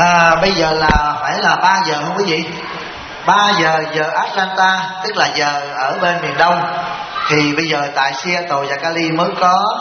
Bây giờ là phải là 3 giờ không quý vị? 3 giờ giờ Atlanta, tức là giờ ở bên miền Đông. Thì bây giờ tại Seattle và Cali mới có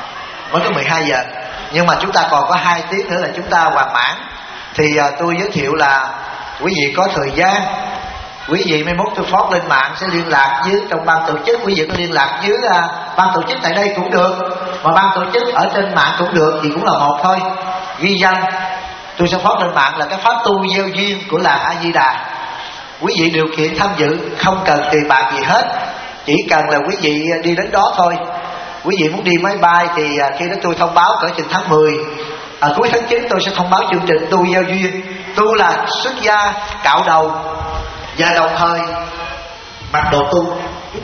12 giờ. Nhưng mà chúng ta còn có 2 tiếng nữa là chúng ta hoàn mãn. Thì tôi giới thiệu là quý vị có thời gian, quý vị mai mốt tôi phót lên mạng sẽ liên lạc với trong ban tổ chức. Quý vị có liên lạc với ban tổ chức tại đây cũng được, mà ban tổ chức ở trên mạng cũng được, thì cũng là một thôi. Ghi danh tôi sẽ phót lên mạng là cái pháp tu gieo duyên của làng A Di Đà. Quý vị điều kiện tham dự, không cần tiền bạc gì hết, chỉ cần là quý vị đi đến đó thôi. Quý vị muốn đi máy bay thì khi đó tôi thông báo cỡ chừng tháng 10, cuối tháng 9 tôi sẽ thông báo chương trình tu gieo duyên. Tu là xuất gia cạo đầu và đồng thời mặc đồ tu.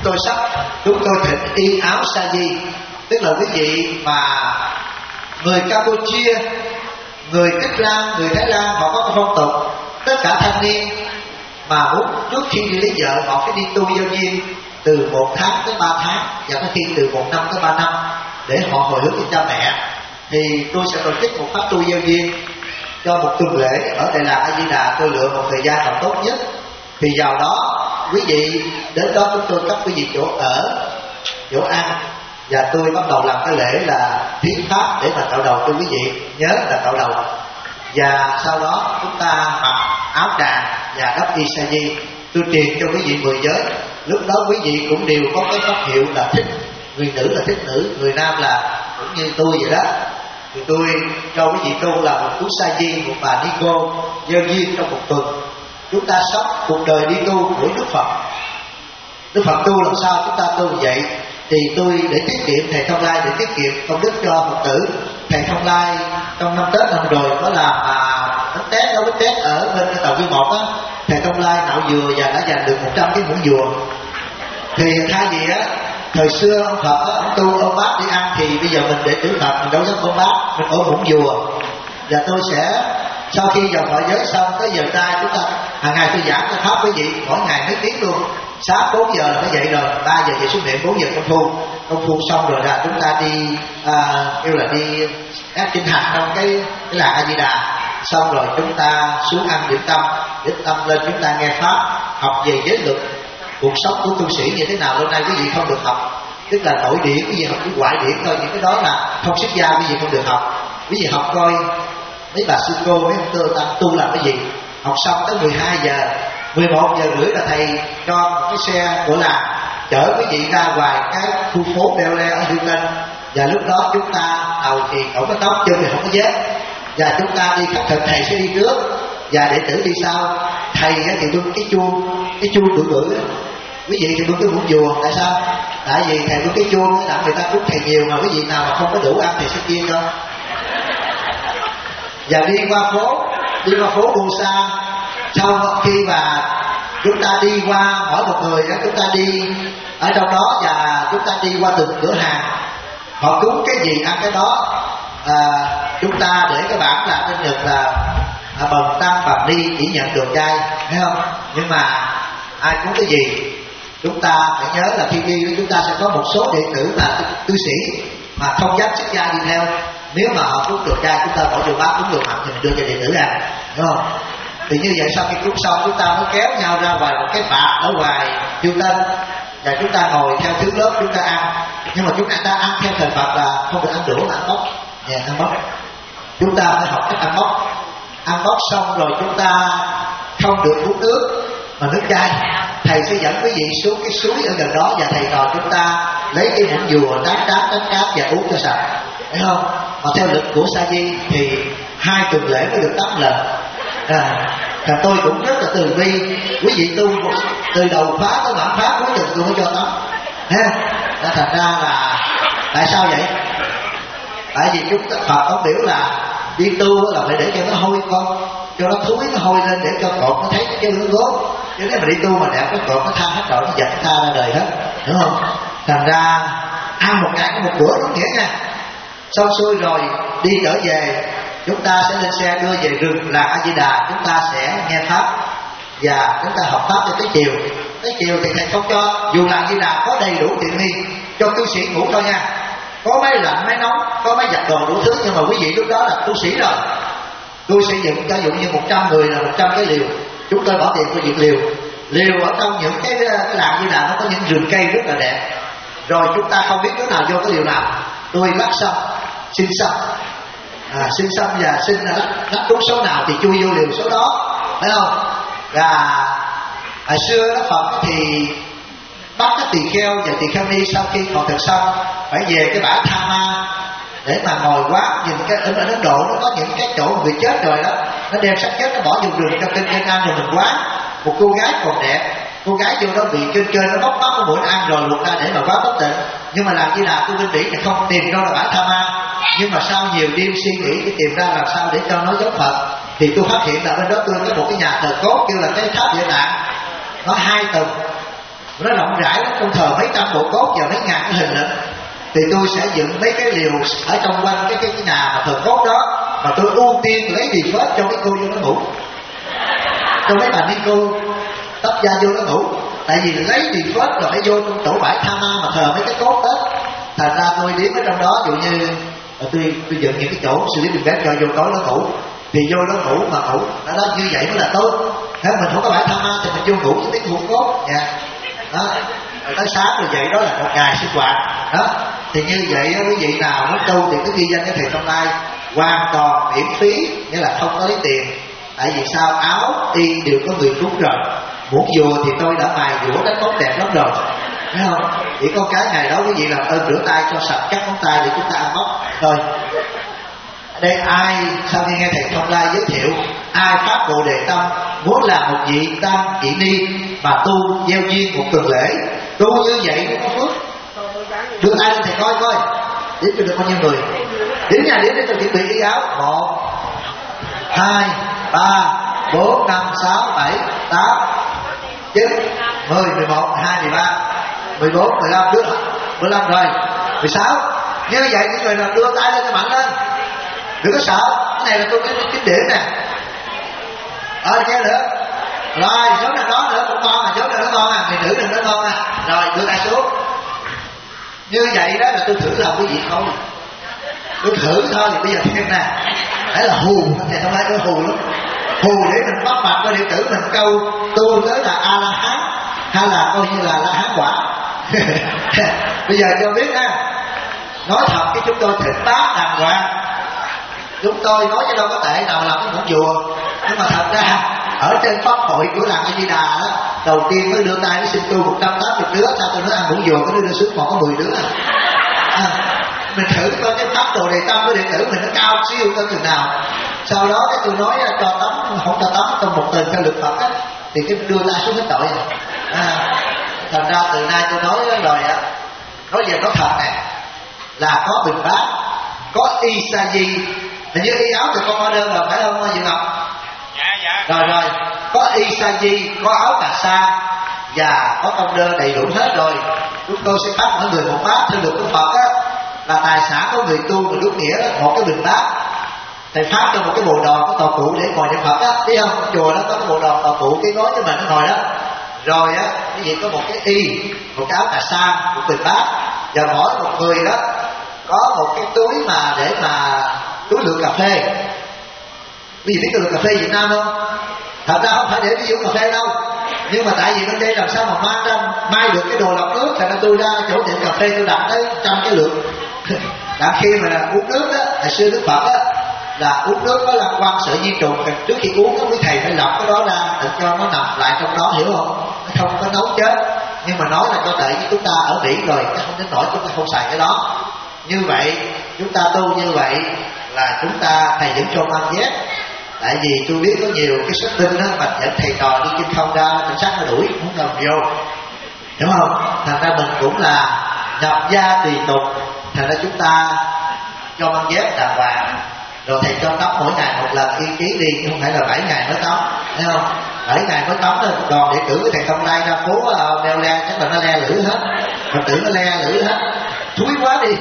Chúng tôi thịnh y áo sa di, tức là quý vị mà người Campuchia, người Tích Lan, người Thái Lan, họ có cái phong tục tất cả thanh niên mà muốn trước khi đi lấy vợ họ phải đi tu gieo duyên từ 1 tháng tới 3 tháng, và có khi từ 1 năm tới 3 năm để họ hồi hướng cho cha mẹ. Thì tôi sẽ tổ chức một pháp tu gieo duyên cho một tuần lễ ở Đại Làng A Di Đà. Tôi lựa một thời gian nào tốt nhất, thì vào đó quý vị đến đó chúng tôi cấp quý vị chỗ ở, chỗ ăn, và tôi bắt đầu làm cái lễ là thuyết pháp để mà cạo đầu cho quý vị. Nhớ là cạo đầu, và sau đó chúng ta mặc áo tràng và đắp y sa di. Tôi truyền cho quý vị 10 giới. Lúc đó quý vị cũng đều có cái pháp hiệu là thích. Người nữ là thích nữ, người nam là cũng như tôi vậy đó. Thì tôi cho quý vị tu là một cuốn sa di, một bà ni cô gieo duyên trong một tuần. Chúng ta sống cuộc đời đi tu của Đức Phật. Đức Phật tu làm sao chúng ta tu vậy. Thì tôi để tiết kiệm, thầy Thông Lai để tiết kiệm công đức cho Phật tử. Thầy Thông Lai trong năm Tết năm rồi có làm bánh tét, nấu bánh tét ở bên cái tàu Quy1 á. Thầy Thông Lai nạo dừa và đã giành được 100 cái muỗng dừa. Thì thay vì á, thời xưa ông Phật á, ông tu ông bát đi ăn, thì bây giờ mình để tử Phật mình đâu dám ôm bát, mình ôm muỗng dừa. Và tôi sẽ sau khi vào thọ giới xong tới giờ trai, chúng ta hàng ngày tôi giảng cho pháp quý vị mỗi ngày mấy tiếng luôn. Sáng 4 giờ là phải dậy rồi, 3 giờ dậy xuống niệm, 4 giờ công phu xong rồi là chúng ta đi kêu là đi ép kinh hành trong cái làng A Di Đà. Xong rồi chúng ta xuống ăn điểm tâm lên, chúng ta nghe pháp, học về giới luật cuộc sống của tu sĩ như thế nào. Hôm nay quý vị không được học, tức là nội điển, quý vị học cái ngoại điển thôi. Những cái đó là không xuất gia, quý vị không được học. Quý vị học coi mấy bà sư cô, mấy ông ta tu làm cái gì. Học xong tới 12 giờ, 11 giờ rưỡi là thầy cho một cái xe của làng chở quý vị ra ngoài cái khu phố Bel Air ở Houston. Và lúc đó chúng ta đầu thì không có tóc, chân thì không có dép, và chúng ta đi khất thực, thầy sẽ đi trước và đệ tử đi sau. Thầy thì bưng cái chuông bự quý vị thì bưng cái muỗng dùa. Tại sao? Tại vì thầy bưng cái chuông đặng người ta cúng thầy nhiều, mà quý vị nào mà không có đủ ăn thì sẽ chia cho. Và đi qua phố Busan, sau khi mà chúng ta đi qua mỗi một người đó, chúng ta đi ở trong đó và chúng ta đi qua từng cửa hàng, họ cúng cái gì ăn cái đó. Chúng ta để cái bảng là trên ngực là bần tăng bần ni chỉ nhận được chay, thấy không? Nhưng mà ai cúng cái gì chúng ta phải nhớ là khi đi chúng ta sẽ có một số đệ tử là cư sĩ mà không dám xuất gia đi theo. Nếu mà họ cúng được chay, chúng ta bỏ vô bát cúng được mặn thì mình đưa cho đệ tử ăn, đúng không? Thì như vậy sau khi cúng xong chúng ta mới kéo nhau ra ngoài một cái bạc ở ngoài Chư Tân, và chúng ta ngồi theo thứ lớp chúng ta ăn. Nhưng mà chúng ta ăn theo thành Phật là không được ăn đũa mà ăn bóc. Ăn bóc. Chúng ta phải học cách ăn bóc. Ăn bóc xong rồi chúng ta không được uống nước mà nước chai. Thầy sẽ dẫn quý vị xuống cái suối ở gần đó, và thầy trò chúng ta lấy cái muỗng dùa tán cát và uống cho sạch, thấy không? Mà theo lịch của Sa Di thì 2 tuần lễ mới được 8 lần. Và tôi cũng rất là từ bi. Quý vị tu từ đầu khóa tới bản khóa cuối tuần tôi mới cho tắm. Thành ra là tại sao vậy? Tại vì chúng Phật ông biểu là đi tu là phải để cho nó hôi con, cho nó thúi nó hôi lên để cho cột nó thấy cái lưỡi gốt. Chứ nếu mà đi tu mà đẹp cái cột nó tha hết rồi, nó giật tha ra đời hết, đúng không? Thành ra ăn một ngày có một bữa đúng nghĩa nha. Xong xuôi rồi đi trở về, chúng ta sẽ lên xe đưa về rừng làng A Di Đà. Chúng ta sẽ nghe pháp và chúng ta học pháp cho tới chiều. Tới chiều thì thầy không cho, dù làng A Di Đà có đầy đủ tiện nghi cho cư sĩ ngủ thôi nha. Có máy lạnh, máy nóng, có máy giặt đồ đủ thứ, nhưng mà quý vị lúc đó là tu sĩ rồi. Tôi sẽ dựng cho dụ như 100 người là 100 cái liều, chúng tôi bỏ tiền tôi dựng liều. Liều ở trong những cái làng như là nó có những rừng cây rất là đẹp, rồi chúng ta không biết đứa nào vô cái liều nào, tôi lắc xong xin xong, xin xong và xin lắc trúng số nào thì chui vô liều số đó, phải không? Và hồi xưa đó Phật thì bắt cái tỳ kheo và tỳ kheo ni sau khi khổ thực xong phải về cái bãi Tha Ma để mà ngồi quán. Nhìn cái ở Ấn Độ nó có những cái chỗ người chết rồi đó, nó đem xác chết nó bỏ vô rừng cho kênh ăn rồi mình quán. Một cô gái còn đẹp, cô gái vô đó bị kênh nó bóc nó mũi ăn rồi luộc ra để mà quán bất tịnh. Nhưng mà làm như nào tôi bên Mỹ thì không tìm ra là bãi Tha Ma, nhưng mà sau nhiều đêm suy nghĩ để tìm ra làm sao để cho nó giống Phật, thì tôi phát hiện là bên đó tôi có một cái nhà thờ cốt kêu là cái tháp Địa Tạng, nó 2 tầng, nó rộng rãi, nó trong thờ mấy trăm bộ cốt và mấy ngàn cái hình lệnh. Thì tôi sẽ dựng mấy cái liều ở trong quanh cái nhà mà thờ cốt đó, mà tôi ưu tiên lấy gì phết cho mấy cô vô nó ngủ, cho mấy bà ni cô tấp da vô nó ngủ. Tại vì lấy gì phết rồi phải vô trong tổ bãi Tha Ma mà thờ mấy cái cốt hết. Thành ra tôi điếm ở trong đó, dụ như tôi dựng những cái chỗ xử lý bình bếp cho vô tối nó ngủ, thì vô nó ngủ mà ngủ đó như vậy mới là tốt. Nếu mình không có bãi Tha Ma thì mình vô ngủ với tiếng ngủ cốt nha. Đó, rồi tới sáng rồi dậy đó là một ngày sinh hoạt đó. Thì như vậy quý vị nào muốn tu thì cứ ghi danh cái thầy Tâm Lai, hoàn toàn miễn phí, nghĩa là không có lấy tiền. Tại vì sao? Áo y đều có người cúng rồi, muỗng dùa thì tôi đã mài dũa đánh bóng đẹp lắm rồi, thấy không? Chỉ có cái ngày đó quý vị làm ơn rửa tay cho sạch các ngón tay để chúng ta ăn bóc thôi. Đây ai sau khi nghe thầy Thông Lai giới thiệu, ai phát Bồ Đề tâm muốn làm một vị tam vị ni mà tu gieo duyên một tuần lễ, tu như vậy mới có phước. Đưa tay lên thầy coi đếm cho được bao nhiêu người. Đếm nhà đếm để tôi chuẩn bị y áo. 1 2 3 4 5 6 7 8 9 10 11 12 13 14 15 đứa 15 rồi 16. Như vậy những người nào đưa tay lên cho mạnh lên, đừng có sợ. Cái này là tôi cái kinh điển nè. Kia nữa. Rồi số nào đó nữa cũng ngon à, số nào nó ngon à, người nữ đừng nó ngon à. Rồi đưa tay xuống. Như vậy đó là tôi thử làm cái gì không? Tôi thử thôi thì bây giờ thêm nè. Đấy là hù, thầy không phải tôi hù lắm. Hù để mình bắt mặt coi điện tử mình câu tu tới là A-la-hán hay là coi như là La-hán quả. Bây giờ cho biết ha. Nói thật cái chúng tôi thịnh bác đàng hoàng. Chúng tôi nói chứ đâu có tệ nào làm cái muỗng dùa. Nhưng mà thật ra ở trên pháp hội của làng A Di Đà đó, đầu tiên mới đưa tay nó xin tu 180 đứa, sao tôi nói ăn muỗng dùa cái đưa xuống còn có 10 đứa à. Mình thử coi cái pháp Đồ Đề Tâm của đệ tử mình nó cao siêu tới chừng nào. Sau đó cái tôi nói cho tắm, không cho tắm trong một tuần theo luật Phật á, thì cái đưa tay xuống hết tội rồi. Thành ra từ nay tôi nói rồi á, nói về nói thật này là có bình bát, có y sa di, hình như y áo thì con order rồi phải không Diệu Ngọc? Dạ. Rồi có y sa di, có áo cà sa và có công đơ đầy đủ hết rồi. Chúng tôi sẽ phát mỗi người một bát theo luật của Phật á, là tài sản của người tu mà đúng nghĩa đó, một cái bình bát. Thầy phát cho một cái bộ đòn có tòa cụ để ngồi niệm Phật á, biết không? Chùa đó có cái bộ đòn tòa cụ cái gối cho mình nó ngồi đó. Rồi á, cái gì có một cái y, một cái áo cà sa, một bình bát, và mỗi một người đó có một cái túi mà để mà túi lượng cà phê. Quý vị biết cái lượng cà phê Việt Nam không? Thật ra không phải để ví dụ cà phê đâu, nhưng mà tại vì bên đây làm sao mà mang ra mai được cái đồ lọc nước, thành ra tôi ra chỗ tiệm cà phê tôi đặt tới 100 cái lượng. Đã khi mà uống nước á, hồi xưa Đức Phật á là uống nước có lăng quăng sợi di trùng, trước khi uống á quý thầy phải lọc cái đó ra để cho nó nằm lại trong đó, hiểu không? Nó không có nấu chết. Nhưng mà nói là cho tệ với chúng ta ở Mỹ rồi, cái không đến nổi chúng ta không xài cái đó. Như vậy chúng ta tu như vậy là chúng ta thầy vẫn cho mang dép. Tại vì tôi biết có nhiều cái sách tin á mà dẫn thầy trò đi trên không ra cảnh sát nó đuổi muốn làm vô, hiểu không? Thành ra mình cũng là nhập gia tùy tục, thành ra chúng ta cho mang dép đàng hoàng. Rồi thầy cho tắm mỗi ngày một lần y ký đi, không phải là 7 ngày mới tắm, thấy không? 7 ngày mới tắm rồi đoàn đệ tử của thầy Thông Lai ra phố đeo le, chắc là nó le lử hết, mình tưởng nó le lử hết, thúi quá đi.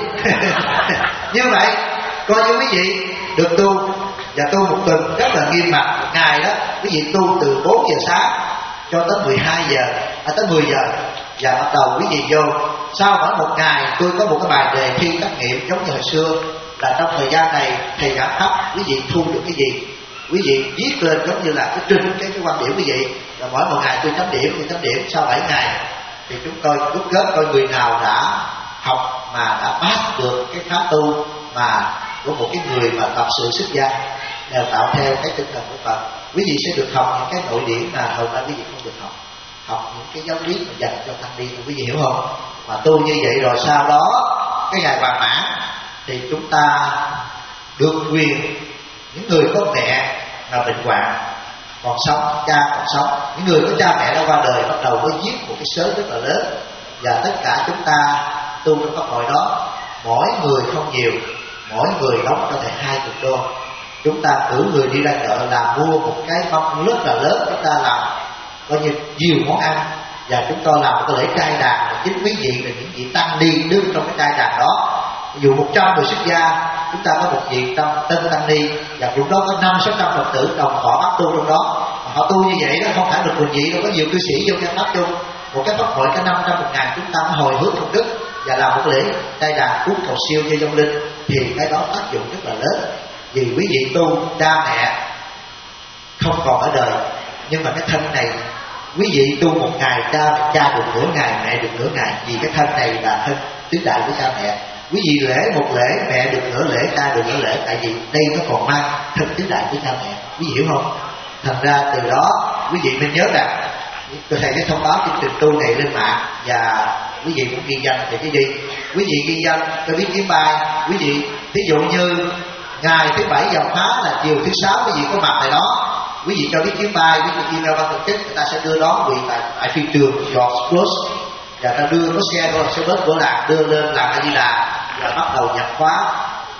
Như vậy coi như quý vị được tu và tu một tuần rất là nghiêm mặt. Một ngày đó quý vị tu từ 4 giờ sáng cho tới 12 giờ, tới 10 giờ và bắt đầu quý vị vô. Sau khoảng một ngày tôi có một cái bài đề thi trắc nghiệm giống như hồi xưa, là trong thời gian này thầy giảng pháp quý vị thu được cái gì. quý vị viết lên giống như là cái trình cái quan điểm quý vị, là mỗi một ngày tôi chấm điểm sau 7 ngày thì chúng tôi đúc kết coi người nào đã học mà đã pass được cái khóa tu mà của một cái người mà tập sự xuất gia đều tạo theo cái tinh thần của Phật. Quý vị sẽ được học những cái nội điển mà hầu nay quý vị không được học những cái giáo lý mà dành cho tăng ni, quý vị hiểu không? Mà tu như vậy rồi sau đó cái ngày hoàn mãn thì chúng ta được quyền, những người có mẹ mà bệnh hoạn còn sống, cha còn sống, những người có cha mẹ đã qua đời bắt đầu mới viết một cái sớ rất là lớn, và tất cả chúng ta tu trong pháp hội đó, mỗi người không nhiều, mỗi người đóng có thể 20 đô. Chúng ta cử người đi ra chợ là mua một cái mâm rất là lớn, chúng ta làm coi như nhiều món ăn, và chúng tôi làm một cái lễ trai đàn, và chính quý vị là những vị tăng ni đứng trong cái trai đàn đó. Ví dụ 100 người xuất gia, chúng ta có một vị tên tăng ni, và lúc đó có 500-600 Phật tử đồng thọ bắt tu trong đó. Mà họ tu như vậy đó không phải được một vị đâu, có nhiều cư sĩ vô theo pháp chung. Một cái pháp hội có 500-1.000 chúng ta mới hồi hướng công đức và làm một lễ trai đàn cúng cầu siêu cho vong linh, thì cái đó tác dụng rất là lớn. Vì quý vị tu, cha mẹ không còn ở đời, nhưng mà cái thân này quý vị tu một ngày, cha được nửa ngày, mẹ được nửa ngày, vì cái thân này là thân tứ đại của cha mẹ. Quý vị lễ một lễ, mẹ được nửa lễ, cha được nửa lễ, tại vì đây nó còn mang thân tứ đại của cha mẹ, quý vị hiểu không? Thành ra từ đó quý vị nên nhớ rằng tôi thầy cái thông báo chương trình tu này lên mạng, và quý vị cũng ghi danh thì cái gì, quý vị ghi danh cho biết chuyến bay. Quý vị ví dụ như ngày thứ 7 vào khóa là chiều thứ 6 quý vị có mặt tại đó, quý vị cho biết chuyến bay, quý vị email ban tổ chức, người ta sẽ đưa đón quý vị tại phi trường George Close, và ta đưa có xe rồi sẽ bớt của làng đưa lên làng A Di Đà, và bắt đầu nhập khóa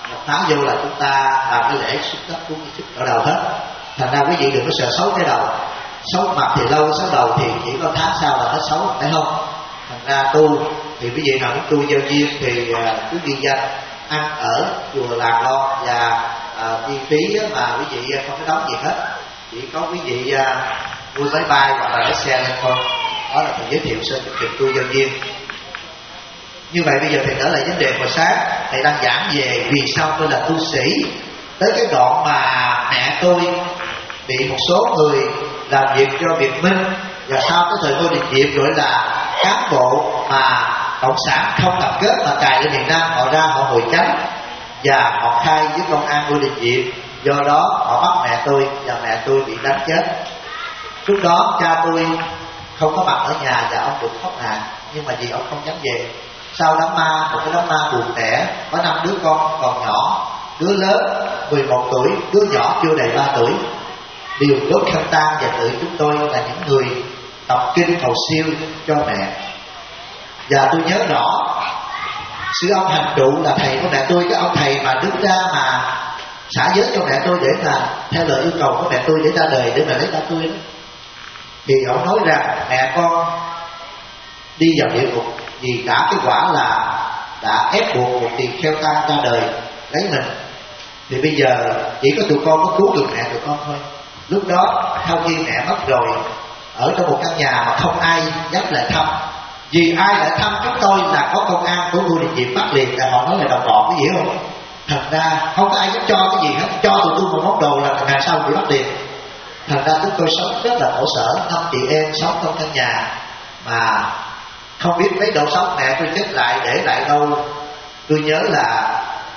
vô là chúng ta làm cái lễ xuất đất cúng chức ở đầu hết. Thành ra quý vị đừng có sợ xấu cái đầu, xấu mặt thì lâu, xấu đầu thì chỉ có tháng sau là hết xấu, phải không? Thành ra tu thì quý vị nào muốn tu giao duyên thì cứ ghi danh, ăn ở chùa làng lo, và chi phí mà quý vị không có đóng gì hết, chỉ có quý vị mua máy bay hoặc là lái xe lên thôi. Đó là thầy giới thiệu sơ chương trình tu giao duyên. Như vậy bây giờ thầy trở lại vấn đề hồi sáng, thầy đang giảng về vì sao tôi là tu sĩ, tới cái đoạn mà mẹ tôi bị một số người làm việc cho Việt Minh, và sau cái thời Ngô Đình Diệm gọi là cán bộ mà cộng sản không tập kết mà cài lên miền Nam, họ ra họ hội chánh và họ khai với công an Ngô Đình Diệm, do đó họ bắt mẹ tôi và mẹ tôi bị đánh chết. Lúc đó cha tôi không có mặt ở nhà và ông được thoát nạn, nhưng mà vì ông không dám về. Sau đám ma, một cái đám ma buồn tẻ, có 5 đứa con còn nhỏ, đứa lớn 11 tuổi, đứa nhỏ chưa đầy 3 tuổi, đều đốt khăn tang, và tự chúng tôi là những người đọc kinh cầu siêu cho mẹ. Và tôi nhớ rõ sư ông hành trụ là thầy của mẹ tôi, cái ông thầy mà đứng ra mà xả giới cho mẹ tôi để mà theo lời yêu cầu của mẹ tôi để ra đời, để mà lấy ba tôi đó, thì ông nói rằng mẹ con đi vào địa ngục vì cả cái quả là đã ép buộc một tỳ kheo tăng ra đời lấy mình, thì bây giờ chỉ có tụi con có cứu được mẹ tụi con thôi. Lúc đó sau khi mẹ mất rồi, ở trong một căn nhà mà không ai dám lại thăm, vì ai lại thăm chúng tôi là có công an của Ngô Đình Diệm bắt liền, là họ nói là đồng bọn, cái gì không? Thành ra không có ai dám cho cái gì hết, cho tụi tôi một món đồ là ngày sau bị bắt liền. Thành ra chúng tôi sống rất là khổ sở, 5 chị em sống trong căn nhà mà không biết mấy độ sống. Mẹ tôi chết lại để lại đâu tôi nhớ là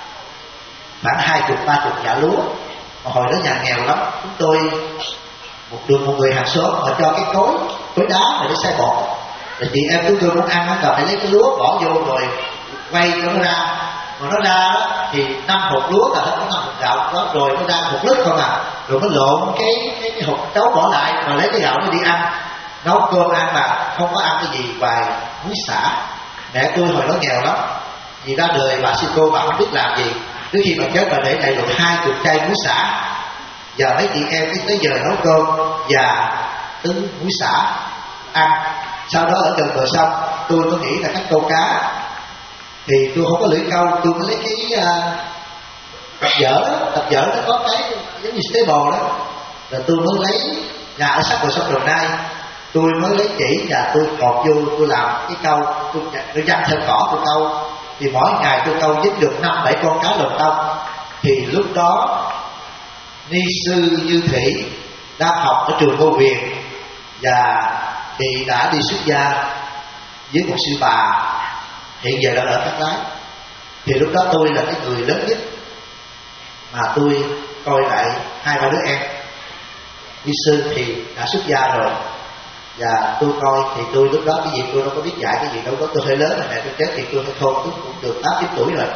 khoảng 20-30 dạ lúa. Mà hồi đó nhà nghèo lắm, chúng tôi một người hàng xóm họ cho cái cối đá mà để xay bột, rồi chị em chúng tôi muốn ăn nó cần phải lấy cái lúa bỏ vô rồi quay cho nó ra. Mà nó ra đó, thì 5 hột lúa là hết có 5 hột gạo đó, rồi nó ra 1 lít không à, rồi nó lộn cái hột chấu bỏ lại và lấy cái gạo nó đi ăn, nấu cơm ăn mà không có ăn cái gì ngoài muối xả. Mẹ tôi hồi đó nghèo lắm, vì ra đời bà sư cô bà không biết làm gì, trước khi bà chết bà để lại được 20 chai muối xả, và mấy chị em tới giờ nấu cơm và trứng muối xả ăn. Sau đó ở gần bờ sông tôi có nghĩ là các câu cá, thì tôi không có lưỡi câu, tôi mới lấy cái tập dở nó có cái giống như stable đó, rồi tôi mới lấy nhà ở sát bờ sông Đồng Nai, tôi mới lấy chỉ và tôi cột vô, tôi làm cái câu, tôi văng theo cỏ tôi câu, thì mỗi ngày tôi câu dính được 5-7 con cá lồng tông. Thì lúc đó ni sư Như Thủy đang học ở trường Ngô Quyền và chị đã đi xuất gia với một sư bà hiện giờ đang ở Cát Lái. Thì lúc đó tôi là cái người lớn nhất mà tôi coi lại hai ba đứa em. Ni sư thì đã xuất gia rồi và tôi coi thì tôi lúc đó cái gì tôi đâu có biết dạy cái gì đâu có, tôi hơi lớn rồi, mẹ tôi chết thì tôi hơi khôn, tôi cũng được 8-9 tuổi rồi.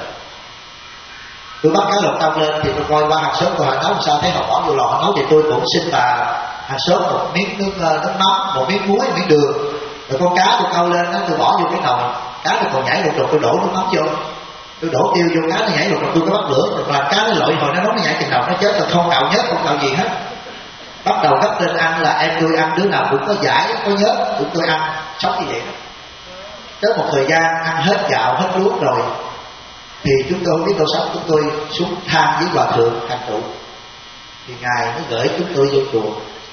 Tôi bắt cá lột tông lên thì tôi coi qua hàng xóm, họ nấu làm sao thấy họ bỏ vô lò họ nấu, thì tôi cũng xin bà hàng xóm một miếng nước mắm, một miếng muối, một miếng đường, rồi con cá tôi câu lên đó, tôi bỏ vô cái nồi, cá tôi còn nhảy lục, tôi đổ nước mắm vô, tôi đổ tiêu vô, cá nó nhảy lục, tôi có bắt lửa, rồi làm cá nó lội hồi nó nóng nó nhảy chừng đầu nó chết, rồi không cạo nhớt, không cạo gì hết. Bắt đầu gấp lên ăn là em tôi ăn, đứa nào cũng có giải có nhớt, tụi tôi ăn sống như vậy đó. Tới một thời gian ăn hết gạo hết lúa rồi thì chúng tôi không biết đâu sống, chúng tôi xuống than với hòa thượng thành trụ. Thì ngài mới gửi chúng tôi vô chùa.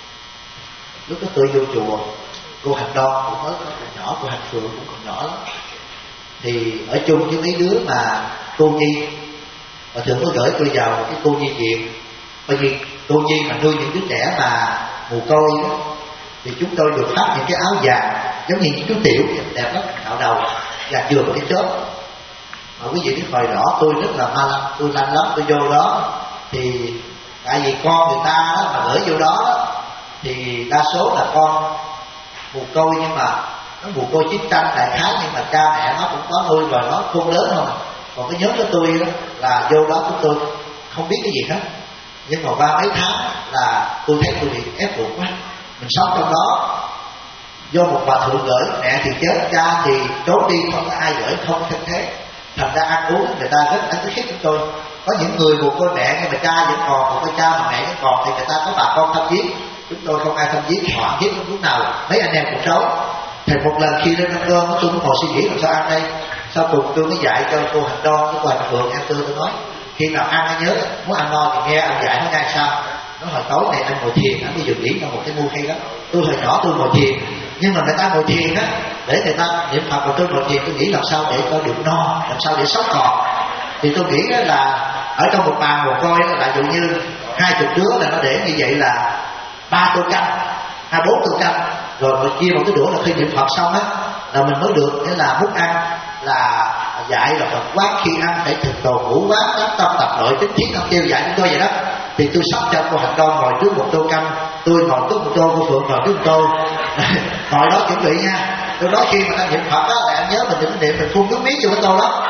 Lúc đó tôi vô chùa, cô Hạnh Đoan cũng mới còn nhỏ, cô Hạnh Phượng cũng còn nhỏ lắm. Thì ở chung với mấy đứa mà cô nhi, hòa thượng mới gửi tôi vào cái cô nhi viện. Bởi vì cô nhi mà nuôi những đứa trẻ mà mồ côi đó, thì chúng tôi được phát những cái áo vàng giống như những chú tiểu đẹp lắm, cạo đầu và vừa một cái chớp. Mà quý vị biết hồi đó tôi rất là ma lắm, tôi lanh lắm, tôi vô đó thì tại vì con người ta đó, mà gửi vô đó thì đa số là con mồ côi, nhưng mà nó mồ côi chiến tranh đại khái, nhưng mà cha mẹ nó cũng có nuôi rồi, nó khôn lớn thôi. Còn cái nhóm của tôi đó là vô đó chúng tôi không biết cái gì hết, nhưng mà qua mấy tháng là tôi thấy tôi bị ép buộc quá. Mình sống trong đó, do một hòa thượng gửi, mẹ thì chết, cha thì trốn đi, không có ai gửi, không có thân thế, thành ra ăn uống người ta rất là khích chúng tôi. Có những người một cô mẹ nhưng mà cha vẫn còn, một cô cha mà mẹ vẫn còn thì người ta có bà con thăm viếng, chúng tôi không ai thăm viếng, họ viếng lúc nào mấy anh em cũng sống. Thì một lần khi lên ăn cơm tôi cũng ngồi suy nghĩ làm sao ăn đây. Sau cùng tôi mới dạy cho cô Hạnh Đoan, cô Hạnh Phượng em tôi nói khi nào ăn nhớ muốn ăn no thì nghe anh dạy nó ngay sao. Nó hồi tối này anh ngồi thiền, anh bây giờ nghĩ là một cái mưu hay lắm. Tôi hồi nhỏ tôi ngồi thiền, nhưng mà người ta ngồi thiền á để người ta niệm Phật, còn tôi ngồi thiền tôi nghĩ làm sao để cho được no, làm sao để sống còn. Thì tôi nghĩ đó là ở trong một bàn một coi là dụ như 20 đứa là nó để như vậy là 3 tô canh hay 4 tô canh, rồi mình chia một cái đũa là khi niệm Phật xong á là mình mới được, nghĩa là muốn ăn là dạy là Phật quán, khi ăn phải thực tồn ngũ quán, tác tâm tập nội tính thiết không tiêu, dạy chúng tôi vậy đó. Thì tôi sắp cho cô Hạnh Đoan ngồi trước một tô canh, tôi ngồi trước một tô, cô Phượng ngồi trước một tô. Ngồi đó chuẩn bị nha. Lúc đó khi mà ta niệm Phật á là em nhớ mình đừng niệm mình phun nước miếng vô cái tô đó.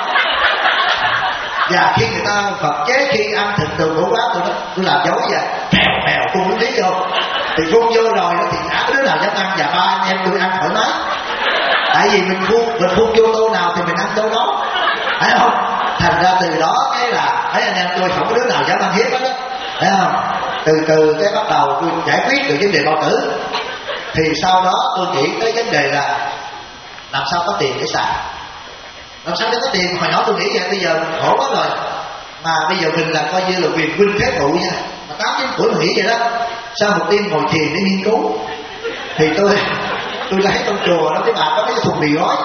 Và khi người ta Phật chế khi ăn thịt từ ngũ quán tôi làm dấu vậy, mèo phun nước miếng vô. Thì phun vô rồi đó thì đã có đứa nào dám ăn, và 3 anh em tôi ăn thoải mái. Tại vì mình phun vô tô nào thì mình ăn tô đó, thấy không? Thành ra từ đó cái là thấy anh em tôi không có đứa nào dám ăn hiếp hết đó, thấy không? Từ cái bắt đầu tôi giải quyết được vấn đề bao tử. Thì sau đó tôi nghĩ tới vấn đề là làm sao có tiền để xài, làm sao để có tiền. Hồi nhỏ tôi nghĩ vậy, bây giờ mình khổ quá rồi, mà bây giờ mình là coi như là quyền huynh thế phụ nha, mà 8-9 tuổi mình nghĩ vậy đó. Sau một đêm ngồi thiền để nghiên cứu thì tôi lấy trong chùa đó, cái bà có cái thùng mì gói,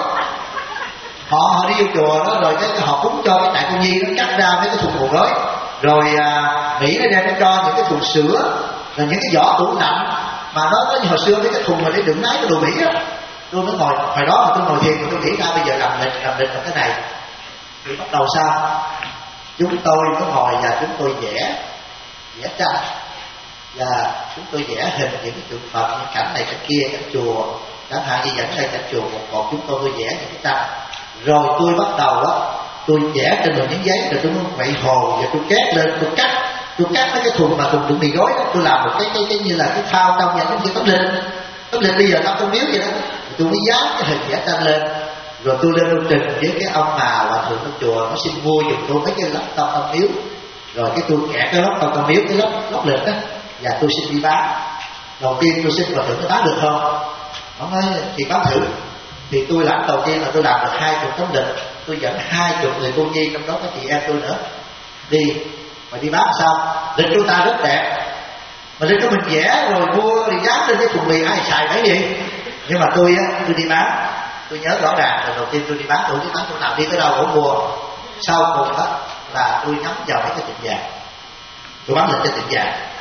họ đi vô chùa đó, rồi cái họ cúng cho cái đại cô nhi nó cắt ra mấy cái thùng mì gói, rồi Mỹ nó đem cho những cái thùng sữa, rồi những cái vỏ tủ lạnh mà nó có hồi xưa mấy cái thùng mà để đựng nái cái đồ Mỹ á. Tôi mới ngồi hồi đó mà tôi ngồi thiền, tôi nghĩ ra bây giờ làm lịch là cái này. Thì bắt đầu sao chúng tôi có ngồi và chúng tôi vẽ tranh, và chúng tôi vẽ hình những cái tượng Phật, những cảnh này cảnh kia, cảnh chùa, chẳng hạn như dẫn đây cảnh chùa một chúng tôi vẽ những cái tranh. Rồi tôi bắt đầu á, tôi vẽ trên một miếng giấy, rồi tôi mới quậy hồ và tôi két lên, tôi cắt mấy cái thùng mà thùng đựng mì gói đó, tôi làm một cái như là cái phao trong nhà, cái tấm lịch bây giờ tao không miếu vậy đó. Tôi mới dán cái hình vẽ tranh lên, rồi tôi lên lưu trình với cái ông mà hòa thượng trong chùa, nó xin mua giùm tôi mấy cái lắp tông miếu, rồi cái tôi kẹt cái lắp tông miếu, cái lắp lịch đó, và tôi xin đi bán. Đầu tiên tôi xin hòa thượng nó bán được không? Ông nói thì bán thử. Thì tôi làm đầu tiên là tôi làm được 20 tấm lịch, tôi dẫn 20 người cô nhi, trong đó có chị em tôi nữa, đi mà đi bán sao? Lịch chúng ta rất đẹp, mà lịch của mình vẽ rồi mua thì dán lên cái thùng mì, ai xài cái gì? Nhưng mà tôi đi bán, tôi nhớ rõ ràng lần đầu tiên tôi đi bán, tôi nào đi tới đâu cũng mua. Sau cùng đó là tôi nhắm vào mấy cái tiệm vàng, tôi bán lịch trên tiệm vàng.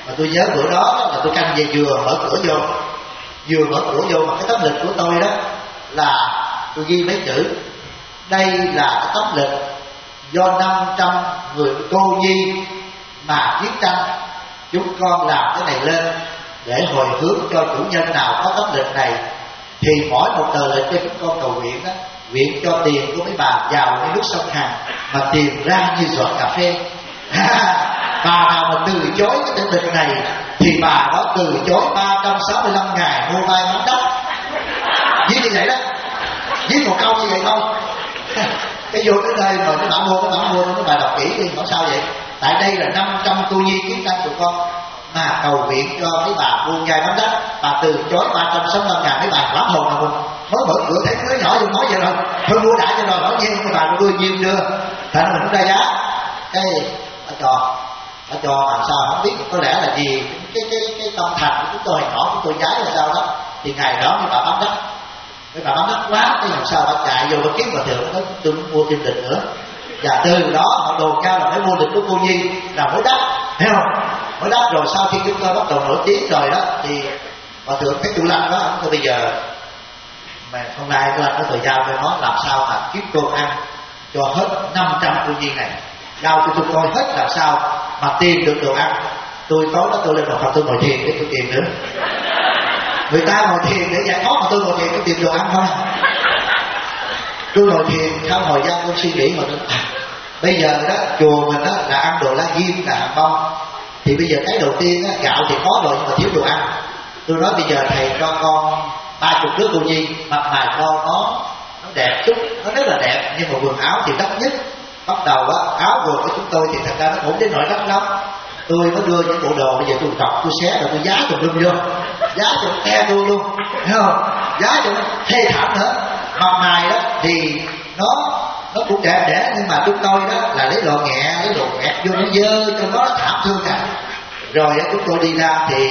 Mà tôi nhớ bữa đó là tôi canh về vừa mở cửa vô mà cái tấm lịch của tôi đó là tôi ghi mấy chữ: đây là cái tấm lịch do 500 người cô nhi mà viết tranh, chúng con làm cái này lên để hồi hướng cho chủ nhân nào có tấm lịch này thì mỗi một tờ lịch cho chúng con cầu nguyện đó, nguyện cho tiền của mấy bà vào như nước sông Hàn mà tiền ra như giọt cà phê. Bà nào mà từ chối cái tấm lịch này thì bà đó từ chối 365 ngày mua vai bán đất. Viết như vậy đó, viết một câu như vậy thôi. Cái vô cái nơi mà cái bạn mua cái bài đọc kỹ đi, nói sao vậy? Tại đây là 500 cô nhi kiến tranh của con mà cầu nguyện cho mấy bà buôn gai bán đất, bà từ chối 365 ngàn. Mấy bà lắm hồn mà mình mới mở cửa thấy đứa nhỏ vô nói vậy rồi thôi mua đã cho rồi, nói nhiên mấy bà đưa nhiên đưa, thành ra mình cũng ra giá. Cái bà cho làm sao không biết, có lẽ là gì cái tâm thành của chúng tôi hồi nhỏ chúng tôi giái là sao đó, thì ngày đó mấy bà bán đất quá, cái làm sao bà chạy vô bà kiếm bà thượng nói tôi muốn mua thêm lịch nữa. Và từ đó họ đồn cao là phải mua lịch của cô nhi là mới đắt, thấy không? Mới đắt rồi sau khi chúng tôi bắt đầu nổi tiếng rồi đó thì bà thượng cái chủ lăng đó tôi bây giờ mà hôm nay tôi có thời gian tôi nói làm sao mà kiếm cơm ăn cho hết 500 cô nhi này, giao cho tôi coi hết làm sao mà tìm được đồ ăn. Tôi tối đó tôi lên một phòng tôi ngồi thiền để tôi tìm nữa. Người ta ngồi thiền để giải thoát mà tôi ngồi thiền tôi tìm đồ ăn thôi. Tôi ngồi thiền sau thời gian tôi suy nghĩ mà tôi bây giờ đó chùa mình đó là ăn đồ lá ghim là hàng bông, thì bây giờ cái đầu tiên đó, gạo thì có rồi nhưng mà thiếu đồ ăn. Tôi nói bây giờ thầy cho con 30 đứa cô nhi, mặt mày con nó đẹp chút, nó rất là đẹp, nhưng mà quần áo thì đắt nhất. Bắt đầu á, áo quần của chúng tôi thì thật ra nó cũng đến nỗi đắt lắm. Tôi mới đưa những bộ đồ bây giờ tôi đọc tôi xé rồi tôi giá tùm lum vô, giá cho te tôi luôn, thấy không? Giá cho nó thê thảm nữa. Mặt mày đó thì nó cũng đẹp đẽ, nhưng mà chúng tôi đó là lấy đồ nhẹ, lấy đồ ẹt vô nó dơ cho nó thảm thương à. Rồi đó, chúng tôi đi ra thì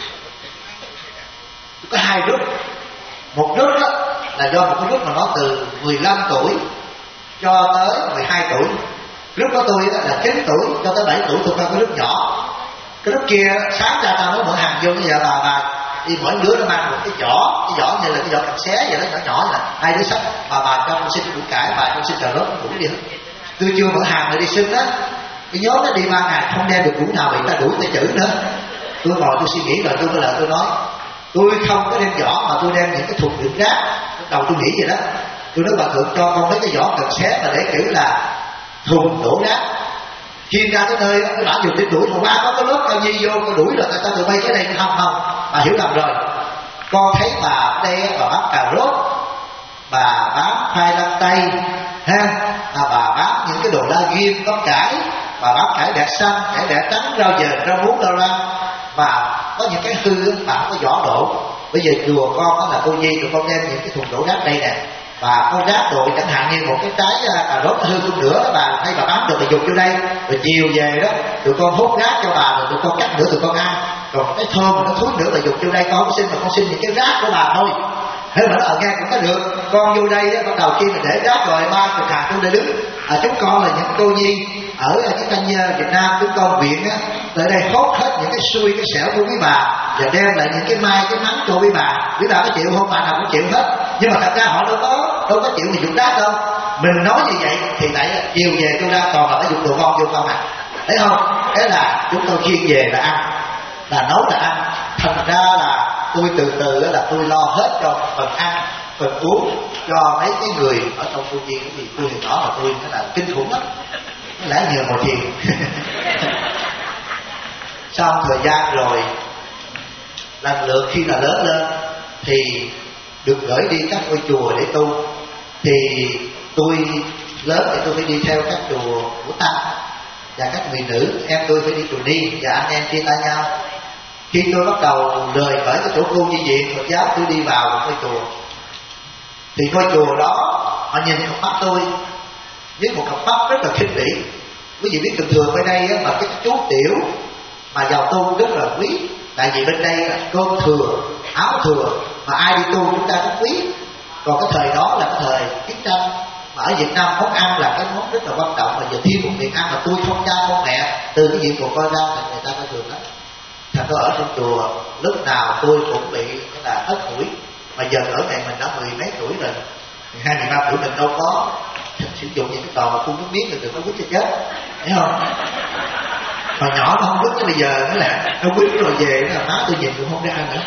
có 2 group. Một group đó là do một cái group mà nó từ 15 tuổi cho tới 12 tuổi. Lúc đó tôi là 9 tuổi cho tới 7 tuổi tôi coi cái lúc nhỏ. Cái lúc kia sáng ra tao nói mỗi hàng vô, bây giờ bà đi mỗi đứa nó mang một cái giỏ như là cái giỏ cành xé vậy đó, nhỏ vậy là 2 đứa sách. Bà cho con xin củ cải, bà con xin cà rốt, củ gì hết. Tôi chưa mở hàng rồi đi xin á, cái nhóm nó đi 3 ngày không đem được củ nào, bị ta đuổi ta chửi nữa. Tôi ngồi tôi suy nghĩ rồi tôi có lời tôi nói tôi không có đem giỏ mà tôi đem những cái thùng đựng rác. Đầu tôi nghĩ vậy đó, tôi nói bà thượng cho con mấy cái giỏ cần xé mà để kiểu là thùng đổ rác. Khi ra tới nơi cái bà dùng để đuổi mà qua có cái lớp cao nhi vô tôi đuổi rồi người ta tụi bay cái đây không bà hiểu lầm rồi. Con thấy bà ở đây bà bán cà rốt, bà bán khoai lang tây ha, bà bán những cái đồ la ghim, bắp cải, bà bán cải bẹ xanh, cải bẹ trắng, rau dền, rau muống, rau răm, và có những cái hư bà không có giỏ đổ. Bây giờ chùa con đó là cô nhi tụi con đem những cái thùng đổ rác đây nè, và con rác đồ chẳng hạn như một cái trái cà rốt hư không nữa đó bà hay bà bán được bà dùng vô đây, rồi chiều về đó tụi con hút rác cho bà, rồi tụi con cắt nữa tụi con ăn, còn cái thơm mà nó thúi nữa bà dùng vô đây. Con không xin mà con xin những cái rác của bà thôi. Thế mà nó ở nghe cũng có được. Con vô đây đó, bắt đầu khi mà để rác rồi 30 hạt trong đây đứng. Chúng con là những cô nhi ở cái kênh Việt Nam, chúng con viện á, tới đây hốt hết những cái xui cái xẻo của quý bà và đem lại những cái may cái mắn cho quý bà có chịu không? Bà nào cũng chịu hết. Nhưng mà thật ra họ đâu có chịu mà dùng rác đâu. Mình nói như vậy thì lại chiều về tôi ra toàn là phải dùng đồ ngon vô không à, thấy không? Thế là chúng tôi khiêng về là ăn, là nấu là ăn. Thành ra là tôi từ từ là tôi lo hết cho phần ăn, phần uống cho mấy cái người ở trong khu viên. Vì tôi thì nhỏ mà tôi nó là kinh khủng lắm, nó lẽ nhiều ngồi thiền. Sau thời gian rồi lần lượt khi là lớn lên thì được gửi đi các ngôi chùa để tu. Thì tôi lớn thì tôi phải đi theo các chùa của tăng, và các người nữ em tôi phải đi chùa Ni, và anh em chia tay nhau. Khi tôi bắt đầu rời khỏi cái chỗ khu như viện Phật giáo, tôi đi vào một ngôi chùa. Thì ngôi chùa đó họ nhìn cặp mắt tôi với một cặp mắt rất là khinh bỉ. Quý vị biết thường thường bên đây mà cái chú tiểu mà vào tu rất là quý, tại vì bên đây là cơm thừa, áo thừa, mà ai đi tu chúng ta cũng quý. Còn cái thời đó là cái thời chiến tranh, mà ở Việt Nam món ăn là cái món rất là quan trọng. Mà giờ thêm một miệng ăn mà tôi không cha không mẹ từ cái chuyện của con ra thì người ta coi thường lắm. tôi ở trong chùa lúc nào tôi cũng bị là hết tuổi, mà giờ ở này mình đã 10 mấy tuổi rồi, 12, 13 tuổi mình đâu có sử dụng những cái trò mà phun nước miếng rồi đừng có quýt cho chết, thấy không? Hồi nhỏ nó không quýt, cái bây giờ nó là nó quýt rồi về nó là má tôi nhìn cũng không ra nữa.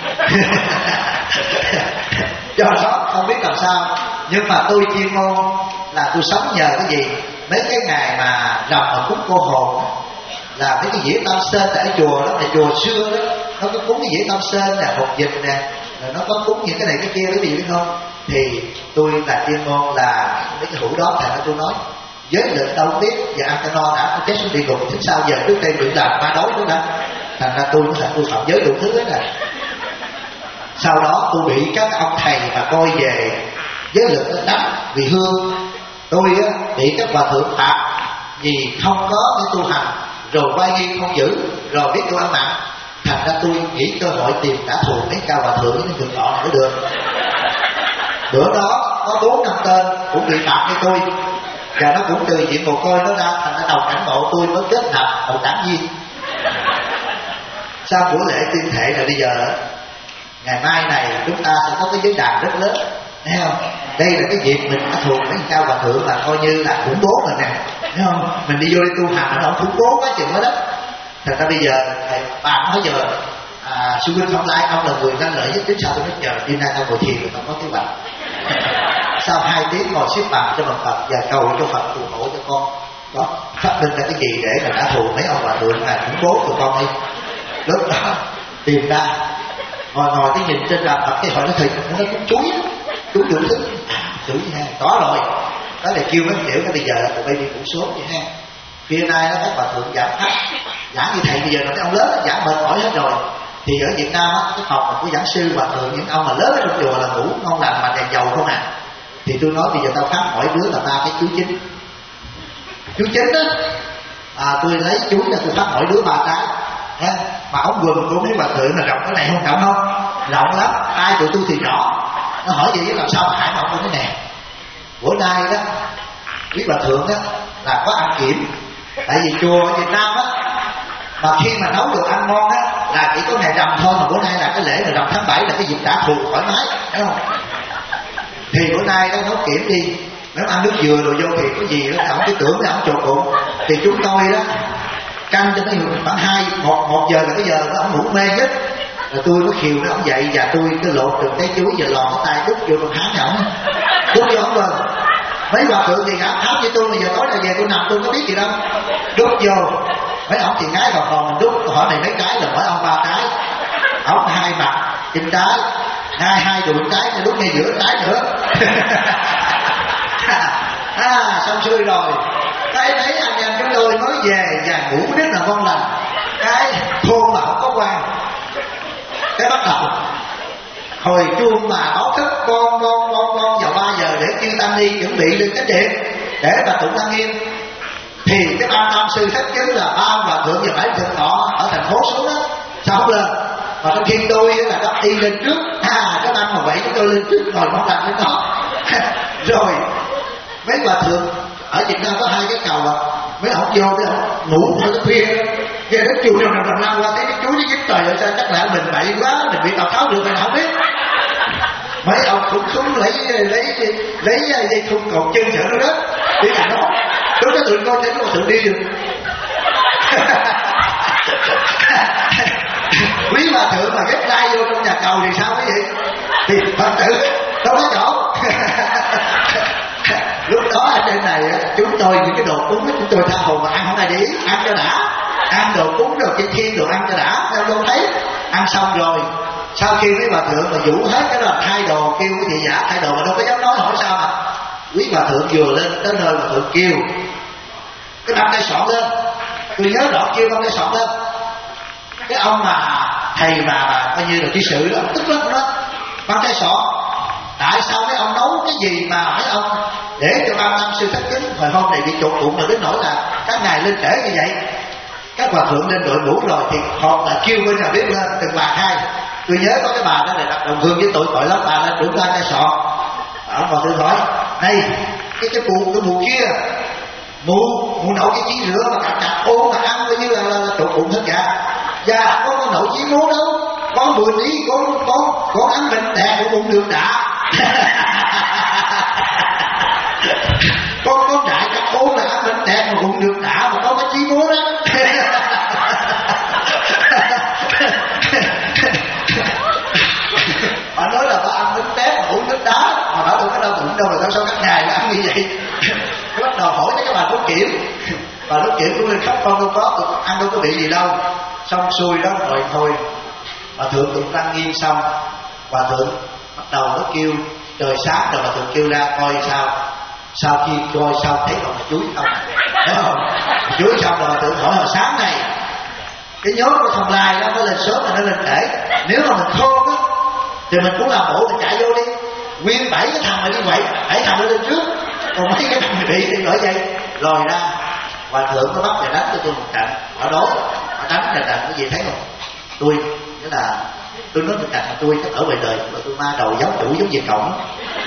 Do đó không biết làm sao, nhưng mà tôi chuyên môn là tôi sống nhờ cái gì? Mấy cái ngày mà rằm mà cúng cô hồn là mấy cái dĩa tam sơn tại chùa đó, là chùa xưa đó, nó có cúng cái dĩa tam sơn nè, hột vịt nè, rồi nó có cúng những cái này cái kia đó, gì biết không? Thì tôi là chuyên môn là mấy cái hũ đó, thành ra tôi nói giới lực đâu biết và ăn cái no đã chết xuống địa ngục, chính sao giờ trước đây bị làm ma đói nữa đó, thành ra tôi nói thật tôi phạm giới đủ thứ hết nè. Sau đó tôi bị các ông thầy mà coi về giới lực nó đánh vì hương, tôi bị các hòa thượng phạt vì không có cái tu hành, rồi vai nghi không giữ, rồi biết tôi ăn mặn, thành ra tôi nghĩ cơ hội tìm trả thù mấy cao hòa thượng với thượng tọa này mới được. Bữa đó có 4 năm tên cũng bị phạt như tôi, và nó cũng từ diện mồ côi nó ra, thành ra đầu cảnh bộ tôi mới kết nạp một đảng viên. Sau buổi lễ tuyên thệ là bây giờ ngày mai này chúng ta sẽ có cái giới đàn rất lớn, thấy không? Đây là cái việc mình đã thuộc mấy cao hòa thượng là coi như là khủng bố mình nè, thấy không? Mình đi vô đi tu hành nó không khủng bố quá chừng đó đó. Thật ra bây giờ thầy bạn nói giờ sư huynh không lai, ông là người năng lợi nhất, đến sau tôi nói chờ đêm nay tao ngồi thiền rồi tao có kế hoạch. Sau 2 tiếng ngồi xếp bằng cho bằng Phật và cầu cho Phật phù hộ cho con đó, phát minh ra cái gì để mà trả thù mấy ông hòa thượng là khủng bố tụi con đi. Lúc đó tìm ra ngồi cái nhìn trên bàn Phật, cái hỏi nó thịt nó cũng chuối đủ thứ chửi ha, có rồi đó là kêu mấy kiểu. Cái bây giờ tụi bay đi cũng số vậy ha, phía nay nó các hòa thượng giảm pháp giảng như thầy bây giờ là mấy ông lớn giảng mệt mỏi hết rồi. Thì ở Việt Nam á, cái phòng của giảng sư hòa thượng những ông mà lớn ở trong chùa là ngủ ngon lành mà đèn dầu không à. Thì tôi nói bây giờ tao phát mỗi đứa là 3 cái chú chính đó, tôi lấy chuối là tôi phát mỗi đứa 3 trái ha. Mà ống quần của mấy hòa thượng là rộng cái này không rộng không? Rộng lắm, ai tụi tôi thì rõ. Nó hỏi vậy làm sao mà hại mà ông cái nè. Bữa nay đó quý hòa thượng đó là có ăn kiểm, tại vì chùa ở Việt Nam á mà khi mà nấu đồ ăn ngon á là chỉ có ngày rằm thôi, mà bữa nay là cái lễ là rằm tháng 7 là cái dịp trả thù thoải mái, thấy không? Thì bữa nay đó nấu kiểm đi, nếu ăn nước dừa rồi vô thì có gì đó ông cứ tưởng là ông chột bụng. Thì chúng tôi đó canh cho nó khoảng 1 giờ là cái giờ đó ông ngủ mê nhất, rồi tôi mới khiều nó ông dậy và tôi cứ lột từng cái chuối và lòn cái tay đút vô trong háng ổng, đút vô ổng vâng. Mấy hòa thượng thì ngáp tháo với tôi, bây giờ tối nay về tôi nằm tôi có biết gì đâu, đút vô. Mấy ông thì ngái vào phòng mình đút, hỏi này mấy cái là mỗi ông 3 cái, ông 2 mặt trên trái, hai đùi trái, đút ngay giữa trái nữa. Xong xuôi rồi cái thấy anh em chúng tôi mới về và ngủ rất là ngon lành. Cái thôn mà không có quan, cái bắt đầu hồi chuông mà báo thức con vào 3 giờ để kêu tăng ni chuẩn bị lên cái điện để mà tụng Lăng Nghiêm. Thì cái ban tam sư thất chứng là 3 hòa thượng và 7 thượng tọa ở thành phố xuống đó sao không lên, mà trong khi tôi là đã đi lên trước, cái ban mà vậy chúng tôi lên trước ngồi mong lành lên đó. Rồi mấy hòa thượng ở Việt Nam có 2 cái cầu à, mấy ông vô mấy ông ngủ tới khuya nghe đến chùa rầm lao qua thấy cái chú với dính trời ơi sao chắc là mình bậy quá, mình bị Tào Tháo được mình không biết. Mấy ông cũng xuống lấy dây thun cột chân chở nó đó đi cạnh đó, lúc đó tụi con thấy có sự đi được. Quý hòa thượng mà ghép lai vô trong nhà cầu thì sao cái gì, thì Phật tử đâu có chỗ. Lúc đó ở trên này chúng tôi những cái đồ cúng chúng tôi tha hồ mà ăn không ai để ý, ăn cho đã, ăn đồ cúng đồ trên thiên đồ ăn cho đã, theo tôi thấy ăn xong rồi. Sau khi mấy hòa thượng mà vũ hết cái là thay đồ, kêu cái gì giả thay đồ mà đâu có dám nói, hỏi sao mà quý hòa thượng vừa lên tới nơi hòa thượng kêu cái băng tay sọn lên, tôi nhớ rõ kêu băng tay sọn lên. Cái ông mà thầy mà coi như là kỹ sự đó tức lắm đó, băng tay sọn tại sao mấy ông nấu cái gì mà mấy ông để cho ban tam sư thất kính hồi hôm này bị chột bụng mà đến nỗi là các ngài lên trễ như vậy. Các hòa thượng lên đội ngũ rồi thì họ là kêu bên nào biết lên từng bà hai. Tôi nhớ có cái bà đó là đặt đồng hương với tội tội lắm, bà lên trưởng ban tay sọn. Ông hòa thượng hỏi này cái mụ kia mụ nấu cái chí rửa mà cặp ôm mà ăn coi như là chột bụng hết cả. Dạ có nổi chí muốn đâu. Con buồn đi, con ăn vịt đè của bụng đường đã. con đại các cô là ăn vịt đè của bụng đường đã mà con có chí muốn đó. Bà nói là bà ăn bánh tét mà uống nước đá, mà bảo tôi có đau bụng đâu, mà tao sao các ngày là ăn như vậy. Cái bắt đầu hỏi tới cái bà Đốc Kiểm. Bà Đốc Kiểm cũng lên khóc, con đâu có, tôi ăn đâu có bị gì đâu. Xong xuôi đó rồi thôi. Bà Thượng tụng Lăng Nghiêm xong, Bà Thượng bắt đầu nó kêu trời sáng rồi, Bà Thượng kêu ra coi sao. Sau khi coi xong thấy còn chuối không, thấy không? Chuối xong rồi Bà Thượng hỏi hồi sáng này cái nhóm của Thông Lai đó nó lên sớm mà nó lên trễ, nếu mà mình khôn á thì mình cũng làm bộ mình chạy vô đi, nguyên 7 cái thằng mà đi quậy, 7 thằng nó lên trước, còn mấy cái thằng bị thì bởi vậy. Rồi ra Hòa Thượng nó bắt và đánh cho tôi một trận, ở đó nó đánh là trận cái gì thấy không? Tôi nghĩa là tôi nói một trận mà tôi chắc ở ngoài đời mà tôi ma đầu giáo chủ giống như cổng.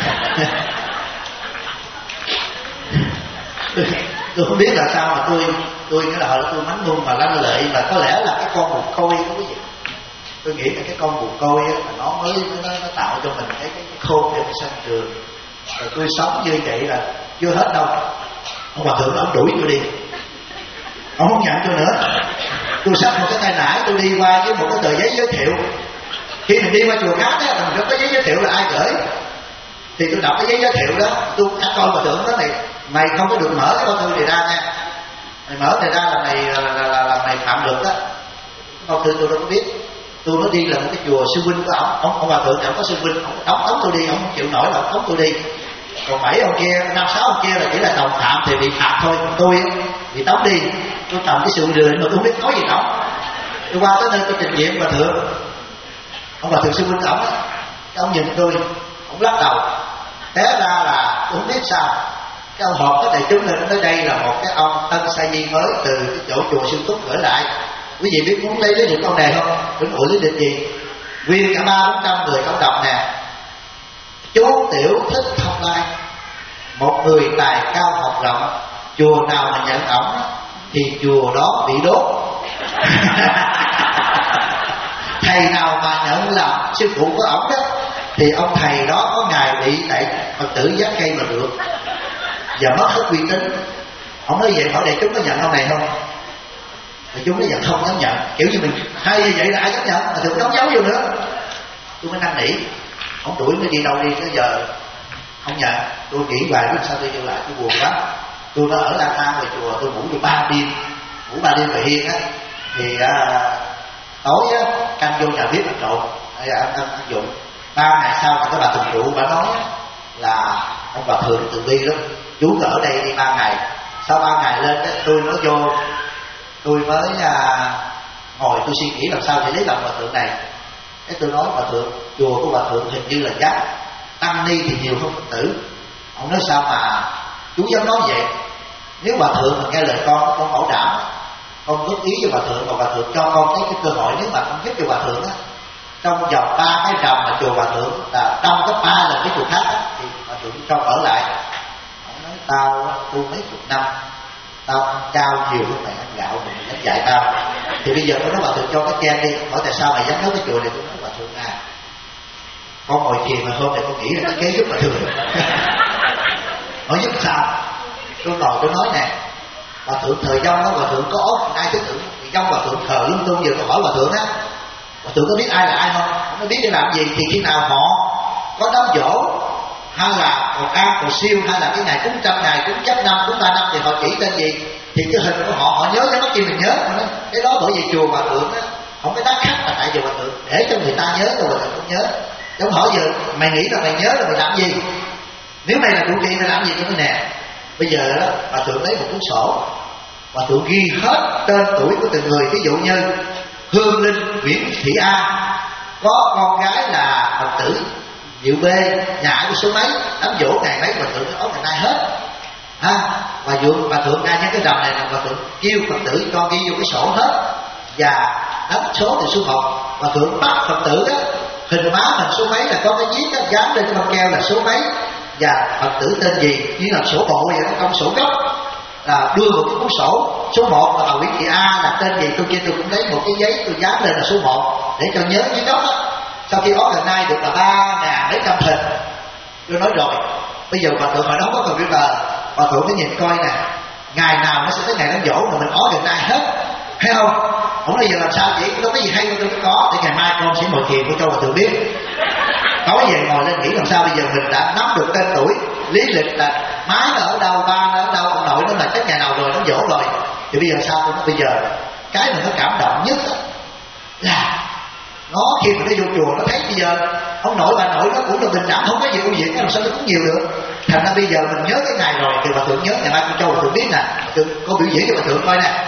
Tôi không biết là sao mà tôi cái là hồi đó tôi mánh luôn mà lanh lợi, mà có lẽ là cái con bồ câu có cái gì. Tôi nghĩ là cái con bồ câu là nó mới nó tạo cho mình cái khôn để mình sanh trường. Rồi tôi sống như vậy là chưa hết đâu. Ông Hòa Thượng ông đuổi tôi đi, ông không nhận tôi nữa. Tôi xách một cái tay nải, tôi đi qua với một cái tờ giấy giới thiệu. Khi mình đi qua chùa khác á, mình có giấy giới thiệu là ai gửi, thì tôi đọc cái giấy giới thiệu đó, tôi các con Hòa Thượng đó này, mày không có được mở cái con thư này ra nha, mày mở này ra là mày là mày phạm luật á. Con thư tôi đâu có biết. Tôi mới đi là một cái chùa sư huynh của ông Hòa Thượng, ông có sư huynh, ông tống tôi đi, ông không chịu nổi là ông tống tôi đi. Còn 7 ông kia, 5-6 ông kia là chỉ là đồng phạm thì bị phạt thôi, còn tôi bị tống đi. Tôi cầm cái sự điều định mà tôi không biết nói gì đâu. Tôi qua tới nơi tôi trình diện Hòa Thượng, ông Hòa Thượng sư huynh ông á, ông nhìn tôi, ông lắc đầu. Té ra là tôi không biết sao, cái ông họp cái đại chúng lên tới đây là một cái ông tân sa di mới từ cái chỗ chùa Sư Túc gửi lại. Quý vị biết muốn lấy lý lịch con này không? Đừng ủi lý lịch gì, nguyên cả 300-400 người cộng đọc nè. Chú Tiểu Thích Thông Lai, một người tài cao học rộng, chùa nào mà nhận ổng thì chùa đó bị đốt. Thầy nào mà nhận làm sư phụ của ổng đó thì ông thầy đó có ngày bị tại Phật tử giác cây mà được, và mất hết uy tín. Ông nói vậy hỏi đại chúng có nhận ông này không? Đại chúng nói nhận không dám nhận, kiểu như mình hay như vậy là ai dám nhận, mà thường đóng dấu vô nữa. Tôi mới năn nỉ, ông đuổi nó đi đâu đi, tới giờ không nhận. Tôi nghĩ hoài biết sao tôi vô lại, tôi buồn lắm. Tôi nó ở lang thang ngoài chùa, tôi ngủ được 3 đêm, ngủ 3 đêm về hiên á, thì tối á canh vô nhà bếp ăn trộn, hay là ăn dụng. 3 ngày sau thì cái bà thường trụ bà nói là ông Bà Thượng từ bi lắm, chú ở đây đi 3 ngày. Sau 3 ngày lên đó, tôi nói vô, tôi mới ngồi tôi suy nghĩ làm sao để lấy lòng Bà Thượng này. Cái tôi nói Bà Thượng, chùa của Bà Thượng hình như là chắc tăng ni thì nhiều hơn Phật tử. Ông nói sao mà chú dám nói vậy? Nếu Bà Thượng mà nghe lời con bảo đảm, con góp ý cho Bà Thượng, và Bà Thượng cho con cái cơ hội, nếu mà con giúp cho Bà Thượng á, trong vòng 3 cái rằm mà chùa Bà Thượng là đông gấp 3 lần cái chùa khác á, thì Bà Thượng cho ở lại. Ông nói tao tu mấy chục năm, tao ăn cao nhiều hơn mày ăn gạo, mày dám dạy tao. Thì bây giờ tôi nói Bà Thượng cho cái chen đi, hỏi tại sao mày dám nói cái chùa này? Tôi nói Bà Thượng con ngồi thiền mà hôm nay con nghĩ là cái kế giúp Bà Thượng. Nói giúp sao? Tôi ngồi tôi nói nè, Bà Thượng thời Dông đó, Bà Thượng có ốc ai thứ tưởng thì Dông Bà Thượng thờ lung tung. Giờ tôi hỏi Bà Thượng á, Bà Thượng có biết ai là ai không? Không có biết để làm gì. Thì khi nào họ có đám dỗ, hay là cầu an cầu siêu, hay là cái ngày cúng 100 ngày, cúng chấp năm, cúng 3 năm, thì họ chỉ tên gì thì cái hình của họ nhớ cho nó chi mình nhớ. Cái đó bởi vì chùa Bà Thượng á không có đắt khách là tại chùa Bà Thượng để cho người ta nhớ, rồi Bà Thượng không nhớ. Giống hỏi giờ mày nghĩ là mày nhớ là mày làm gì? Nếu mày là trụ trì mày làm gì? Tôi nói nè, bây giờ đó Bà Thượng lấy một cuốn sổ, Bà Thượng ghi hết tên tuổi của từng người. Ví dụ như Hương Linh Nguyễn Thị A có con gái là Phật tử Diệu B, nhà của số mấy, đám dỗ ngày mấy, Bà Thượng nói ngày nay hết ha. Và Bà Thượng ra những cái rằm này là Bà Thượng kêu Phật tử cho ghi vô cái sổ hết, và đánh số từ số 1. Bà Thượng bắt Phật tử đó, hình má hình số mấy là có cái viết đó, dán lên băng keo là số mấy, và Phật tử tên gì, như là sổ bộ vậy đó, trong sổ gốc. là đưa một cái cuốn sổ, số 1 là bà Nguyễn Thị A, là tên gì tôi kia tôi cũng lấy một cái giấy tôi dán lên là số 1 để cho nhớ dưới góc á. Sau khi organize được là 3.000 mấy trăm hình, tôi nói rồi bây giờ bà thượng mà nó không có computer, bà thượng mới nhìn coi nè, ngày nào nó sẽ tới ngày đám dỗ mà mình organize hết, thấy không? Không bây giờ làm sao vậy, có cái gì hay tôi mới có, để ngày mai con sẽ ngồi thiền cho bà thượng biết. Tối về ngồi lên nghĩ làm sao bây giờ mình đã nắm được tên tuổi, lý lịch là má nó ở đâu, ba nó ở đâu, ông nội nó là chắc ngày nào rồi nó dỗ rồi, thì bây giờ sao? Tôi nói bây giờ cái mà nó cảm động nhất là nó khi mà nó vô chùa nó thấy bây giờ ông nội bà nội nó cũng là bình đẳng, không có gì ưu việt, làm sao nó cũng nhiều được. Thành ra bây giờ mình nhớ cái ngày rồi thì bà thượng nhớ ngày mai con cho bà thượng biết nè, con biểu diễn cho bà thượng coi nè,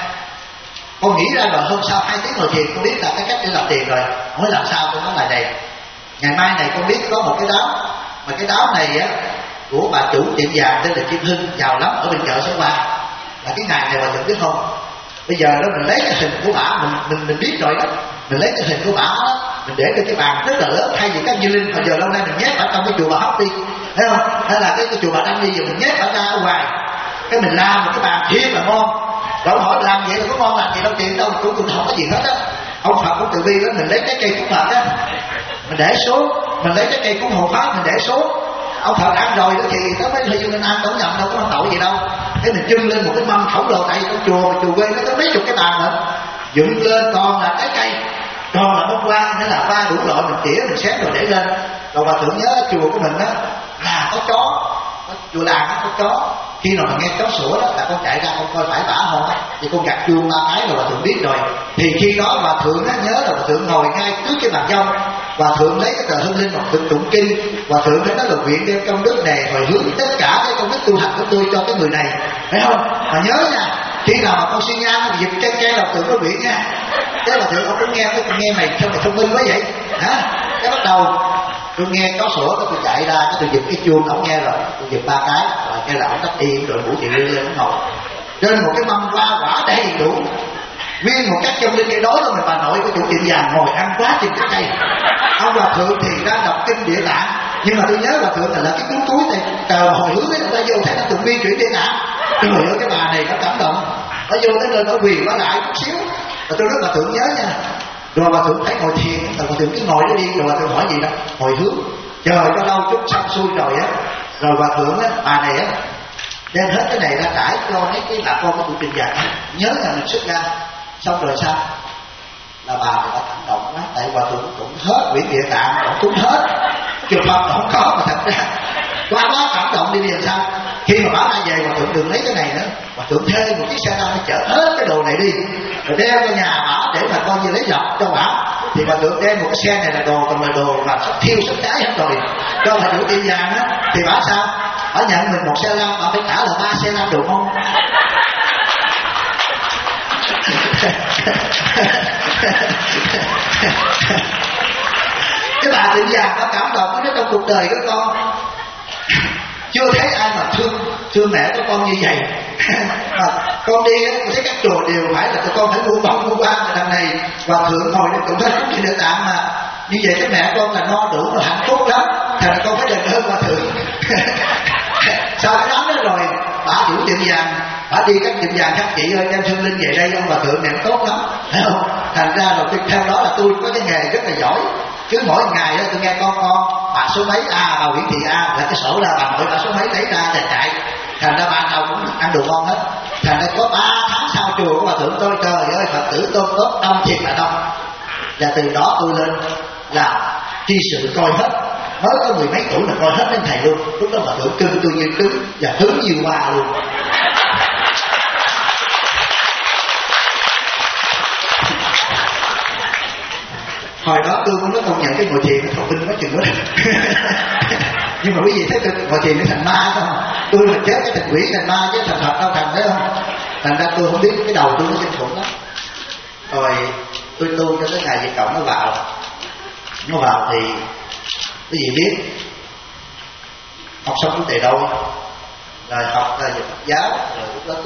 con nghĩ ra rồi hôm sau 2 tiếng ngồi thiền con biết là cái cách để làm tiền rồi, không biết làm sao. Tôi nói lại này, ngày mai này con biết có một cái đám, mà cái đám này á của bà chủ tiệm vàng tên là Kim Hưng, giàu lắm, ở bên chợ số 3, là cái ngày này bà thượng biết không? Bây giờ đó mình lấy cái hình của bà, mình biết rồi đó, mình lấy cái hình của bà đó, mình để trên cái bàn rất là lớn, thay vì các Như Linh hồi giờ lâu nay mình nhét bà trong cái chùa bà Hóc đi, thấy không? Hay là cái chùa bà Đăng đi, giờ mình nhét bà ra ở ngoài, cái mình làm một cái bàn thiệt là ngon. Đâu hỏi làm vậy là có ngon làm gì đâu, tiền đâu cũng không có gì hết á. Ông Phật cũng từ bi đó, mình lấy cái cây cúng Phật á, mình để xuống, mình lấy cái cây cúng hộ pháp mình để xuống. Ông Phật ăn rồi đó thì nó mới hơi mình ăn, đâu nhầm đâu có tội gì đâu. Thế mình trưng lên một cái mâm khổng lồ, tại vì trong chùa mà chùa quê nó có mấy chục cái bàn nữa, dựng lên toàn là trái cây, toàn là bông hoa, nên là hoa đủ loại, mình tỉa mình xé rồi để lên. Rồi bà thượng nhớ chùa của mình á là có chó, chùa làng có chó, khi nào mà nghe chó sủa đó là con chạy ra con coi phải bả không á, thì con gạt chuông 3 cái rồi bà thượng biết rồi. Thì khi đó bà thượng á nhớ là bà thượng ngồi ngay trước cái bàn dông, bà thượng lấy cái tờ hương linh, bà thượng tụng kinh, bà thượng phải nói là nguyện đem công đức này hồi hướng tất cả cái công đức tu hành của tôi cho cái người này, thấy không? Mà nhớ nha, khi nào mà con xin nhang thì giật cái đầu tượng có nguyện nha. Thế bà thượng ông cũng nghe, tôi nghe mày sao mày thông minh quá vậy hả? Cái bắt đầu tôi nghe có sủa, tôi chạy ra, cái tôi giật cái chuông, ổng nghe rồi, tôi giật 3 cái, rồi cái là ổng đắp yên rồi mũ chị lên ổng ngồi trên một cái mâm hoa quả đầy đủ, nguyên một các trong linh cây đối thôi mà bà nội của chủ tiệm vàng ngồi ăn quá chừng cái cây. Ông bà thượng thì đang đọc kinh Địa Tạng, nhưng mà tôi nhớ bà thượng là cái cuốn túi này chờ hồi hướng ấy, người ta vô thấy nó tụng viên chuyển Địa Tạng. Trời ơi, cái bà này nó cảm động, nó vô tới nơi nó quỳ nó lại chút xíu, và tôi rất bà thượng nhớ nha. Rồi bà thượng thấy ngồi thiền, rồi bà thượng cứ ngồi đó đi, rồi bà thượng hỏi gì đó, hồi hướng, chờ cho lâu chút xong xuôi rồi á, rồi bà thượng á, bà này á, đem hết cái này ra trải cho mấy cái bà con của tụi Trình Vàng, nhớ là mình xuất ra, xong rồi sao? Là bà thì đã cảm động quá, tại bà thượng cũng hết quyển Địa Tạng, cũng hết, chùa Phật không có, mà thật ra quá cảm động đi làm sao? Khi mà bà ra về, bà thượng đừng lấy cái này nữa, bà thượng thuê một chiếc xe ra để chở hết cái đồ này đi, rồi đem vào nhà bà để mà coi như lấy lọc cho bà. Thì bà thượng đem một cái xe này là đồ, còn là đồ mà sắp thiêu sắp cháy hết rồi, cho bà chủ tiệm vàng á. Thì bà sao? Bà nhận mình một xe lam, bà phải trả là 3 xe lam được không? Cái bà tiệm vàng bà cảm động nó trong cuộc đời của con, chưa thấy ai mà thương mẹ của con như vậy. Mà con đi á, con thấy các chùa đều phải là tụi con phải mua bông mua quan, đằng này hòa thượng ngồi để cũng hết cũng Địa Tạng mà như vậy cái mẹ con là no đủ và hạnh phúc lắm, thành ra con phải đền ơn hòa thượng. Sau cái đó rồi bà chủ tiệm vàng, bà đi các tiệm vàng các chị ơi đem hương linh về đây, ông hòa thượng này tốt lắm, thấy không? Thành ra rồi theo đó là tôi có cái nghề rất là giỏi, cứ mỗi ngày đó tôi nghe con bà số mấy bà Nguyễn Thị A là cái sổ là bà nội bà số mấy lấy ra để chạy, thành ra bà nào cũng ăn đồ ngon hết. Thành ra có 3 tháng sau chùa của hòa thượng tôi, trời ơi Phật tử tôi tốt đông thiệt là đông. Và từ đó tôi lên là tri sự coi hết, mới có 10 mấy tuổi là coi hết đến thầy luôn. Lúc đó hòa thượng cưng tôi như cứng và hướng như hoa luôn. Hồi đó tôi cũng có công nhận cái ngồi thiền nó thông minh quá chừng quá. Nhưng mà quý vị thấy tôi ngồi thiền nó thành ma không? Tôi là chết cái thành quỷ thành ma chứ thành thật đâu, thành thấy không? Thành ra tôi không biết, cái đầu tôi nó kinh khủng lắm. Rồi tôi tu cho tới ngày Việt Cộng nó vào thì quý vị biết học xong của Tề Đôi rồi học là về Phật giáo, rồi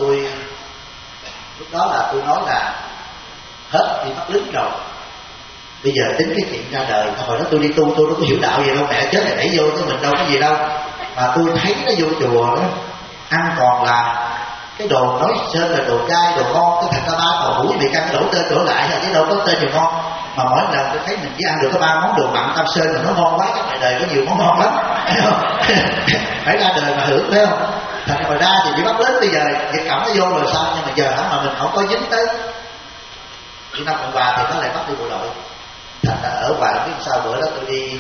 lúc đó là tôi nói là hết đi bắt lính rồi, bây giờ tính cái chuyện ra đời. Hồi đó tôi đi tu tôi đâu có hiểu đạo gì đâu, mẹ chết thì đẩy vô chứ mình đâu có gì đâu. Mà tôi thấy nó vô chùa đó ăn còn là cái đồ nói trên là đồ cay đồ ngon, cái thành ra ba còn mũi bị căng cái đổ tên đổ lại rồi chứ đâu có tên gì ngon. Mà mỗi lần tôi thấy mình chỉ ăn được có 3 món đồ mặn Tam Sơn mà nó ngon quá, chắc ngoài đời có nhiều món ngon lắm. Phải ra đời mà hưởng, thấy không? Thành ra ra thì bị bắt đến bây giờ Việt Cộng nó vô rồi sao, nhưng mà giờ hả mà mình không có dính tới. Khi năm Cộng Hòa thì nó lại bắt đi bộ đội. Thành ra ở ngoài biết sao bữa đó tôi đi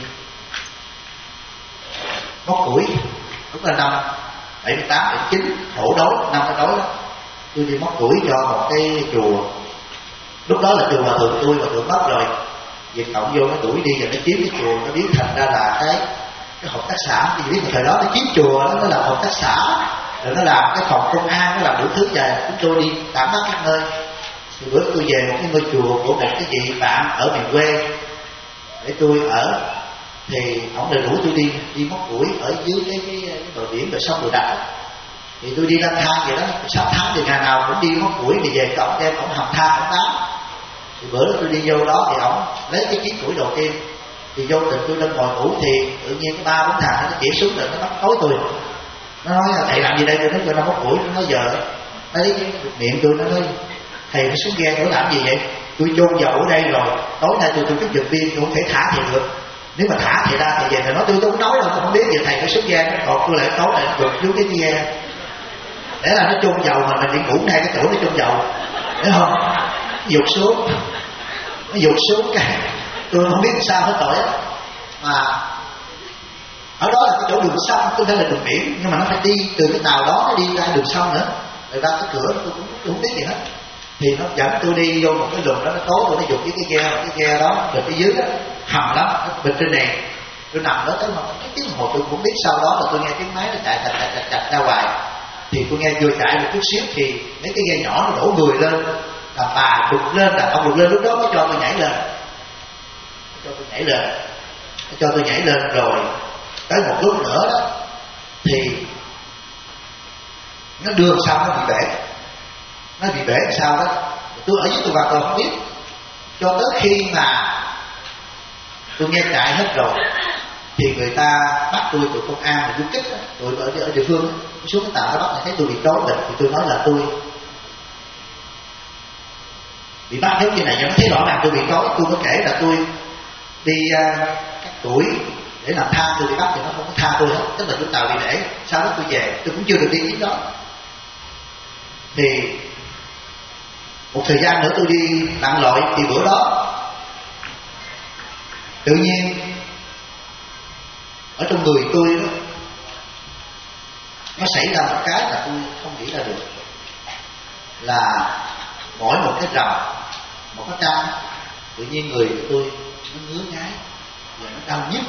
móc củi, lúc là năm 78, 79, hổ đối, năm cái đối đó. Tôi đi móc củi cho một cái chùa. Lúc đó là chùa hòa thượng tôi, hòa thượng mất rồi. Việt Cộng vô nó đuổi đi và nó chiếm cái chùa, nó biến thành ra là cái hợp tác xã. Thì biết mà thời đó nó chiếm chùa đó, nó làm hợp tác xã, rồi nó làm cái phòng công an, nó làm đủ thứ. Và chúng tôi đi tản mát các nơi. Thì bữa tôi về một cái ngôi chùa của một cái vị bạn ở miền quê để tôi ở, thì ông lại rủ tôi đi móc củi ở dưới cái bờ biển, bờ sông, bờ đạch. Thì tôi đi lang thang vậy đó, 6 tháng thì ngày nào cũng đi móc củi, thì về cổng đem ổng hầm than ổng bán. Thì bữa đó tôi đi vô đó thì ổng lấy cái chiếc củi đầu tiên, thì vô tình tôi đang ngồi ngủ thì tự nhiên cái 3-4 thằng nó chỉ xuống rồi nó bắt tối tôi. Nó nói là thầy làm gì đây? Tôi nói cho nó móc củi. Nó nói giờ lấy cái miệng tôi, nó nói thầy phải xuống ghe, tôi làm gì vậy? Tôi chôn dầu ở đây rồi, tối nay tôi tiếp dược viên, tôi không thể thả thầy được. Nếu mà thả thầy ra thì về thầy nói tôi không nói đâu, tôi không biết. Giờ thầy phải xuống ghe, còn tôi lại tối lại vượt xuống cái ghe để là nó chôn dầu, mà mình đi ngủ ngay cái chỗ nó chôn dầu, thấy không? Nó vụt xuống cái tôi không biết sao hết tội á. Mà ở đó là cái chỗ đường sông, tôi phải là đường biển, nhưng mà nó phải đi từ cái tàu đó nó đi ra đường sông nữa, rồi ra cái cửa tôi cũng không biết gì hết. Thì nó dẫn tôi đi vô một cái lùm đó, nó tối tôi nó vụt với cái ghe đó, rồi phía dưới đó hầm lắm, nó bịch trên nền. Tôi nằm đó tới một cái tiếng đồng hồ tôi cũng biết. Sau đó là tôi nghe tiếng máy nó chạy chạch ra ngoài. Thì tôi nghe vừa chạy một chút xíu thì mấy cái ghe nhỏ nó đổ người lên, là bà đục lên, là ông đục lên. Lúc đó mới cho tôi nhảy lên, cho tôi nhảy lên rồi tới một lúc nữa đó thì nó đưa sao nó bị bể sao đó. Tôi ở dưới tôi hoàn toàn không biết, cho tới khi mà tôi nghe chạy hết rồi thì người ta bắt tôi, tụi công an và du kích đó, tụi ở địa phương đó, xuống cái tàu nó bắt, thấy tôi bị trói bệnh. Thì tôi nói là tôi bị bắt giống như này, cho nó thấy rõ ràng tôi bị trói. Tôi có kể là tôi đi cắt tuổi để làm than, tôi bị bắt thì nó không có tha tôi hết, tức là tôi tàu bị để. Sau đó tôi về, tôi cũng chưa được đi tiếp đó. Thì một thời gian nữa tôi đi lặn lội, thì bữa đó tự nhiên ở trong người tôi đó nó xảy ra một cái là tôi không nghĩ ra được, là mỗi một cái rằm, một cái trăng, tự nhiên người của tôi nó ngứa ngáy và nó đau nhức.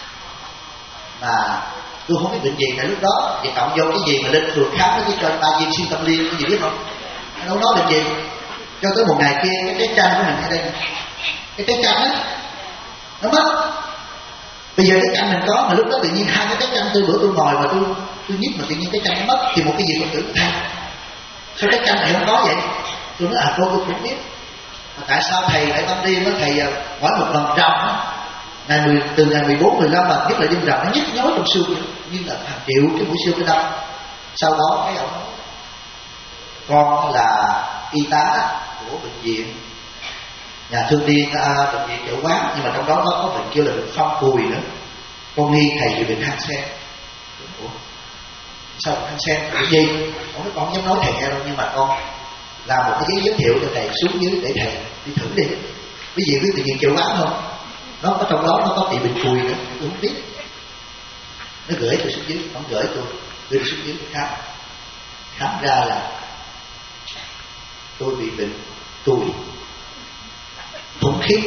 Mà tôi không biết bệnh gì, tại lúc đó thì cộng vô cái gì mà lên phường khám nó cho 3 viên xuyên tâm liên, cái gì biết không? Nó đâu nói bệnh gì. Cho tới một ngày kia cái trái chanh của mình ở đây, cái trái chanh á nó mất. Bây giờ cái chanh mình có, mà lúc đó tự nhiên 2 cái trái chanh, tôi bữa tôi ngồi mà tôi nhíp mà tự nhiên cái chanh nó mất. Thì một cái gì Phật tử thay, sao cái chanh này không có vậy? Tôi nói cô tôi cũng biết. Mà tại sao thầy lại Tâm Liên đó, thầy mỗi một lần rằm á, từ ngày 14, 15 mà nhất là đêm rằm nó nhức nhối trong xương như là hàng triệu cái mũi xương cái đâm. Sau đó cái ông nói con là y tá của bệnh viện nhà thương điên, bệnh viện Chợ Quán, nhưng mà trong đó nó có bệnh kêu là bệnh phong cùi nữa. Con nghi thầy bị bệnh Hansen. Ủa sao bệnh Hansen là cái gì? Con nói con không dám nói thầy nghe đâu, nhưng mà con làm một cái giấy giới thiệu cho thầy xuống dưới để thầy đi thử đi. Quý vị biết bệnh viện Chợ Quán không? Nó có trong đó nó có bị bệnh cùi nữa, tôi không biết. Nó gửi tôi xuống dưới, không gửi tôi xuống dưới để khám ra là tôi bị bệnh cùi khủng khiếp.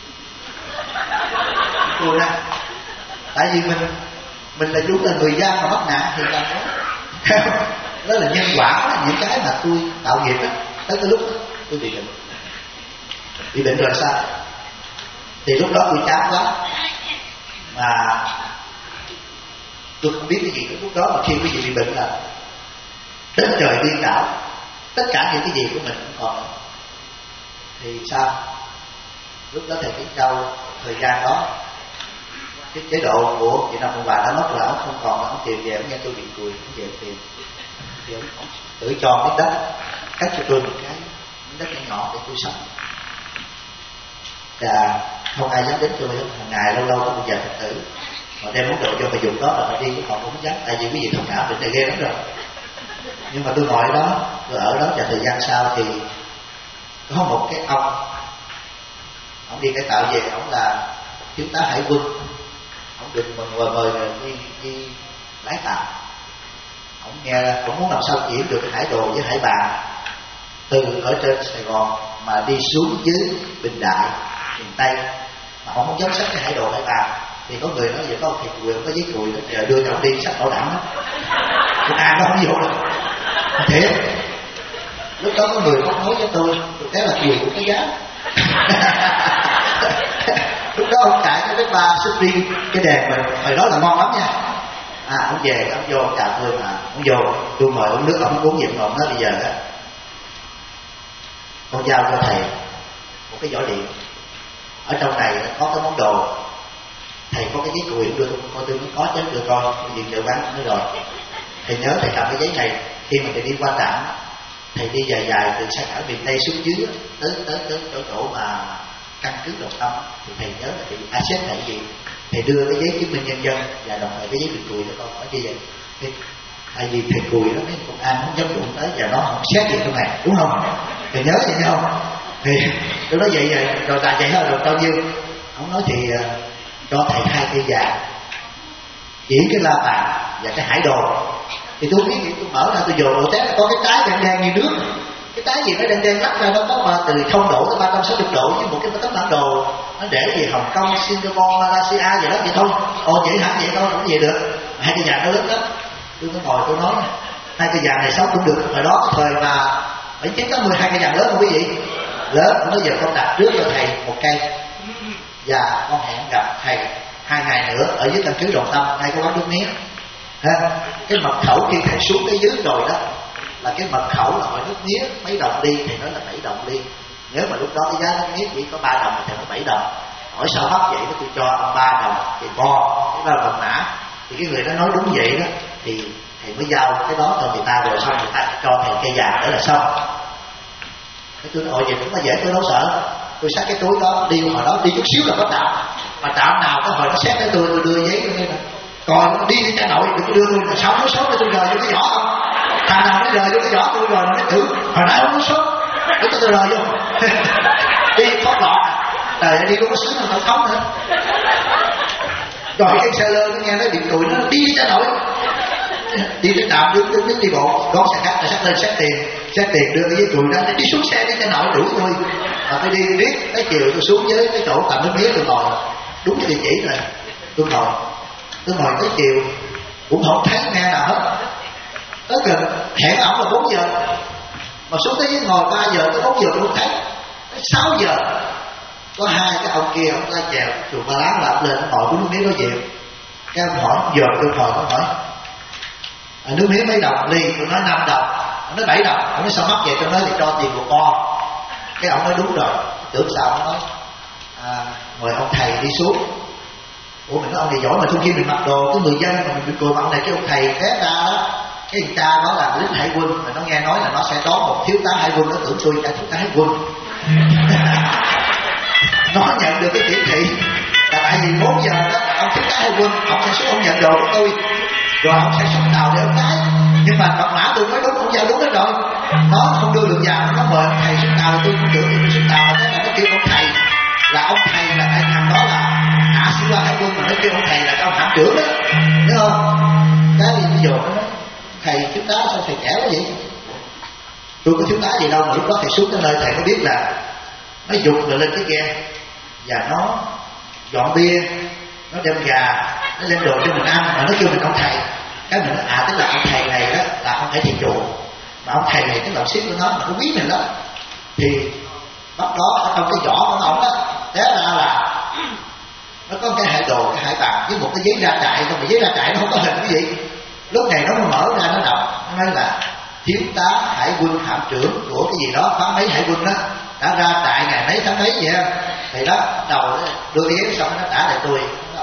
Tôi ra, tại vì mình là chúng là người gian mà mắc nạn thì làm đó là nhân quả, đó là những cái mà tôi tạo nghiệp đó. Tới cái lúc đó, tôi bị bệnh rồi sao? Thì lúc đó tôi chán quá, mà tôi không biết cái gì. Lúc đó mà khi quý vị bị bệnh là đến trời điên đảo, tất cả những cái gì của mình cũng còn. Thì sao? Lúc đó thầy Kiến Châu thời gian đó cái chế độ của Việt Nam Cộng Hòa đã mất là ông không còn, ông tìm về, ông nghe tôi bị cười, ông về tìm thì ông tự cho miếng đất cắt cho tôi một cái miếng đất nhỏ để tôi sống, và không ai dám đến tôi hết. Hàng ngày lâu lâu có một vài Phật tử mà đem món đồ cho mà dùng đó là phải đi, chứ còn không dám, tại vì quý vị thông cảm bệnh này ghê lắm rồi. Nhưng mà tôi ngồi đó, tôi ở đó, và thời gian sau thì có một cái ông đi cải tạo về, ông là thiếu tá hải quân, ông được mời đi lái tàu. Ông nghe ông muốn làm sao chuyển được hải đồ với hải bàn từ ở trên Sài Gòn mà đi xuống dưới Bình Đại miền Tây, mà ông không dám xách cái hải đồ hải bàn. Thì có người nói vậy, có thầy quyền có giấy cùi đó, giờ đưa cho ông đi xách bảo đảm đó, công an nó không vô được thiệt. Lúc đó có người móc nối với tôi thế là quyền của cái giá. Lúc đó ông chạy cái ba Supreme, cái đèn mà hồi đó là ngon lắm nha. Ông về ông vô chào tôi, mà ông vô tôi mời uống nước, ông uống gì ông nói bây giờ á con giao cho thầy một cái vỏ điện, ở trong này có cái món đồ, thầy có cái giấy cùi đưa tôi mới có chứ, đưa con việc chợ bán nói rồi thầy nhớ thầy cầm cái giấy này, khi mà thầy đi qua trạm thầy đi dài dài từ xa cả miền Tây xuống dưới tới chỗ mà căn cứ Đồng Tâm, thì thầy nhớ là thầy xét thầy gì, thầy đưa cái giấy chứng minh nhân dân và đồng thời cái giấy bình cùi cho con. Nói như vậy thì, tại vì thầy cùi đó mấy công an không dám đụng tới và nó không xét gì trong này, đúng không? Thầy nhớ vậy không? Thì tôi nói vậy rồi là vậy thôi, rồi bao nhiêu? Ông nói thì cho thầy 2 cây vàng, chỉ cái la bàn và cái hải đồ. Thì tôi biết vậy, tôi mở ra tôi dồn đồ test, có cái trái đen đen như nước, cái trái gì nó đen đen lắc ra, nó có mà từ 0 độ tới 360 độ, với một cái tấm bản đồ nó để gì Hồng Kông, Singapore, Malaysia vậy đó, vậy thôi. Vậy hẳn vậy thôi, không vậy được. 2 cây vàng nó lớn lắm. Tôi mới ngồi tôi nói 2 cây vàng này sống cũng được. Hồi đó thời mà 79-80 2 cây vàng lớn không quý vị? Lớn. Bây giờ con đặt trước cho thầy 1 cây, và con hẹn gặp thầy 2 ngày nữa ở dưới căn cứ Đồng Tâm, ngay có quán nước mía. Cái mật khẩu khi thầy xuống cái dưới rồi đó là cái mật khẩu là hỏi nước mía mấy đồng ly, thầy nói là 7 đồng ly. Nếu mà lúc đó cái giá nước mía chỉ có 3 đồng thì thầy nói 7 đồng. Hỏi sao mắc vậy đó, tôi cho ông 3 đồng thì bo, cái đó là đồng mã. Thì cái người đó nói đúng vậy đó, thì thầy mới giao cái đó cho người ta, rồi xong người ta cho thầy cây vàng để là xong. Cái tôi nói vậy cũng là dễ, tôi đâu sợ. Tôi xách cái túi đó đi, hồi đó đi chút xíu là có trạm, mà trạm nào có hồi nó xét tới tôi đưa giấy cho nên còn nó đi cha nội đừng có đưa tôi mà 6 số để tôi rời vô cái vỏ không. Thằng nào nó rời vô cái vỏ tôi rồi nó thử hồi nãy không có số để tôi rời vô. Đi thoát lọt trời ơi, đi có sướng mà tao khóc nữa. Rồi cái xe lơ nó nghe nó điện tụi nó đi cha nội, đi tới trạm đứng đi bộ đón xe khách, sách lên xét tiền đưa cái giấy cùi ra đi xuống xe đi cha nội đuổi tôi. Mà tôi đi biết cái chiều tôi xuống dưới cái chỗ tầm nước mía tôi ngồi đúng cái địa chỉ rồi, tôi ngồi tới chiều cũng không thấy nghe nào hết. Tới gần hẹn ổng là 4 giờ mà xuống tới dưới ngồi 3 giờ tới 4 giờ tôi không thấy. Tới 6 giờ có 2 cái ông kia ông ra chèo chùa Ba Láng là lên ngồi uống nước mía nói chuyện. Cái ông hỏi giờ tôi hỏi nước mía mấy đồng ly, tôi nói 5 đồng, ông nói 7 đồng, ông nói sao mắc vậy, tôi nói thì cho tiền của con. Cái ông nói đúng rồi, tưởng sao ông nói mời ông thầy đi xuống. Ủa mình nói ông này giỏi mà trong khi mình mặc đồ cái người dân mà mình cười mặt này, cái ông thầy té ra đó, cái người ta đó là lính hải quân mà nó nghe nói là nó sẽ đón một thiếu tá hải quân, nó tưởng tôi cả thiếu tá hải quân. Nó nhận được cái chỉ thị là tại vì 4 giờ đó ông thiếu tá hải quân ông sẽ xuống ông nhận đồ của tôi, rồi ông sẽ xuống tàu để ông lái. Nhưng mà mật mã tôi nói đúng, ông giao đúng hết rồi, nó không đưa được vào, nó mời ông thầy xuống tàu, tôi không tưởng tôi xuống tàu, thế là nó kêu ông thầy là ông thầy là cái thằng đó là hạ sĩ quan hải quân, mà nó kêu ông thầy là cái ông hạm trưởng đó, hiểu không? Cái gì bây giờ nó nói thầy thiếu tá sao thầy kẻo vậy? Tôi có thiếu tá gì đâu, mà lúc đó thầy xuống tới nơi thầy mới biết là nó giục rồi lên cái ghe và nó dọn bia, nó đem gà, nó đem đồ cho mình ăn, mà nó kêu mình ông thầy. Cái mình nói tức là ông thầy này đó là không phải thầy chùa, mà ông thầy này cái lòng xếp của nó mà nó quý mình đó. Thì bắt đó ở trong cái vỏ của ông đó té ra là nó có cái hải đồ, cái hải bàn với một cái giấy ra trại, nhưng mà giấy ra trại nó không có hình cái gì. Lúc này nó mới mở ra nó đọc, nó nói là thiếu tá hải quân hạm trưởng của cái gì đó phán mấy hải quân đó đã ra trại ngày mấy tháng mấy vậy. Thì đó đầu đưa cái giấy xong nó trả lại tôi. Ông thầy ngồi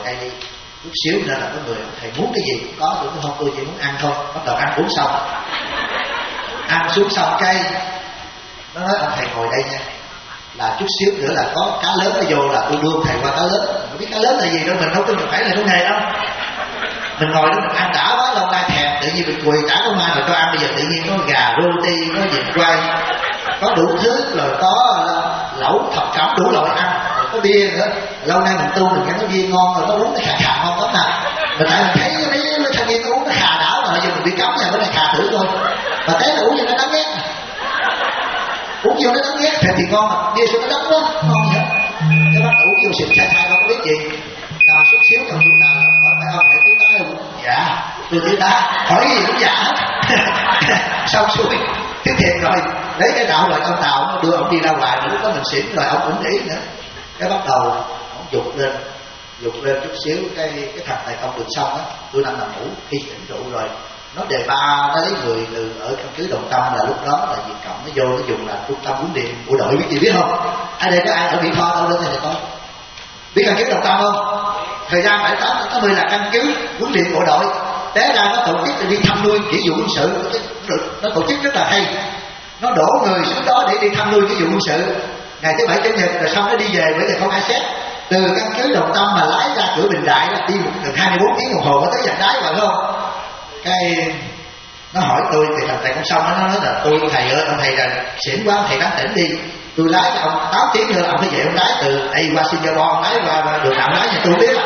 đây đi chút xíu nữa là có người thầy muốn cái gì cũng có, tôi không, tôi chỉ muốn ăn thôi. Bắt đầu ăn uống xong, ăn xuống xong cái nó nói ông thầy ngồi đây nha, là chút xíu nữa là có cá lớn nó vô là tôi đưa thầy qua cá lớn. Không biết cá lớn là gì đâu, mình đâu có phải là trong nghề đâu. Mình ngồi đó mình ăn đã quá, lâu nay thèm, tự nhiên mình quỳ cả con ma rồi cho ăn. Bây giờ tự nhiên có gà roti, có vịt quay, có đủ thứ, rồi có lẩu thập cẩm đủ loại ăn, rồi có bia nữa. Lâu nay mình tu mình nghe có bia ngon rồi, nó uống nó khà khà ngon lắm mà. Mình tại mình thấy mấy thanh niên nó uống nó khà đã mà, giờ mình bị cấm nha, bữa nay khà thử thôi. Mà thế là uống vô nó đáng ghét, uống vô nó đáng ghét thì ngon mà bia xuống nó đắng quá ngon vậy. Cái bắt đầu uống vô xịt khai đâu có biết gì, nằm chút xíu trong chúng ta hỏi phải không để cứu tá không? Dạ tôi cứu tá, hỏi gì cũng dạ hết. Xong xuôi cái thiền rồi lấy cái đạo loại con tàu nó đưa ông đi ra ngoài, lúc đó mình xỉn rồi ông cũng nghĩ nữa. Cái bắt đầu ông dục lên chút xíu, cái thằng này không được xong á, tôi nằm ngủ khi tỉnh rượu rồi. Nó đề ba nó lấy người từ ở căn cứ Đồng Tâm, là lúc đó là Việt Cộng nó vô nó dùng là trung tâm huấn luyện bộ đội, biết gì biết không? Ở đây có ai ở Mỹ Tho đâu lên này coi, biết căn cứ Đồng Tâm không? Thời gian 78-80 là căn cứ huấn luyện bộ đội. Té ra nó tổ chức đi thăm nuôi nghĩa vụ quân sự, nó tổ chức rất là hay. Nó đổ người xuống đó để đi thăm nuôi nghĩa vụ quân sự. Ngày thứ 7 Chủ nhật rồi xong nó đi về, bởi vì không ai xét. Từ căn cứ Đồng Tâm mà lái ra cửa Bình Đại là đi một gần 24 tiếng đồng hồ mới tới Vành Đái, phải không? Cái nó hỏi tôi thì thằng thầy con xong nó nói là tôi thầy ơi, ông thầy là xỉn quá, thầy đáng tỉnh đi. Tôi lái cho ông 8 tiếng nữa ông phải về ông lái từ đây qua Singapore, ông lái qua đường nào lái nhà tôi biết.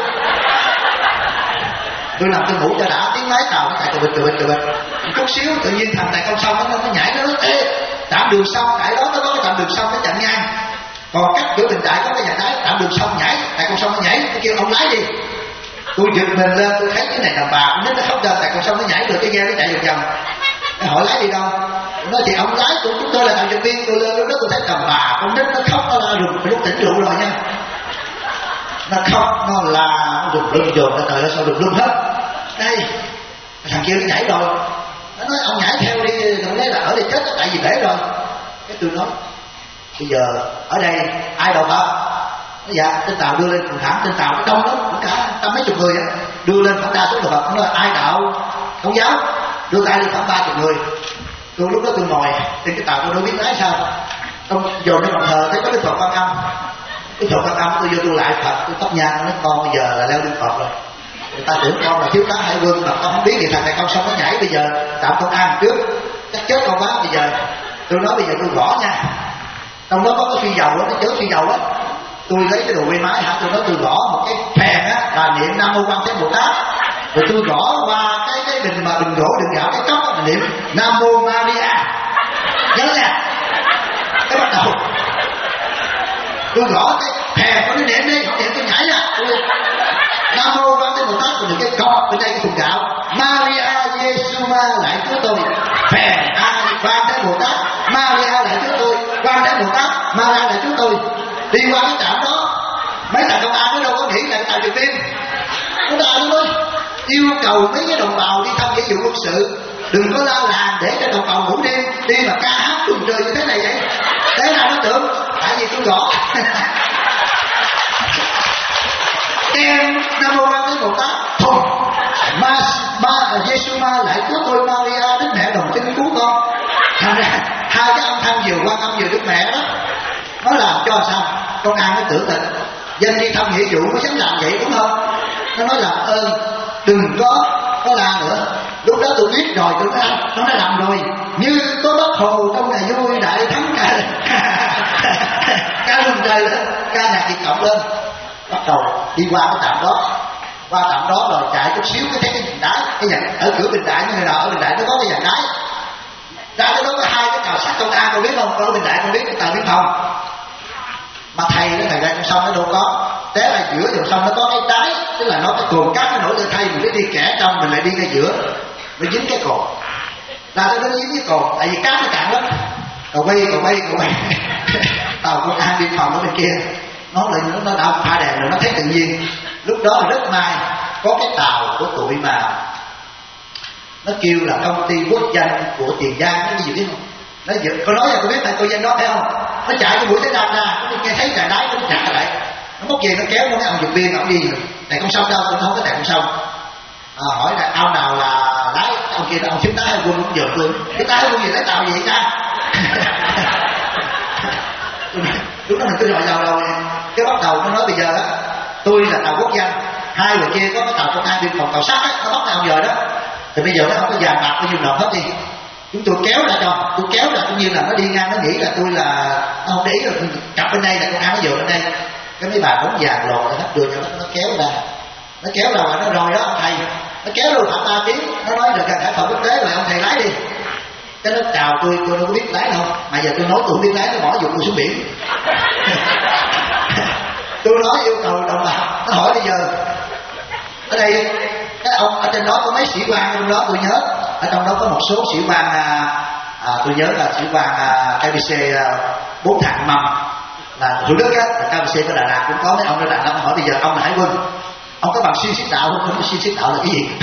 Tôi nằm tôi ngủ cho đã, tiếng lái tàu nó chạy từ bịch chút xíu tự nhiên thằng này không xong nó nhảy, nó nói ê tạm đường xong, tại đó nó có cái tạm đường xong nó chặn ngang, còn cách cửa Bình Đại có cái nhà đáy tạm đường xong nhảy, tại con xong nó nhảy, nó kêu ông lái đi. Tôi giật mình lên, tôi thấy cái này đàn bà con nít nó khóc lên, tại con xong nó nhảy được cái ghe nó chạy vòng vòng. Nó hỏi lái đi đâu, nó thì ông lái của chúng tôi là thằng nhân viên. Tôi lên lúc đó tôi thấy đàn bà con nít nó khóc, nó la rùng lúc tỉnh rượu rồi nha, nó khóc nó là nó rùng lưng dồn nó, trời ơi sao rùng lưng hết. Đây thằng kia nó nhảy rồi, nó nói ông nhảy theo đi, thằng đấy là ở đây chết tại vì bể rồi. Cái tôi nói bây giờ ở đây ai đầu Phật? Nó dạ trên tàu đưa lên phòng thảm, trên tàu nó đông lắm, cũng cả 100 mấy chục người á, đưa lên khoảng đa số đầu Phật. Nó nói ai đạo Công giáo, đưa tay lên khoảng 30 người. Tôi lúc đó tôi ngồi trên cái tàu tôi đâu biết lái sao, trong dồn cái bàn thờ thấy có cái Phật Quan Âm, cái Phật Quan Âm tôi vô tôi lại Phật, tôi tóc nhang nó con bây giờ là leo lên Phật rồi. Người ta tưởng con là thiếu tá hải quân mà con không biết, thì thằng này con xong nó nhảy, bây giờ tạm con ăn trước chắc chết con quá. Bây giờ tôi nói bây giờ tôi gõ nha, trong đó có cái phi dầu đó, nó chứa phi dầu đó, tôi lấy cái đồ quay máy hả, tôi nói tôi gõ một cái phèn á là niệm Nam Mô Quan Thế Bồ Tát, rồi tôi gõ qua cái bình mà bình gỗ đựng gạo cái cốc là niệm Nam Mô Maria, nhớ nè. Cái bắt đầu tôi gõ cái phèn, tôi niệm đi, không niệm tôi nhảy ra, Nam Mô Quan Thế Bồ Tát, rồi cái cốc bên đây cái thùng gạo Maria Giê-xu-ma lại Chúa tôi, phèn Quan Thế Bồ Tát, Maria lại Chúa tôi, Quan Thế Bồ Tát, Maria lại Chúa tôi. Đi qua cái trạm đó, mấy thằng công an nó đâu có nghĩ là tại Việt Tiên, nó ta nó nói yêu cầu mấy cái đồng bào đi thăm nghĩa vụ quân sự đừng có la làng để cho đồng bào ngủ đêm, đi mà ca hát tuần trời như thế này vậy. Thế nào nó tưởng tại vì tôi gõ em Nam Mô Quan Thế Bồ Tát thùng Giê-xu-ma lại Chúa tôi, Maria Đức Mẹ đồng trinh cứu con. Thành ra hai cái âm thanh vừa Quan Âm vừa Đức Mẹ đó, nó làm cho sao công an nó tưởng là dân đi thăm nghĩa vụ nó dám làm vậy đúng không? Nó nói làm ơn đừng có la nữa. Lúc đó tôi biết rồi, tôi nói nó đã làm rồi, như có Bác Hồ trong ngày vui đại thắng ca lưng trời lên, ca nhạc Việt Cộng lên. Bắt đầu đi qua cái trạm đó, rồi chạy chút xíu cái thấy cái Vành Đái, cái nhà ở cửa Bình Đại, người nào ở Bình Đại nó có cái Vành Đái, ra cái đó có hai cái cào sắt công an, con biết không? Con ở Bình Đại con biết cái tàu biên phòng. Mà thầy nó thầy ra trong sông nó đâu có, té ra giữa dòng sông nó có cái đáy, tức là nó cái cồn cát nó nổi lên, thay mình đi kẻ trong mình lại đi ra giữa, nó dính cái cồn, ra tới nó dính cái cồn, tại vì cát nó cạn lắm. Cầu bay tàu công an biên phòng ở bên kia nó lại nó đau pha đèn rồi nó thấy tự nhiên. Lúc đó là rất may có cái tàu của tụi mà nó kêu là công ty quốc danh của Tiền Giang, cái gì biết không? Nó có nói là tôi biết tại cô danh đó phải không? Nó chạy cái mũi tới đâm ra, nó nghe thấy Vành Đái nó chạy lại, nó móc về nó kéo nó nói ông giật biên ông đi này con sông đâu, tôi không có tại con sông. Hỏi là ao nào là lái, ông kia ông thiếu tá hay quân cũng giật tôi, thiếu tá hay quân gì lấy tàu gì ra. Lúc đó mình cứ hỏi vào đầu cái bắt đầu nó nói bây giờ á tôi là tàu quốc danh, hai người kia có cái tàu công an biên phòng tàu sắt á, nó bắt ông giờ đó thì bây giờ nó không có vàng bạc bao nhiêu nộp hết đi, chúng tôi kéo ra cho, tôi kéo ra cũng như là nó đi ngang nó nghĩ là tôi là nó không để ý rồi cặp bên đây là công an nó dựa bên đây, cái mấy bà đóng vàng lột rồi hết đưa cho nó kéo ra và nó rồi đó ông thầy, nó kéo luôn khoảng 3 tiếng, nó nói được cả phận quốc tế rồi ông thầy lái đi. Cái nó chào tôi đâu có biết lái đâu, mà giờ tôi nói tôi không biết lái, nó bỏ dục tôi xuống biển. Tôi nói yêu cầu đồng bào, nó hỏi bây giờ ở đây cái ông ở trên đó có mấy sĩ quan trong đó tôi nhớ, ở trong đó có một số sĩ quan tôi nhớ là sĩ quan KBC 4 thằng mầm là Thủ Đức á, KBC của Đà Lạt cũng có mấy ông ở Đà Nẵng. Hỏi bây giờ ông là hải quân, ông có bằng xuyên xích đạo không? Không có xuyên xích đạo là cái gì?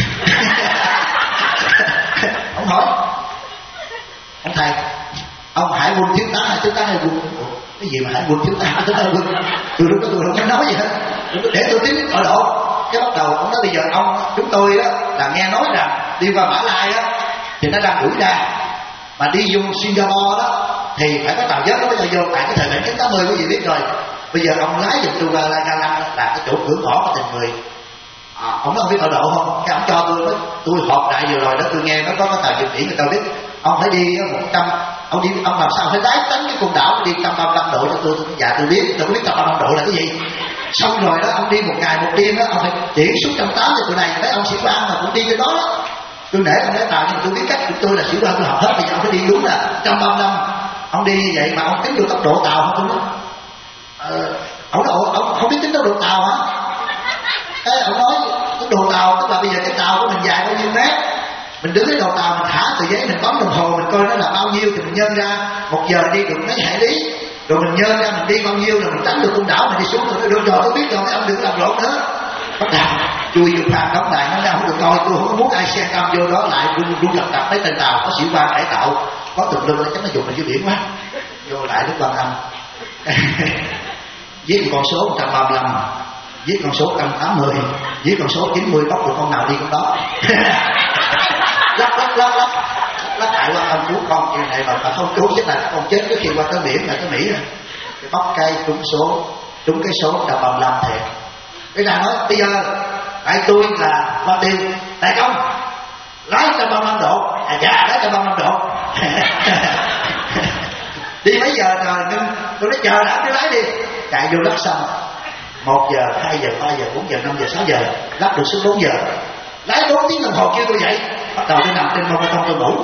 Ông hỏi ông thầy, ông hải quân thiếu tá hay thiếu tá hải quân? Cái gì mà hải quân thiếu tá thiếu tá hải quân? Tôi lúc đó tôi không dám nói gì hết, để tôi tính ở độ. Cái bắt đầu ông nói bây giờ chúng tôi á là nghe nói rằng đi qua Mã Lai á thì nó đang đuổi ra, mà đi vô Singapore đó thì phải có tàu vớt, nó bây giờ vô tại cái thời điểm 80 quý vị biết rồi. Bây giờ ông lái giùm tôi ra Ga Lăng là cái chỗ cửa ngõ của tình người. Ông nói ông biết ở độ không? Cái ông cho tôi họp lại vừa rồi đó, tôi nghe nó có cái tàu vượt biển người ta biết ông phải đi 100, ông làm sao phải lái tránh cái côn đảo đi 135 độ cho tôi. Dạ tôi biết 135 độ là cái gì. Xong rồi đó ông đi một ngày một đêm đó, ông phải chuyển xuống 180 cho tụi này, thấy ông sĩ quan mà cũng đi cái đó đó. Tôi nể ông lái tàu nhưng tôi biết cách của tôi là sĩ quan tôi học hết, bây giờ ông phải đi đúng là 135. Ông đi như vậy mà ông tính được tốc độ tàu không? Ông không biết tính tốc độ tàu hả? Cái ông nói tốc độ tàu tức là bây giờ cái tàu của mình dài bao nhiêu mét, mình đứng cái đầu tàu mình thả tờ giấy mình bấm đồng hồ mình coi nó là bao nhiêu thì mình nhân ra 1 giờ đi được mấy hải lý, rồi mình nhân ra mình đi bao nhiêu rồi mình tránh được côn đảo mình đi xuống rồi. Được rồi tôi biết rồi, ông đừng làm lộn nữa. Bắt đầu chui vô khoang đóng lại, nó không được coi, tôi không có muốn ai xe cam vô đó lại rung lập tập mấy tên tàu có sĩ quan cải tạo có tùm lum, nó chắc nó dùng mình dưới biển quá. Vô lại lúc quan âm viết con số 135, viết con số 180, viết con số 90, bóc được con nào đi con đó. lắc lại quan âm cứu con chuyện này mà không cứu chắc là con chết trước khi qua tới biển là tới Mỹ rồi. Cái bóc cây trúng cái số 135 thiệt. Cái ra nói bây giờ tại tôi là Hoa Tiêu tại công lái 135 độ, dạ lái 135 độ. Đi mấy giờ rồi nhưng tôi nói chờ đã cứ lái đi, chạy vô lắp xong 1 giờ 2 giờ 3 giờ 4 giờ 5 giờ 6 giờ lắp được xuống 4 giờ, lái 4 tiếng đồng hồ kêu tôi dậy, bắt đầu tôi nằm trên mông bê tông tôi ngủ.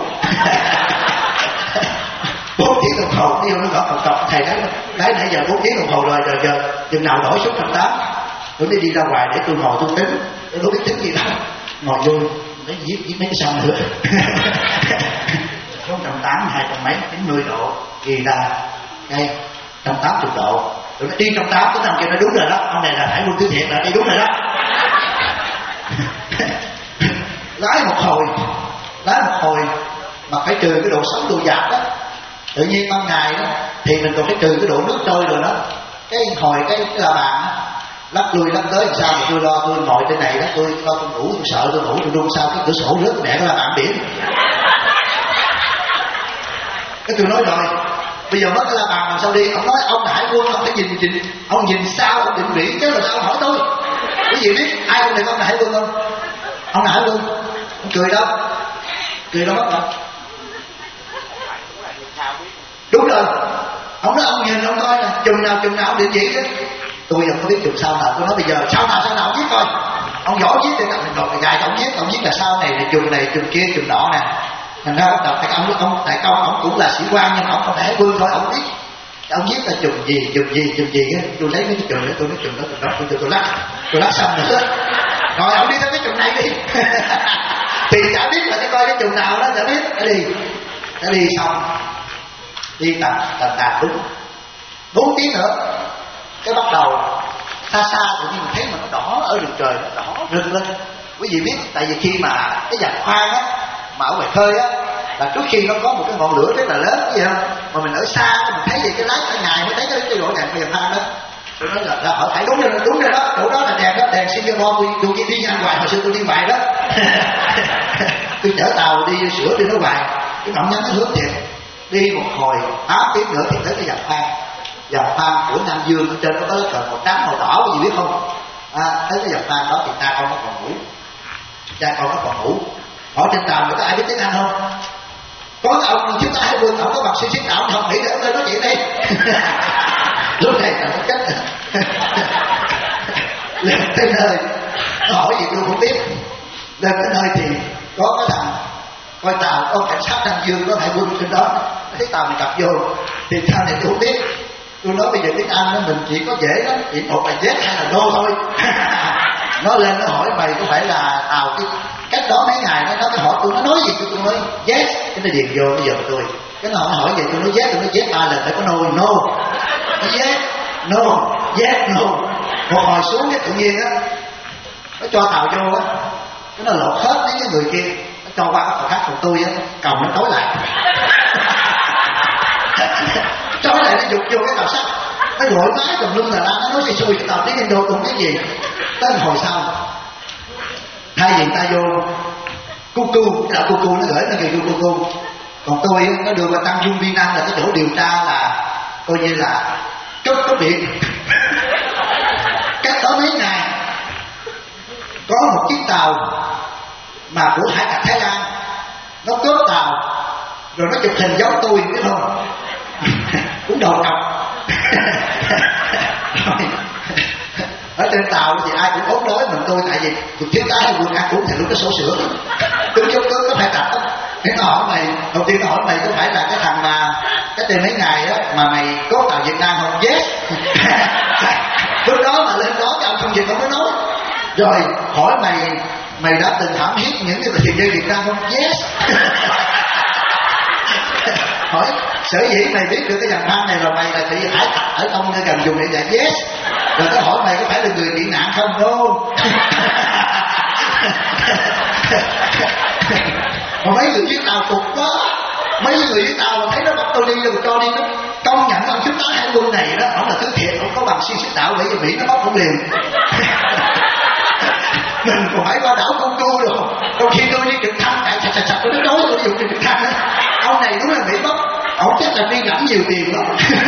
4 tiếng đồng hồ đi vô nó gõ cọc thầy lái nãy giờ 4 tiếng đồng hồ rồi, giờ chừng nào đổi xuống 180. Tôi đi ra ngoài để tôi ngồi tôi tính, tôi đâu biết tính gì đâu, ngồi vô để viết mấy cái xong nữa. Số 180 200 mấy 90 độ ghi ra đây 180 độ, rồi nó đi 180 cái thằng kia nó đúng rồi đó, ông này là hải quân thứ thiệt là đi đúng rồi đó. Lái một hồi mà phải trừ cái độ sống độ dạp đó, tự nhiên ban ngày đó thì mình còn phải trừ cái độ nước trôi rồi đó. Cái hồi cái la bàn lắc lui lắc tới làm sao mà tôi lo, tôi ngồi trên này đó, tôi lo tôi ngủ, tôi sợ tôi ngủ tôi đun sao cái cửa sổ rớt mẹ cái la bàn biển. Cái tôi nói rồi bây giờ mất cái la bàn làm sao đi. Ông nói ông là hải quân, ông phải nhìn ông nhìn sao ông định vị chứ là sao ông hỏi tôi. Quý vị biết ai ông này ông là hải quân không? Ông là hải quân, ông cười đâu mất rồi. Đúng rồi, ông nói ông nhìn ông coi nè, chừng nào ông định vị á. Tôi không biết chừng sao nào, tôi nói bây giờ sao nào ông viết coi. Ông giỏi viết để mình đọc gài ông viết là sau này chừng kia chừng nọ nè. Thành ra đọc tại công ông cũng là sĩ quan nhưng mà ông không phải hải quân thôi, ông biết. Ông viết là chừng gì á, tôi lấy mấy cái chừng đó, tôi nói chừng đó, tôi lắc xong rồi. Rồi ông đi theo cái chừng này đi. Thì chả biết là cái coi cái chừng nào đó, chả biết. Đã đi xong đi tàn đúng 4 tiếng nữa cái bắt đầu xa tự nhiên mình thấy mà nó đỏ ở đường trời, nó đỏ rực lên. Quý vị biết tại vì khi mà cái giàn khoan á mà ở ngoài khơi á là trước khi nó có một cái ngọn lửa rất là lớn, cái gì không mà mình ở xa mình thấy vậy cái lát cả ngày mới thấy cái độ đèn giàn khoan đó Tôi nói là hỏi phải đúng rồi đó, chỗ đó là đèn Singapore, tôi đi ngang hoài, hồi xưa tôi đi hoài đó. Tôi chở tàu đi sửa đi nó hoài, cái ngọn nhắm nó hướng thiệt. Đi một hồi 8 tiếng nữa thì tới cái dầm Phan của Nam Dương, ở trên nó có cái cờ màu trắng màu đỏ, gì biết không? Tới cái dầm Phan đó thì cha con nó còn ngủ. Hỏi trên tàu người ta ai biết tiếng Anh không? Có cái ông chúng ta hai bên, ông có bằng sư xích đạo, không nghĩ để ông lên nói chuyện đi. Lúc này là cách lên tới nơi, nó hỏi gì tôi không biết. Lên tới nơi thì có cái thằng coi tàu, có cảnh sát Nam Dương, có hải quân trên đó, thấy tàu này cặp vô thì sao này tôi không biết. Tôi nói bây giờ tiếng Anh đó mình chỉ có dễ lắm, chỉ một là yes hay là no thôi. Nó lên nó hỏi mày có phải là tàu cái cách đó mấy ngày nó cái hỏi tôi, nó nói gì tôi nói yes, cái nó điền vô bây giờ tôi cái nó hỏi gì tôi nói yes 3 lần phải có no yes no. Một hồi xuống cái tự nhiên á nó cho tàu vô á, cái nó lột hết mấy cái người kia, nó cho qua cái tàu khác, còn tôi á cầm nó trói lại. Trói lại nó dục vô cái tàu sắt, nó gọi máy tùm lum là nó nói xui cái tàu tiếng Indo cùng cái gì. Tới hồi sau thay vì ta vô cu cái đạo cu nó gửi nó kêu cu, còn tôi nó đưa qua Tăng Dung Viên Nam là cái chỗ điều tra là coi như là cấp điện. Cách đó mấy ngày có một chiếc tàu mà của hải tặc Thái Lan nó cướp tàu rồi nó chụp hình giống tôi biết không? Cũng đầu cọc. Ở trên tàu thì ai cũng ốm đói, mình tôi tại vì tôi thiếu tá hay quân ăn cũng thì lúc cái sổ sữa tôi chút có phải tập. Nó hỏi mày, đầu tiên nó hỏi mày có phải là cái thằng mà cái tiền mấy ngày á mà mày có tàu Việt Nam không? Yes. Lúc đó mà lên đó cái ông thông dịch không có nói. Rồi hỏi mày đã từng hãm hiếp những cái thuyền viên Việt Nam không? Yes. Hỏi sở dĩ mày biết được cái dàn Phan này là mày là thị hải tặc ở trong nơi gần dùng để dạy yes. Rồi nó hỏi mày có phải là người bị nạn không? Đâu. Mà mấy người với tàu cục quá, mấy người với tàu mà thấy nó bắt tôi đi rồi cho đi, nó công nhận ông chúng ta hải quân này đó, ông là thứ thiệt, ông có bằng siêu xích đạo để cho Mỹ nó bắt ông liền. Mình còn phải qua đảo Công Cu rồi, trong khi tôi đi trực thăng chạy sạch tôi nói tôi đi dùng trực thăng đó. Ông này đúng là Mỹ bắt, ông chắc là đi ngẫm nhiều tiền lắm.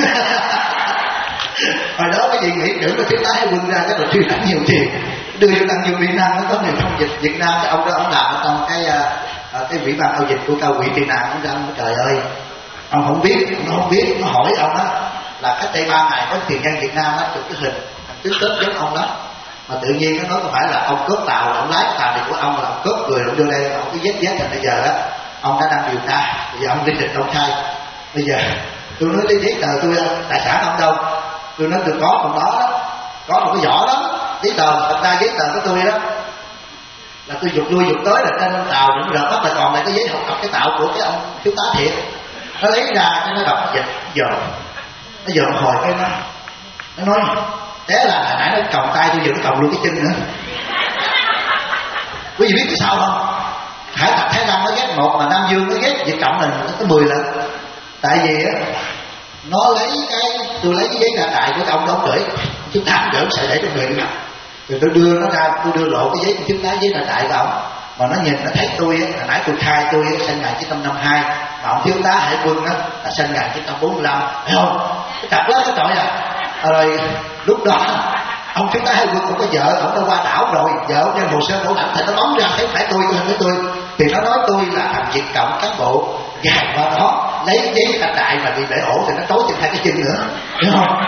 Hồi đó cái gì nghĩ tưởng là thiếu tá hải quân ra chắc là truy nã nhiều tiền, đưa vô Tăng Dương Việt Nam nó có nền thông dịch Việt Nam, cái ông đó ông làm ở trong cái ủy ban giao dịch của cao quỹ tiền nạn. Ông ra ông trời ơi, ông không biết, nó hỏi ông đó là cách đây 3 ngày có tiền nhân Việt Nam á chụp cái hình thằng tướng tết giống ông đó, mà tự nhiên nó nói có phải là ông cướp tàu, là ông lái tàu này của ông là ông cướp người, ông đưa đây ông cứ vết thành bây giờ á ông đã đang điều tra, bây giờ ông linh định công khai. Bây giờ tôi nói lấy giấy tờ tôi tài sản ông đâu, tôi nói tôi có trong đó có một cái vỏ đó giấy tờ, thật ra giấy tờ của tôi đó là tôi dục lui dục tới là trên tàu đừng đợt bắt là còn lại cái giấy học tập cái tạo của cái ông thiếu tá thiệt. Nó lấy ra cái nó đọc dịch nó dòm hồi cái nó nói thế là hồi nãy nó còng tay tôi giờ nó còng luôn cái chân nữa. Quý vị biết tại sao không? Hải tặc Thái Lan nó ghét một mà Nam Dương nó ghét Việt Cộng mình nó tới 10 lần. Tại vì á nó tôi lấy cái giấy ra trại của ông đó gửi chúng ta gửi sẽ để cho người đi. Rồi tôi đưa nó ra, tôi đưa lộ cái giấy của chúng ta giấy ra trại của ông, mà nó nhìn nó thấy tôi á, hồi nãy tôi khai tôi sinh ngày 1952 mà ông thiếu tá hải quân á là sinh ngày 1945, phải không? Cái cặp đó cái tội à. Rồi lúc đó ông thiếu tá hải quân cũng có vợ, ông đã qua đảo rồi, vợ ông đem hồ sơ bảo lãnh thì nó bấm ra thấy phải tôi với tôi thì nó nói tôi là thằng Việt Cộng cán bộ gài qua đó lấy giấy ra trại mà bị bể ổ thì nó trói trên 2 cái chân nữa, hiểu không?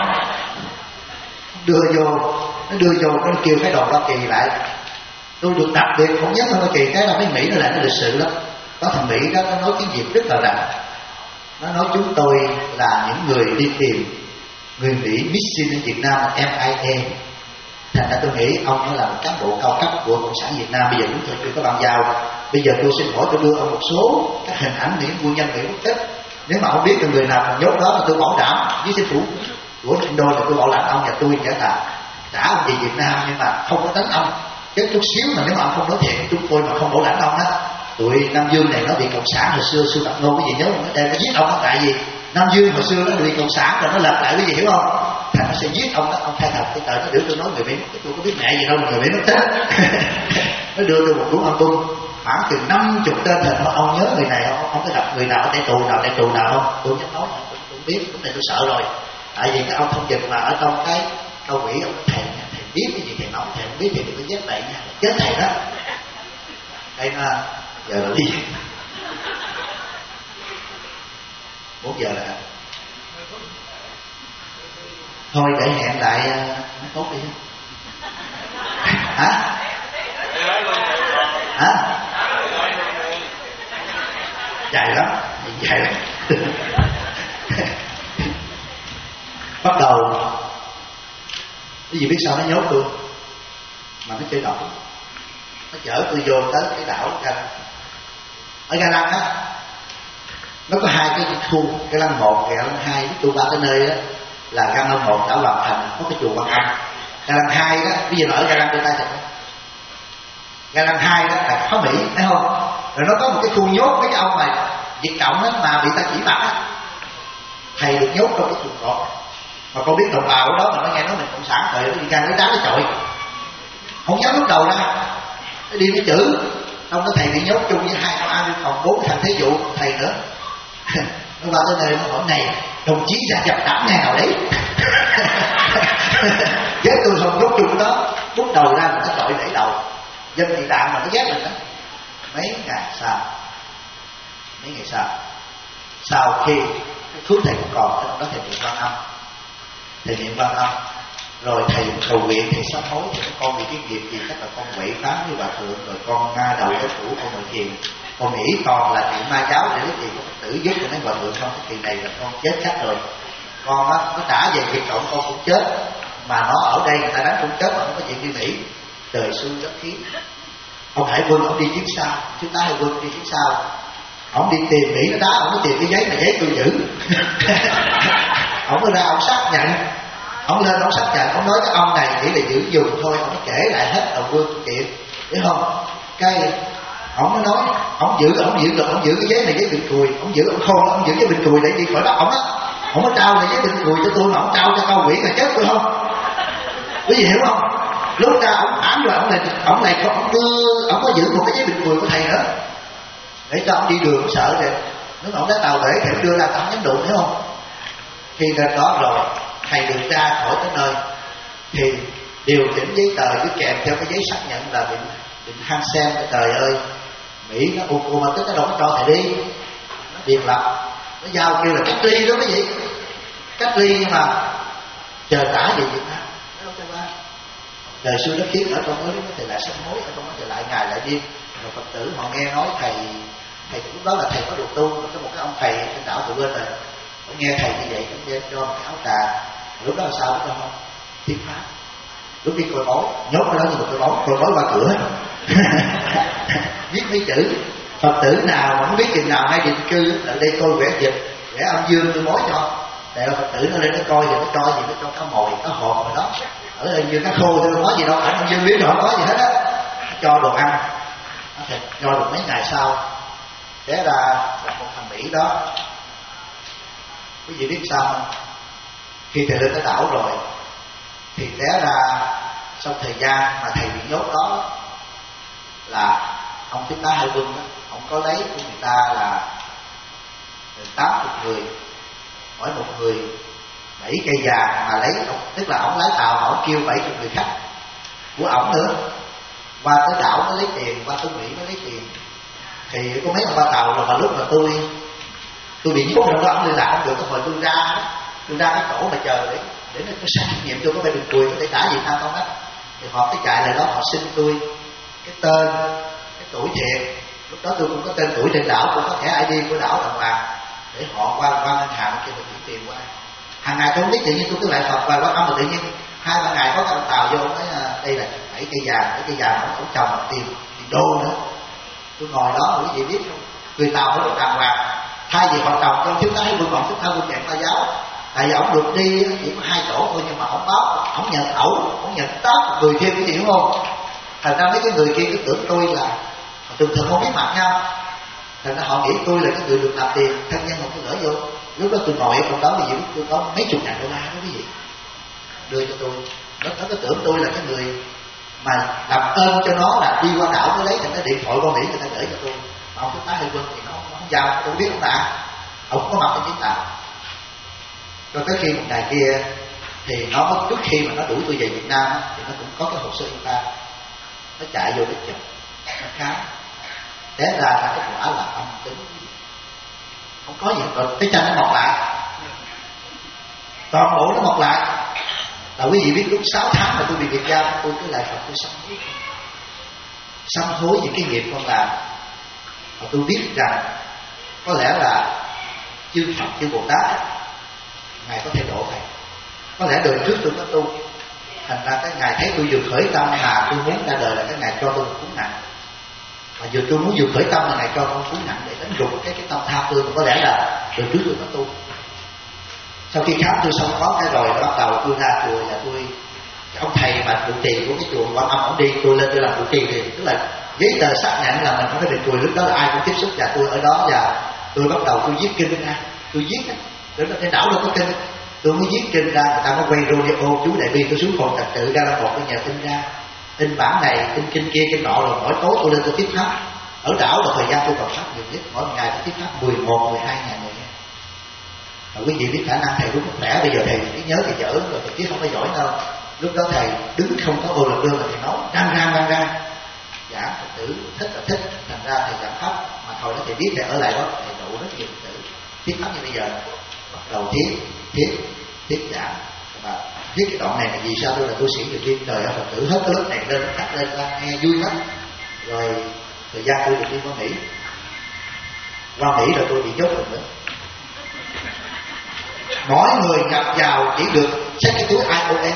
Nó đưa vô nó kêu cái đoàn Hoa Kỳ lại. Tôi được đặc biệt không nhớ Hoa Kỳ cái là mấy Mỹ nó lại nó lịch sự lắm. Có thằng Mỹ đó nó nói tiếng Việt rất là rành. Nó nói chúng tôi là những người đi tìm người Mỹ mission ở Việt Nam là MIA. Thành ra tôi nghĩ ông nó là một cán bộ cao cấp của Cộng sản Việt Nam. Bây giờ chúng tôi chưa có bàn giao. Bây giờ tôi xin hỏi tôi đưa ông một số các hình ảnh những quân nhân Mỹ quốc tế. Nếu mà ông biết là người nào còn nhốt đó mà tôi bảo đảm với chính phủ của Indo là tôi bảo lãnh ông và tôi sẽ trả ông về Việt Nam, nhưng mà không có đánh ông cái chút xíu. Mà nếu mà ông không nói thiệt chúng tôi mà không bảo lãnh ông á, tụi Nam Dương này nó bị cộng sản hồi xưa Sưu Tập Ngôn cái gì nhớ không, nó đem nó giết ông đó. Tại vì Nam Dương hồi xưa nó bị cộng sản rồi nó lật lại cái gì hiểu không? thành nó sẽ giết ông đó. Ông khai thật cái trời nó đưa tôi nói người Mỹ, tôi có biết mẹ gì đâu mà người Mỹ nó chết. Nó đưa tôi một cuốn album khoảng chừng 50 tên hình. Ông nhớ người này không? Ông có gặp người nào ở tại tù nào không? Tôi không dám nói, tôi không biết, lúc này tôi sợ rồi. Tại vì cái ông thông dịch mà ở trong cái câu quỷ ông thầy biết cái gì thầy nói, thầy không biết thì đừng có giết thầy nha, chết thầy đó. Đây là giờ là đi 4 giờ là thôi để hẹn lại nó tốt đi. Hả? Dài lắm. Bắt đầu cái gì biết sao nó nhốt tôi mà nó chơi nổi. Nó chở tôi vô tới cái đảo Ga Lăng. Ở Ga Lăng á nó có 2 cái khu, Ga Lăng 1, Ga Lăng 2. Tôi ba cái nơi đó là Ga Lăng 1 đảo Hoàng Thành có cái chùa Quan Âm. Ga Lăng 2 đó bây giờ ở Ga Lăng đưa tay chặt. Ga Lăng 2 đó là phá Mỹ, thấy không? Rồi nó có một cái khu nhốt mấy cái ông này Việt Cộng đó mà bị ta chỉ mặt á, thầy được nhốt trong cái chuồng cọp. Mà con biết đồng bào ở đó mà nó nghe nói mình cộng sản, trời ơi, nó đi ra lấy đá lấy chọi, không dám lúc đầu ra, nó đi với chữ. Ông đó thầy bị nhốt chung với 2 ông an phòng 4 thằng thế vụ thầy nữa. Nó qua tới nơi nó hỏi này đồng chí ra dập đảng ngày nào đấy. Với tôi không lúc chung đó, lúc đầu ra mình nó chọi để đầu dân thị đạn mà nó ghét mình đó. Mấy ngày sau khi cái thuốc thầy cũng còn, đó thầy niệm Quan Âm, rồi thầy cầu nguyện, thầy sám hối thì con bị cái nghiệp gì, chắc là con quậy phá với bà thượng, rồi con ma đầu cái thủ con ngồi thiền, con nghĩ con là chuyện ma giáo để cái gì có Phật tử giúp cho mấy hòa thượng không, cái kỳ này là con chết chắc rồi. Con á nó trả về Việt Cộng con cũng chết, mà nó ở đây người ta đánh cũng chết mà không có chuyện đi Mỹ. Trời xui đất khí. Ông Hải Quân ông đi chuyến sau, chúng ta Hải Quân đi chuyến sau, ông đi tìm Mỹ nó đá, ông mới tìm cái giấy mà giấy tôi giữ. Ông mới ra ông xác nhận, ông lên ông xác nhận, ông nói cái ông này chỉ là giữ dùng thôi, ông kể lại hết đầu quân chuyện, hiểu không? Cái ông mới nói ông giữ được, ông giữ cái giấy này giấy bình cùi, ông giữ ông khôn, ông giữ giấy bình cùi để đi khỏi bắt ông á. Ông có trao lại giấy bình cùi cho tôi mà ông trao cho cao quỷ là chết tôi không? Quý vị hiểu không? Lúc ra ông ám rồi ông này ông có giữ một cái giấy bình cùi của thầy nữa để cho ông đi đường sợ rồi nếu mà ông đá tàu bể thì ông đưa ra ông nhắm đụng, hiểu không? Khi lên đó rồi thầy được ra khỏi cái nơi thì điều chỉnh giấy tờ với kèm theo cái giấy xác nhận là định hang xem. Trời ơi, Mỹ nó mà tức nó đâu có cho thầy đi, nó biệt lập, nó giao kêu là cách ly đó, cái gì cách ly, nhưng mà chờ trả về Việt Nam đâu cho ba. Đời xưa đất kiếp ở trong đó thầy lại sám hối, ở trong đó thầy lại ngày lại đêm. Rồi Phật tử họ nghe nói thầy lúc đó là thầy có được tu, có một cái ông thầy trên đảo từ bên rồi, ông nghe thầy như vậy cũng đem cho một cái áo trà. Lúc đó là sao biết không? Thuyết pháp. Lúc đi coi bói, nhốt ở đó như một coi bói qua cửa. Viết mấy chữ Phật tử nào mà không biết chừng nào hay định cư ở đây coi vẽ dịch, vẽ âm dương tôi bói cho. Để Phật tử nó lên nó coi, rồi nó cho gì, nó cho cá mồi, cá hộp rồi đó. Ở đây như cá khô tôi không có gì đâu, ảnh âm dương biết rồi không có gì hết á. Cho đồ ăn. Cho được mấy ngày sau té ra là một thằng Mỹ đó. Quý vị biết sao không? Khi thầy lên tới đảo rồi thì té ra sau thời gian mà thầy bị nhốt đó là ông thiếu tá Hải Quân đó, ông có lấy của người ta là 80 người, mỗi một người 7 cây vàng mà lấy, tức là ông lái tàu mà ông kêu 70 người khách của ổng nữa qua tới đảo nó lấy tiền, qua tới Mỹ nó lấy tiền. Thì có mấy ông ba tàu rồi, mà lúc mà tôi bị nhốt trong đó, ông liên lạc không được, có hồi tôi ra cái chỗ mà chờ để nó xét nghiệm tôi có phải bình cùi có thể trả Việt Nam không á. Thì họ cái chạy lại đó họ xin tôi cái tên, cái tuổi thiệt. Lúc đó tôi cũng có tên tuổi trên đảo, cũng có thẻ ID của đảo đàng hoàng để họ qua ngân hàng kia mình chuyển tiền qua. Hàng ngày tôi không biết, tự nhiên tôi cứ lại Phật và quan âm, mà tự nhiên 2-3 ngày có cái ông tàu vô nói đây là 7 cây vàng ông trồng tiền đô nữa. Tôi ngồi đó, quý vị biết không, người tàu phải được đàng hoàng. Thay vì họ trồng trong thiếu tá Hải Quân, thiếu tá Quân dạng ma giáo, tại vì ông được đi chỉ có 2 chỗ thôi, nhưng mà ông báo ông nhận ông nhận 8 người thêm, quý vị hiểu không? Thành ra mấy cái người kia cứ tưởng tôi là thường thường không biết mặt nhau, thành ra họ nghĩ tôi là cái người được làm tiền thân nhân, một cái gửi vô. Lúc đó tôi ngồi ở trong đó, vì tôi có mấy chục ngàn đô la đó quý vị. đưa cho tôi. Nó cứ tưởng tôi là cái người mà làm ơn cho nó là đi qua đảo nó lấy thành cái điện thoại qua Mỹ người ta gửi cho tôi. Mà ông thiếu tá Hải Quân thì nó không giao, tôi biết ông đã, ông không có mặt ở chiến tàu. Rồi tới khi một ngày kia thì nó trước khi mà nó đuổi tôi về Việt Nam thì nó cũng có cái hồ sơ chúng ta, nó chạy vô cái chụp, nó khám, té ra là cái quả là âm tính, không có gì hết. Cái chân nó mọc lại, toàn bộ nó mọc lại. Là quý vị biết lúc 6 tháng mà tôi bị biệt giam, tôi cứ lại Phật, tôi sám hối những cái nghiệp con làm. Và tôi biết rằng có lẽ là chư Phật, chư Bồ Tát Ngài có thể độ thầy. Có lẽ đời trước tôi có tu, thành ra cái Ngài thấy tôi vừa khởi tâm mà tôi muốn ra đời là cái Ngài cho tôi một cú nặng. Mà tôi muốn vừa khởi tâm là Ngài cho tôi một cú nặng để đánh gục cái tâm tham tôi. Mà có lẽ là đời trước tôi có tu. Sau khi khám tôi xong có cái rồi bắt đầu tôi ra chùa và tôi, cái ông thầy mà trụ trì của cái chùa Quảng Âm, ông đi tôi lên tôi làm trụ trì, thì tức là giấy tờ xác nhận là mình không phải định chùa. Lúc đó là ai cũng tiếp xúc và tôi ở đó, và tôi bắt đầu tôi viết kinh ra, tôi viết trên đảo đâu có kinh, tôi mới viết kinh ra, người ta mới quay radio chú Đại Bi tôi xuống phòng trật tự ra là một cái nhà in ra, in bản này, in kinh kia, kinh nọ, rồi mỗi tối tôi lên tôi thuyết pháp. Ở đảo là thời gian tôi còn pháp nhiều nhất, mỗi ngày tôi thuyết pháp 11, 12 ngàn người nghe. Và quý vị biết khả năng thầy đúng không khỏe, bây giờ thầy cái nhớ thì dở rồi, thầy chứ không có giỏi đâu. Lúc đó thầy đứng không có ô lần đưa mà thầy nói răng giảng Phật tử thích là thích, thành ra thầy giảng pháp mà thôi đó thầy biết thầy ở lại đó, thầy đủ rất nhiều Phật tử. Thuyết pháp như bây giờ bắt đầu thuyết giảng, và thuyết cái đoạn này là vì sao tôi là tu sĩ người Tiên, trời ơi Phật tử hết cái lớp này lên cắt lên ra nghe vui lắm. Rồi thời gian tôi được đi qua Mỹ, rồi tôi bị nhốt rồi nữa. Mỗi người nhập vào chỉ được xách cái túi IOM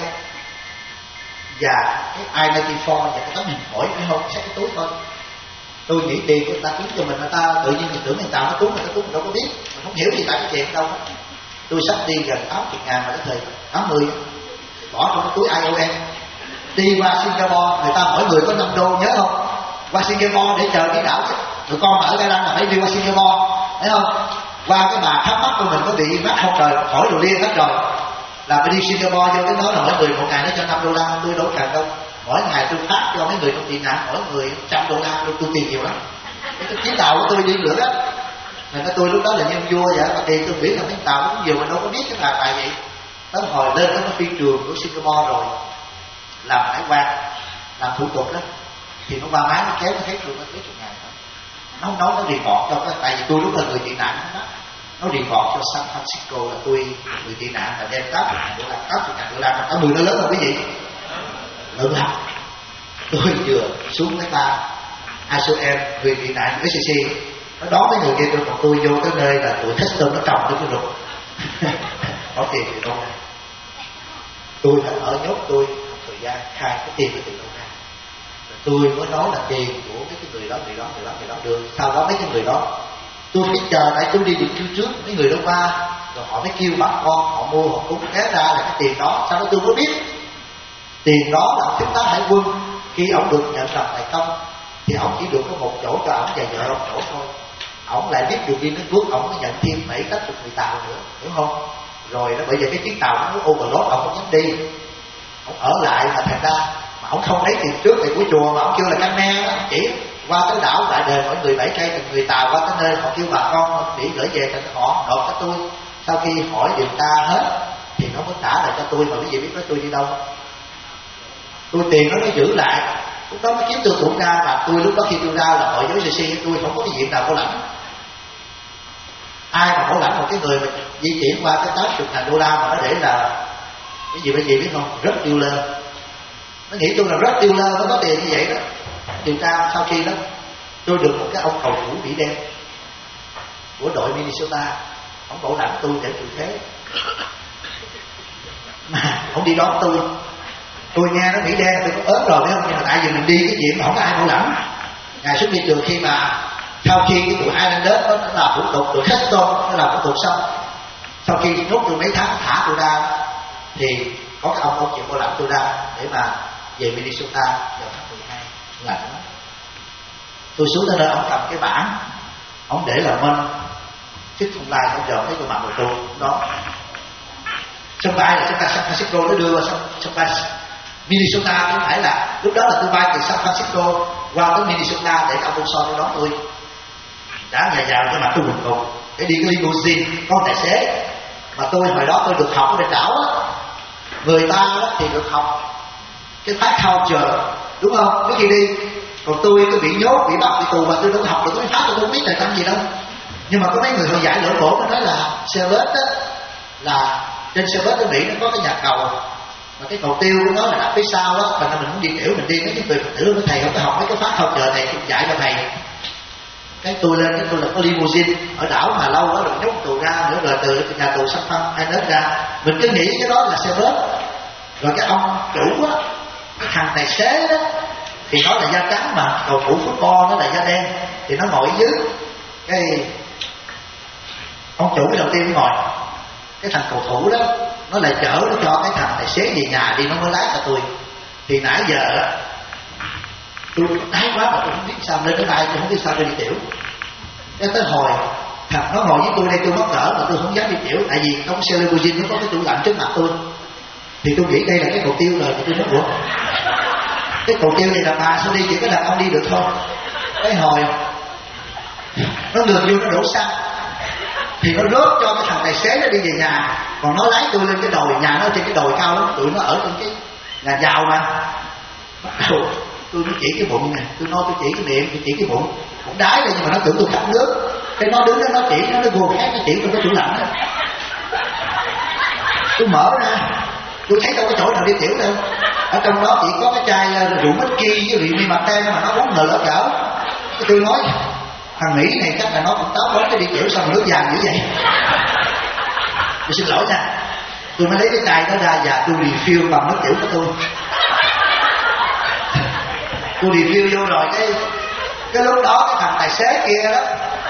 và cái I-94 và cái tấm hình phổi, phải không? Xách cái túi thôi. Tôi nghĩ tiền của người ta cứu cho mình, người ta tự nhiên mình tưởng người ta nó cứu, mình đâu có biết, mình không hiểu gì tại cái chuyện đâu. Tôi sắp đi gần 80 ngàn mà cái thời 80 bỏ trong cái túi IOM đi qua Singapore. Người ta mỗi người có 5 đô, nhớ không? Qua Singapore để chờ cái đảo, tụi con mà ở Đà Nẵng là phải đi qua Singapore, thấy không? Qua cái bà thắc mắc của mình có bị mắc không trời, khỏi đồ liên hết rồi, là phải đi Singapore vô cái đó là mỗi người một ngày nó cho 5 đô la, tôi đâu cần đâu. Mỗi ngày tôi phát cho mấy người trong tị nạn mỗi người 100 đô la, tôi tiền nhiều lắm. Cái chuyến tàu của tôi đi nữa đó, nên tôi lúc đó là nhân vua vậy, mà tiền tôi biết là cái tàu cũng nhiều mà đâu có biết cái là tại vậy. Tới hồi lên tới phi trường của Singapore rồi làm hải quan, làm thủ tục đó, thì nó qua máy nó kéo nó thấy tôi nó 20 ngàn thôi. Nó không nói, nó report cho cái, tại vì tôi lúc là người tị nạn đó, nó report cho San Francisco là tôi người tị nạn và đem 80 ngàn đô la, 80 ngàn đô la mà cả 10 nó lớn rồi quý vị, lớn lắm. Tôi vừa xuống máy bay ISOM người tị nạn SCC, nó đón mấy người kia, còn tôi vô cái nơi là tụi Teston nó trồng tôi cái rụt có tiền thì đâu ra. Tôi phải ở nhốt tôi một thời gian khai cái tiền từ đâu ra. Rồi tôi mới nói là tiền của cái người đó được. Sau đó mấy cái người đó tôi phải chờ, tại tôi đi được trước mấy người đó qua, rồi họ mới kêu bà con họ mua, họ cũng té ra là cái tiền đó. Sau đó tôi mới biết tiền đó là Thiếu tá Hải Quân khi ông được nhận làm đại công thì ông chỉ được có một chỗ cho ông và vợ ông chỗ thôi. Ông lại biết được đi nước Quốc, ông mới nhận thêm 7-80 người tàu nữa, hiểu không? Rồi đó, bởi vì cái chiếc tàu nó overload, ông không dám đi, ông ở lại mà thành ra mà ông không lấy tiền trước thì của chùa mà ông kêu là canh ne đó, chỉ qua tới đảo Đại Đề mỗi người 7 cây, từng người tàu qua tới nơi họ kêu bà con để gửi về thành họ nộp cho tôi. Sau khi hỏi điều tra hết thì nó mới trả lại cho tôi, mà quý vị biết nói tôi đi đâu? Tôi tiền nó giữ lại, lúc đó mới kiếm tôi tụng ra, mà tôi lúc đó khi tôi ra là hội giới CC, tôi không có cái diện nào có lãnh. Ai mà có lãnh một cái người mà di chuyển qua cái 80.000 đô la mà nó để là cái gì quý vị biết không? Rất tiêu lơ. Nó nghĩ tôi là rất tiêu lơ nó có tiền như vậy đó. Điều tra sau khi đó tôi được một cái ông cầu thủ Mỹ đen của đội Minnesota, ông bảo lãnh tôi để tôi thế mà ông đi đón tôi nghe nó Mỹ đen tôi có ớn rồi phải không? Nhưng mà tại vì mình đi cái chuyện mà không có ai bảo lãnh. Ngày xuất đi trường khi mà sau khi cái tụi Islanders nó làm thủ tục, tụi Heston nó làm thủ tục xong, sau khi nhốt tôi mấy tháng thả tôi ra thì có cái ông chịu bảo lãnh tôi ra để mà về Minnesota vào tháng 12 là đó. Tôi xuống tới nơi ông cầm cái bảng, ông để là Minh chứ không lai không giờ thấy tôi mặc đồ tôi đó. Sân bay là sân bay San Francisco nó đưa vào sân bay Minnesota, không phải là lúc đó là tôi bay từ San Francisco qua tới Minnesota để ông Son đi đón tôi. Đã nhà giàu cho mà tôi bình cùng để đi cái limousine có tài xế. Mà tôi hồi đó tôi được học ở trên đảo á, người ta đó thì được học cái phát culture, đúng không, trước khi đi. Còn tôi bị nhốt, bị bắt, bị tù mà tôi đâu học được cái pháp, tôi không biết là tâm gì đâu. Nhưng mà có mấy người họ giải lỗ cổ nó nói là xe bus đó, là trên xe bus ở Mỹ nó có cái nhà cầu, mà cái cầu tiêu của nó là đặt phía sau đó, thành ra mình muốn đi tiểu mình đi mấy cái người Phật tử nói thầy không có học mấy cái pháp culture này, tôi dạy cho thầy. Cái tôi lên, cái tôi là có limousine ở đảo mà lâu quá rồi nhốt tù ra nữa, rồi từ nhà tù San Phan ai nết ra, mình cứ nghĩ cái đó là xe bus. Rồi cái ông chủ á, cái thằng tài xế đó thì nó là da trắng mà cầu thủ football nó là da đen, thì nó ngồi dưới. Cái ông chủ cái đầu tiên ngồi, cái thằng cầu thủ đó nó lại chở nó cho cái thằng tài xế về nhà đi, nó mới lái cho tôi. Thì nãy giờ đó tôi đái quá mà tôi không biết sao lên tới đây, tôi không biết sao tôi đi tiểu. Cái tới hồi thằng nó ngồi với tôi đây tôi mắc cỡ mà tôi không dám đi tiểu, tại vì trong xe limousine nó có cái tủ lạnh trước mặt tôi. Thì tôi nghĩ đây là cái cầu tiêu rồi, thì tôi nói ủa, cái cầu tiêu này là bà sao đi, chỉ có đàn ông đi được thôi. Cái hồi nó ngược vô nó đổ xăng thì nó đốt cho cái thằng tài xế nó đi về nhà, còn nó lái tôi lên cái đồi, nhà nó trên cái đồi cao lắm, tụi nó ở trên cái nhà giàu mà. Bắt đầu tôi mới chỉ cái bụng này, tôi nói tôi chỉ cái miệng, tôi chỉ cái bụng đái lên, nhưng mà nó tưởng tôi khát nước. Cái nó đứng đó nó chỉ, nó gồm hết, nó chỉ tôi có tủ lạnh đó. Tôi mở ra, tôi thấy đâu có chỗ nào đi tiểu đâu. Ở trong đó chỉ có cái chai rượu whisky với rượu Martell mà nó uống ngờ lỡ cỡ. Tôi nói thằng Mỹ này chắc là nó cũng táo bón cái đi tiểu xong nước vàng dữ vậy. Tôi xin lỗi nha. Tôi mới lấy cái chai đó ra và tôi refill bằng nước tiểu của tôi. Tôi refill vô rồi cái lúc đó cái thằng tài xế kia đó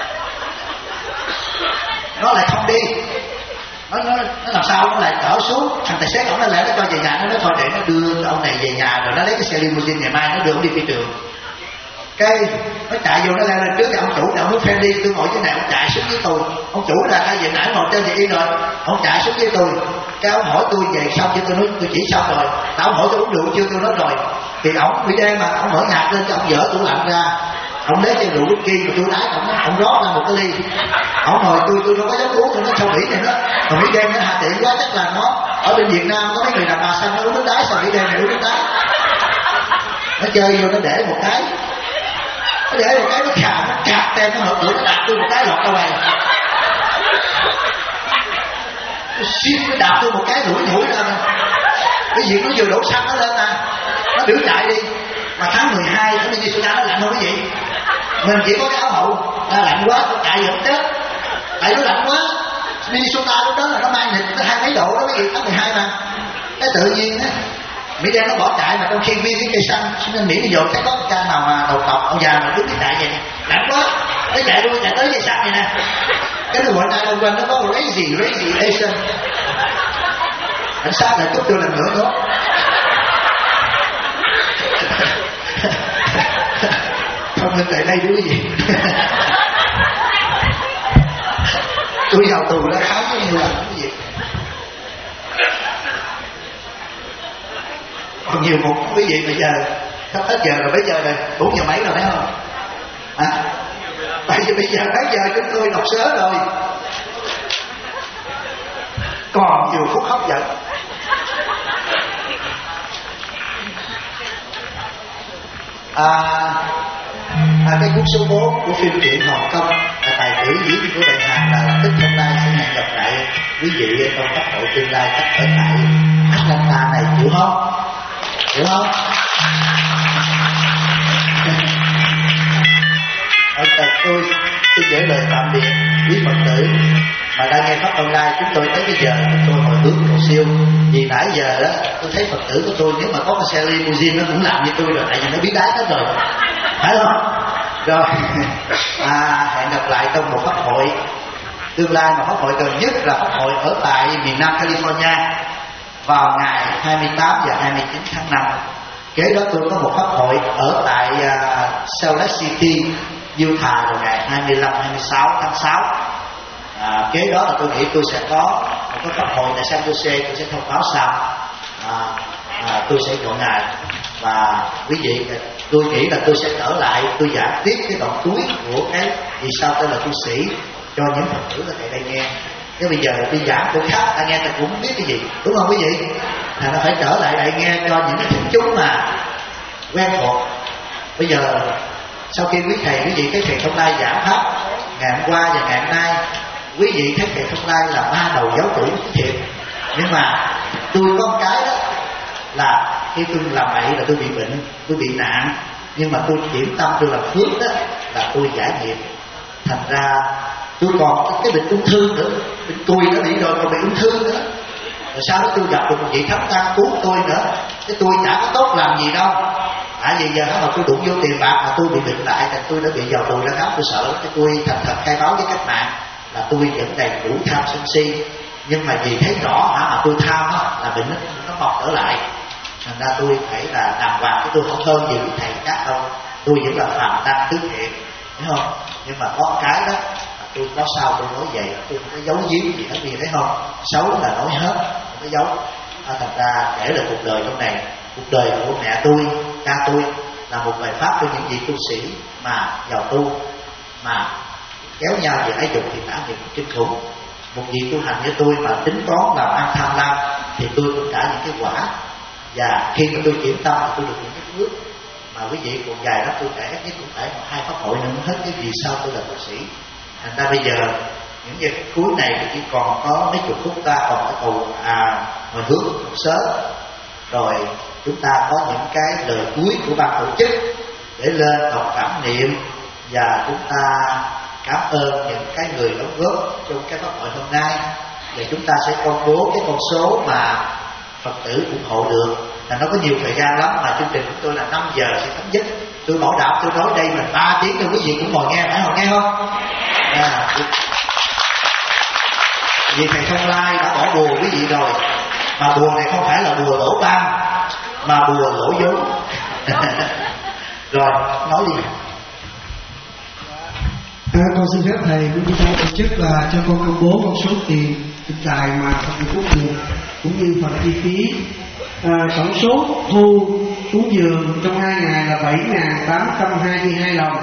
nó lại không đi. Nó làm sao nó lại cỡ xuống. Thằng tài xế cổng nó lẽ nó cho về nhà, nó nói thôi để nó đưa ông này về nhà, rồi nó lấy cái xe limousine ngày mai nó đưa ông đi phi trường. Cái nó chạy vô nó leo lên trước, cái ông chủ này ông muốn phen đi, tôi ngồi dưới này, ông chạy xuống với tôi. Ông chủ là ai về nãy ngồi trên thì yên rồi, ông chạy xuống với tôi. Cái ông hỏi tôi về xong chưa, tôi nói tôi chỉ xong rồi. Tao hỏi tôi uống rượu chưa, tôi nói rồi. Thì ông bị đen mà, ông mở nhạc lên cho ông dở tủ lạnh ra, ông lấy chai rượu whisky mà tôi đái ông rót ra một cái ly. Ông hỏi tôi đâu có dám uống, tôi nói sao Mỹ này đó. Còn Mỹ đen nó hạ tiện quá, chắc là nó ở bên Việt Nam có mấy người đàn bà xanh nó uống nước đái, sao Mỹ đen này uống nước đái. Nó chơi vô nó để một cái, nó để một cái nó khà, nó chặt tem, nó mở cửa nó đạp tôi một cái lọt ra ngoài. Nó xuyên nó đạp tôi một cái đuổi ra nè. Cái gì nó vừa đổ xăng nó lên nè, nó biểu chạy đi. Mà tháng 12 ở Minnesota nó lạnh không cái gì. Mình chỉ có cái áo hậu, lạnh quá tôi chạy vẫn chết. Tại nó lạnh quá. Minnesota lúc đó là nó mang thịt tới 20 mấy độ đó, cái gì tháng 12 mà. Cái tự nhiên á, Mỹ đen nó bỏ chạy, mà trong khi viên cái cây xăng nên Mỹ nó dồn cái có cha nào mà đầu tộc ông già mà đứng cái chạy vậy nè, lạnh quá, nó chạy luôn, chạy tới cây xăng vậy nè. Cái nó gọi tay quanh nó có crazy Asian. Cảnh sát lại cúp tôi lần nữa đó. Không nên tại đây đúng cái gì. Tôi vào tù đã khá có nhiều lần cái gì. Còn nhiều một quý vị bây giờ sắp hết giờ rồi, mấy giờ rồi, 4 giờ mấy rồi phải không? Tại vì bây giờ mấy giờ chúng tôi đọc sớ rồi, còn nhiều phút hấp dẫn. Cái cuốn số 4 của phim truyện Hồng Kông là tài tử diễn của đại hàng là Tích Hôm Nay sẽ hẹn gặp lại quý vị trong các hội tương lai tất ở tại Atlanta này, chịu không? Hiểu không? Tôi xin gửi lời tạm biệt quý Phật tử mà đang nghe pháp online. Chúng tôi tới bây giờ chúng tôi hồi hướng cầu siêu, vì nãy giờ đó tôi thấy Phật tử của tôi nếu mà có cái xe limousine nó cũng làm như tôi rồi, tại vì nó biết đái hết rồi, phải không? Rồi hẹn gặp lại trong một pháp hội tương lai, mà pháp hội gần nhất là pháp hội ở tại miền Nam California vào ngày 28 và 29 tháng 5. Kế đó tôi có một pháp hội ở tại Salt Lake City, Utah vào ngày 25-26 tháng 6. Kế đó là tôi nghĩ tôi sẽ có có pháp hội tại San Jose tôi sẽ thông báo sau. Tôi sẽ gọi ngài, và quý vị, tôi nghĩ là tôi sẽ trở lại tôi giảng tiếp cái đoạn cuối của cái vì sao tôi là tu sĩ cho những Phật tử ở tại đây nghe. Nếu bây giờ đi giảng chỗ khác ta nghe ta cũng không biết cái gì, đúng không quý vị? Thành nó phải trở lại đây nghe cho những cái thính chúng mà quen thuộc. Bây giờ sau khi quý vị thấy thầy Thông Lai giảng pháp ngày hôm qua và ngày hôm nay, quý vị thấy thầy Thông Lai là ba đầu giáo chủ thiệt. Nhưng mà tôi có một cái đó là khi tôi làm vậy là tôi bị bệnh, tôi bị nạn, nhưng mà tôi chuyển tâm tôi làm phước đó là tôi giải nghiệp. Thành ra tôi còn cái bệnh ung thư nữa, bệnh tôi đã bị rồi còn bị ung thư nữa. Rồi sau đó tôi gặp được một vị thánh tăng cứu tôi nữa, cái tôi chả có tốt làm gì đâu. Vì giờ mà tôi đụng vô tiền bạc mà tôi bị bệnh lại, thì tôi đã bị vào tù ra đó. Tôi sợ cái tôi thành thật khai báo với các bạn là tôi vẫn đầy đủ tham sân si, nhưng mà vì thấy rõ mà tôi tham là bệnh nó mọc trở lại. Thành ra tôi phải là đàng hoàng, chứ tôi không hơn gì thầy khác đâu. Tôi vẫn là phàm tăng tứ thiện, hiểu không? Nhưng mà có cái đó tôi có sao tôi nói vậy, tôi không có giấu giếm gì hết, gì thấy không? Xấu là nói hết, không có giấu. Thành ra kể là cuộc đời trong này, cuộc đời của mẹ tôi, cha tôi là một bài pháp cho những vị tu sĩ mà vào tu, mà kéo nhau về ái dục thì đã nghiệp kinh khủng. Một vị tu hành như tôi mà tính toán làm ăn tham lam thì tôi cũng trả những cái quả. Và khi mà tôi chuyển tâm thì tôi được những cái phước mà quý vị còn dài đó, tôi kể ít nhất cũng phải 2 pháp hội nữa hết cái vì sao tôi là tu sĩ. Thành ra bây giờ những giây phút cuối này thì chỉ còn có mấy chục phút, ta còn phải cầu hồi hướng một sớm, rồi chúng ta có những cái lời cuối của ban tổ chức để lên đọc cảm niệm, và chúng ta cảm ơn những cái người đóng góp trong cái pháp hội hôm nay. Và chúng ta sẽ công bố cái con số mà Phật tử ủng hộ được. Là nó có nhiều thời gian lắm, mà chương trình của tôi là 5 giờ sẽ chấm dứt. Tôi bảo đảm tôi nói đây mình 3 tiếng cho quý vị cũng ngồi nghe, phải không nghe không? Vì thầy Thông Lai đã bỏ bùa quý vị rồi, mà bùa này không phải là bùa lỗ ban, mà bùa lỗ vốn. Rồi nói đi. Con xin phép thầy của chúng ta tổ chức là cho con công bố con số tiền thực tại mà Phật tử cúng dường cũng như phần chi phí. Tổng số thu cúng dường trong 2 ngày là 7.822 đồng.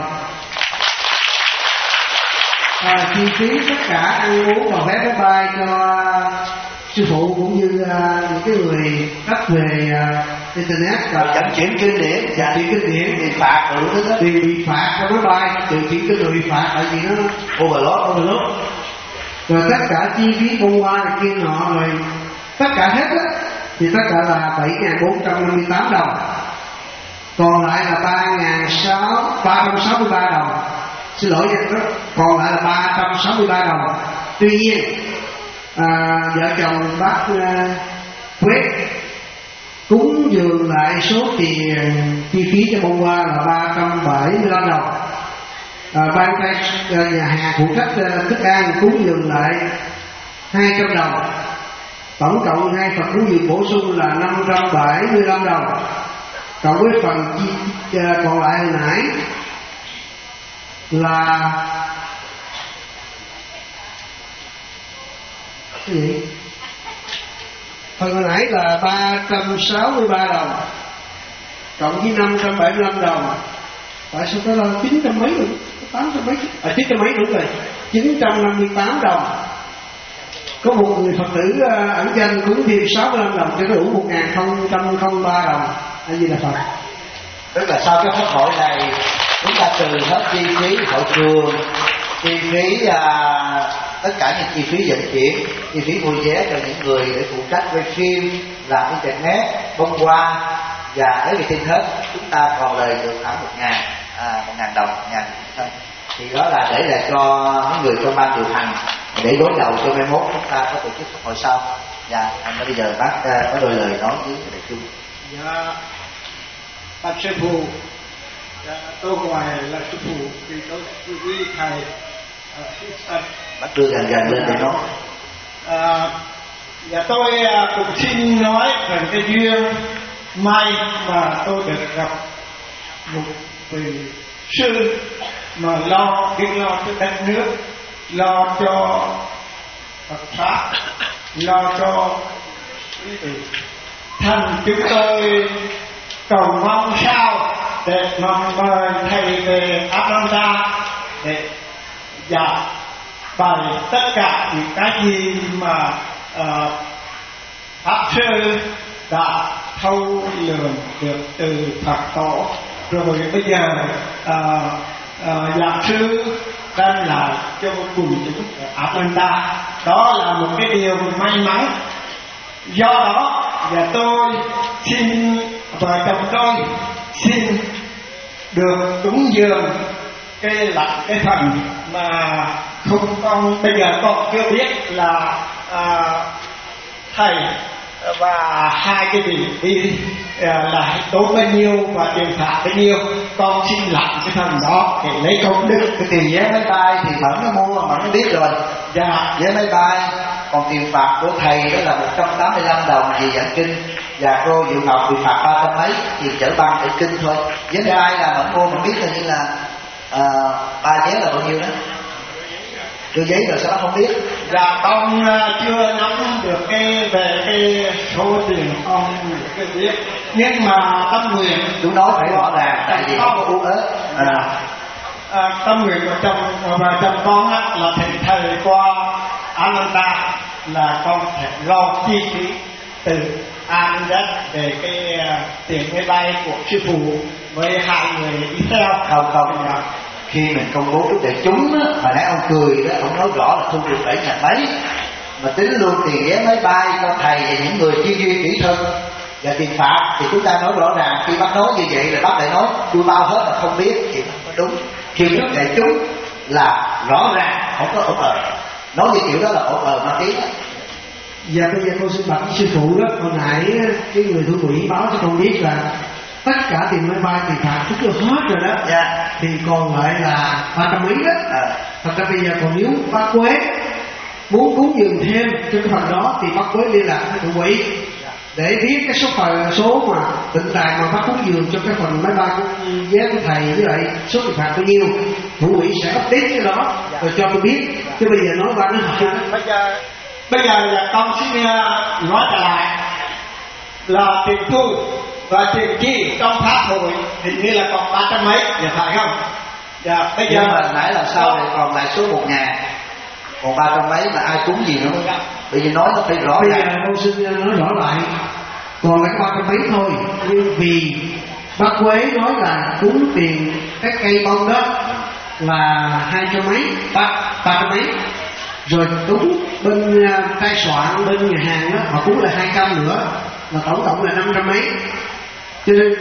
Chi phí tất cả ăn uống và vé máy bay cho sư phụ cũng như những cái người khách về internet và vận chuyển kinh điển và chuyển kinh điển tiền phạt rồi đó, tiền bị phạt cho máy bay, tiền chuyển cái người bị phạt tại vì nó overload. Rồi tất cả chi phí bông hoa này kia nọ, rồi tất cả hết á thì tất cả là 7.458 đồng. Còn lại là 363 đồng. Xin lỗi nha, còn lại là 363 đồng. Tuy nhiên vợ chồng bác Quyết cúng dường lại số tiền chi phí cho bông hoa là 375 đồng. Ban nhà hàng phụ trách thức ăn cúng dường lại 200 đồng. Tổng cộng 2 phần cúng dường bổ sung là 575 đồng. Cộng với phần còn lại hồi nãy là cái gì? Phần hồi nãy là 363 đồng cộng với 575 đồng. Tại sao có là 900 mấy rồi, 800 mấy, 900 mấy đúng rồi, 958 đồng. Có một người Phật tử ẩn danh cúng thêm 65 đồng cho nó đủ 1.003 đồng. A Di Đà Phật. Tức là sau cái pháp hội này chúng ta trừ hết chi phí hội trường, chi phí tất cả những chi phí vận chuyển, chi phí mua vé cho những người để phụ trách quay phim, làm internet, bông hoa và everything hết, chúng ta còn lời được khoảng 1.000 đồng, 1.000 thôi. Thì đó là để lại cho những người trong ban điều hành để đối đầu cho mai mốt chúng ta có tổ chức pháp hội sau. Bây giờ bác có đôi lời nói với đại chúng. Dạ, bác sư phụ, tôi ngoài là sư phụ thì tôi quý thầy bác đưa gần lên để nói. Dạ tôi cũng xin nói về cái duyên may mà tôi được gặp một vị sư mà biết lo cho đất nước, lo cho Phật pháp, lo cho quý vị. Thành chúng tôi cầu mong sao để mời thầy về Atlanta để giảng bài tất cả những cái gì mà pháp sư đã thâu lượm được từ Phật tổ. Rồi bây giờ giảng sư đang là cho quần chúng ở Atlanta. Đó là một cái điều may mắn. Do đó và tôi xin, vợ chồng tôi xin được cúng dường cái phần mà không con bây giờ con chưa biết là thầy và hai cái vị đi là tốn bao nhiêu và tiền phạt bao nhiêu. Con xin làm cái phần đó để lấy công đức. Cái tiền vé máy bay thì Mẫn nó mua, Mẫn nó biết rồi. Dạ. Vé máy bay, còn tiền phạt của thầy đó là 185 đồng vì giảng kinh, và cô Diệu Ngọc bị phạt 300 mấy vì chở băng để kinh thôi. Vé máy bay là Mẫn mua, Mẫn biết là như là 3 vé là bao nhiêu đó. Đưa giấy rồi sao không biết? Dạ con chưa nắm được về cái số tiền con chưa biết, nhưng mà tâm nguyện Chú nói phải rõ ràng, tại vì không có uống ớt. Tâm nguyện của chồng con á, là thầy qua Atlanta là con sẽ lo chi phí từ Atlanta về cái tiền máy bay của sư phụ với hai người đi theo. Không. Khi mình công bố trước đại chúng á, mà nãy ông cười đó, ông nói rõ là thu được 7 ngàn mấy, mà tính luôn tiền vé máy bay cho thầy và những người chuyên viên kỹ thuật và tiền phạt thì chúng ta nói rõ ràng. Khi bác nói như vậy là bác lại nói tôi bao hết mà không biết thì nó đúng. Khi trước đại chúng là rõ ràng, không có ổn ợt. Nói như kiểu đó là ổn ợt ma tí đó. Và bây giờ con xin bạch với sư phụ đó, hồi nãy cái người thủ quỹ báo cho con biết là tất cả tiền máy bay tiền phạt chúng tôi hết rồi đó. Thì còn lại là 300 mấy đó. Thật ra bây giờ còn nếu bác Quế muốn cúng dường thêm cho cái phần đó thì bác Quế liên lạc với thủ quỹ để biết cái số mà tịnh tài mà bác cúng dường cho cái phần máy bay của vé của thầy với lại số tiền phạt bao nhiêu, thủ quỹ sẽ update cái đó rồi cho tôi biết. Chứ bây giờ nói qua nó hỏi Bây giờ là con xin nói trở lại là tiền tu và tiền chi trong pháp hội hình như là còn 300 mấy, phải không? Dạ, bây giờ mà nãy là sao thì còn lại số 1.000, còn 300 mấy mà ai cúng gì nữa? Bây giờ nói nó phải rõ. Bây giờ con xin nói rõ lại, còn lại 300 mấy thôi, nhưng vì bác Quế nói là cúng tiền cái cây bông đó là 200 mấy, 300 mấy, rồi cúng bên tay soạn bên nhà hàng đó họ cúng là 200 nữa, là tổng cộng là 500 mấy. Cho nên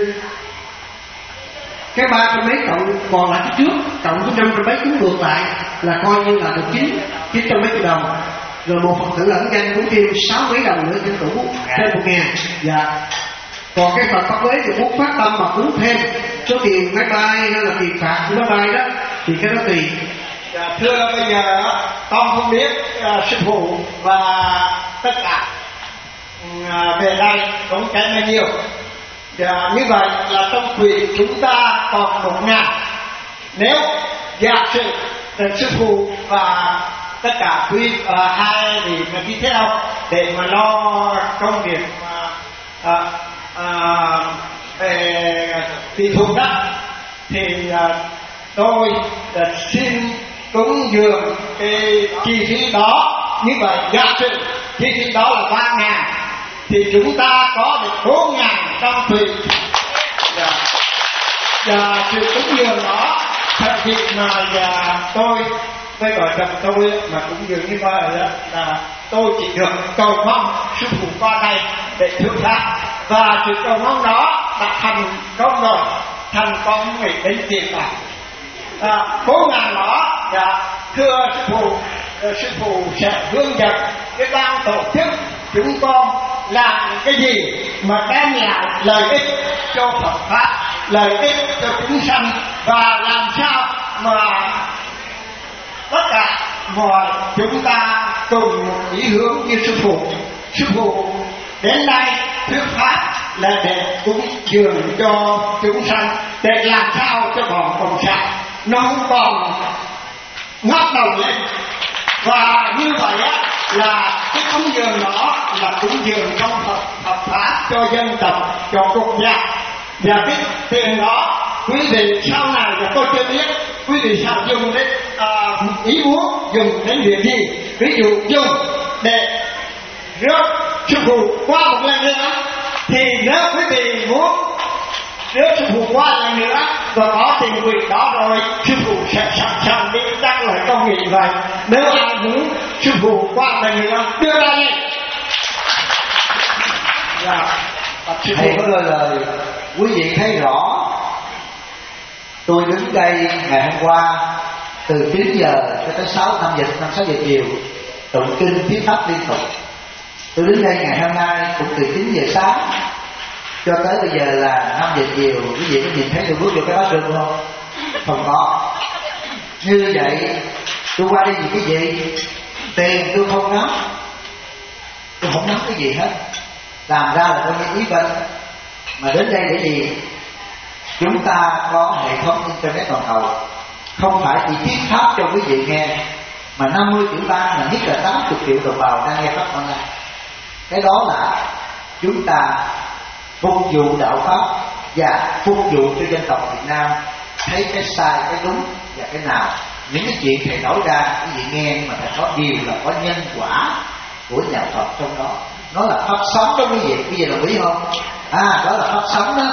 cái 300 mấy cộng còn lại cái trước cộng với 500 mấy cúng ngược lại là coi như là được 900 mấy triệu đồng. Rồi một Phật tử ẩn danh cũng thêm 6 mấy đồng nữa cho đủ thêm 1.000. Dạ. Còn cái Phật Pháp Quế thì muốn phát tâm mà cúng thêm số tiền máy bay hay là tiền phạt của máy bay đó thì cái đó tùy. Dạ, thưa bây giờ con không biết sư phụ và tất cả về đây cũng cái bao nhiêu. Dạ, như vậy là trong quỹ chúng ta còn 1.000. Nếu giả sử sư phụ và tất cả quý hai vị đi theo để mà lo công việc về kỹ thuật đó thì tôi xin cúng dường cái chi phí đó. Như vậy giả sử chi phí đó là 3.000 thì chúng ta có được 4.000 trong tùy. Và sự cúng dường đó thật sự mà tôi với vợ chồng tôi mà cúng dường như vậy đó là tôi chỉ được cầu mong sư phụ qua đây để thượng pháp, và sự cầu mong đó đã thành công rồi, thành công nghĩ đến tiền bạc. 4.000 đó, dạ, thưa sư phụ sẽ hướng dẫn cái ban tổ chức chúng con làm những cái gì mà đem lại lợi ích cho Phật pháp, lợi ích cho chúng sanh, và làm sao mà tất cả mọi chúng ta cùng một ý hướng như sư phụ đến đây thuyết pháp là để cúng dường cho chúng sanh, để làm sao cho bọn cộng sản nó không còn ngóc đầu lên. Và như vậy á, là cái cúng dường đó là cúng dường trong hợp pháp cho dân tộc, cho quốc gia. Và cái tiền đó quý vị sau này là tôi chưa biết quý vị sao dùng đến ý muốn dùng đến việc gì. Ví dụ dùng để rước sư phụ qua một lần nữa, thì nếu quý vị muốn rước sư phụ qua lần nữa và có tiền quỹ đó rồi, sư phụ sẽ sẵn sàng đi đăng lại công nghị vậy. Nếu ai muốn sư phụ qua lần nữa đưa ra đây. Thầy có đôi lời quý vị thấy rõ. Tôi đứng đây ngày hôm qua từ 9 giờ cho tới 5 giờ chiều tụng kinh thuyết pháp liên tục. Tôi đứng đây ngày hôm nay cũng từ 9 giờ sáng cho tới bây giờ là 5 giờ chiều. Quý vị có nhìn thấy tôi bước vô cái bát rừng không? Không có. Như vậy tôi qua đây vì cái gì? Tiền tôi không nắm, tôi không nắm cái gì hết. Làm ra là tôi nghe ý bên. Mà đến đây để gì? Chúng ta có hệ thống internet toàn cầu, không phải chỉ thuyết pháp cho quý vị nghe, mà 50 triệu bang là nhất là 80 triệu đồng bào đang nghe pháp online. Cái đó là chúng ta phục vụ đạo pháp và phục vụ cho dân tộc Việt Nam thấy cái sai, cái đúng và cái nào. Những cái chuyện thầy nói ra quý vị nghe, nhưng mà thầy có điều là có nhân quả của nhà Phật trong đó. Nó là pháp sống đó quý vị đồng ý không? Đó là pháp sống đó.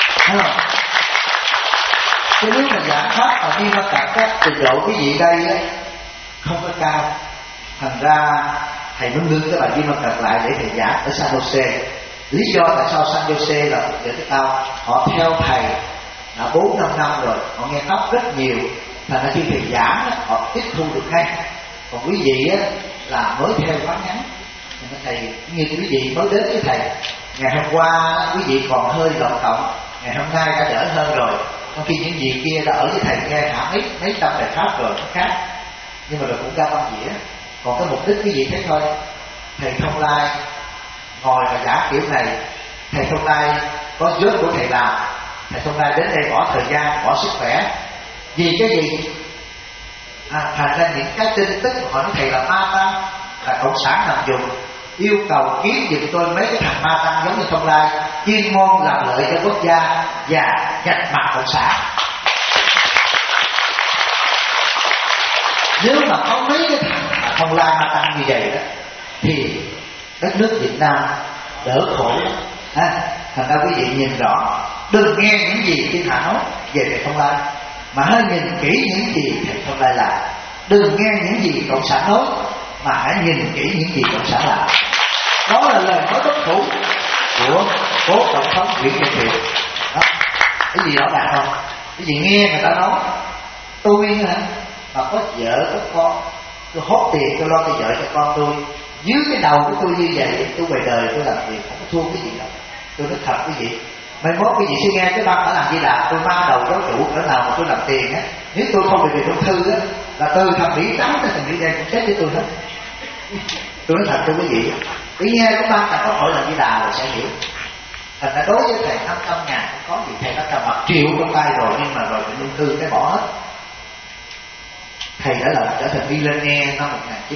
Chứ nếu mà giảng pháp mà đi ra cả các trình độ quý vị đây á, không có cao. Thành ra thầy muốn ngưng cái bài Di Mật Cật lại để thầy giảng ở San Jose. Lý do tại sao San Jose là một địa cao, họ theo thầy đã 4-5 năm rồi, họ nghe pháp rất nhiều. Thành ra khi thầy giảng họ tiếp thu được ngay. Còn quý vị á, là mới theo pháp ngắn. Thầy như quý vị mới đến với thầy ngày hôm qua, quý vị còn hơi lộn cộng, ngày hôm nay đã đỡ hơn rồi. Trong khi những gì kia đã ở với thầy nghe cả mấy trăm bài pháp rồi nó khác, nhưng mà rồi cũng cao văn dĩa. Còn cái mục đích quý vị thấy thôi. Thầy Thông Lai ngồi và giả kiểu này, thầy Thông Lai có job của thầy làm. Thầy Thông Lai đến đây bỏ thời gian, bỏ sức khỏe vì cái gì? Thành ra những cái tin tức mà họ nói thầy là ma tăng, là cộng sản nằm dùng, yêu cầu kiếm giùm tôi mấy cái thằng ma tăng giống như Thông Lai, chuyên môn làm lợi cho quốc gia và nhặt mặt cộng sản. Nếu mà có mấy cái thằng Thông Lai ma tăng như vậy đó, thì đất nước Việt Nam đỡ khổ. Thành ra quý vị nhìn rõ, đừng nghe những gì thiên hạ nói về thầy Thông Lai, mà hãy nhìn kỹ những gì thầy Thông Lai làm. Đừng nghe những gì cộng sản nói, mà hãy nhìn kỹ những gì cộng sản làm. Đó là lời nói bất thủ của cố tổng thống Nguyễn Văn Thiệu. Cái gì rõ ràng không? Cái gì nghe người ta nói tôi hả, mà có vợ có con, tôi hốt tiền tôi lo cho vợ cho con tôi, dưới cái đầu của tôi như vậy, tôi ngoài đời tôi làm việc không có thua cái gì đâu. Tôi nói thật quý vị, mai mốt quý vị sẽ nghe cái băng ở làm Di Đà tôi ma đầu giáo chủ cỡ nào mà tôi làm tiền á. Nếu tôi không bị ung thư á, là từ thằng Mỹ trắng tới thằng Mỹ đen cũng chết với tôi hết. Tôi nói thật thưa quý vị, cứ nghe cái băng là có hội làm Di Đà rồi sẽ hiểu. Thành ra đối với thầy 500.000 không có gì, thầy đã cầm 1 triệu trong tay rồi, nhưng mà rồi bị ung thư cái bỏ hết. Thầy đã là trở thành millionaire năm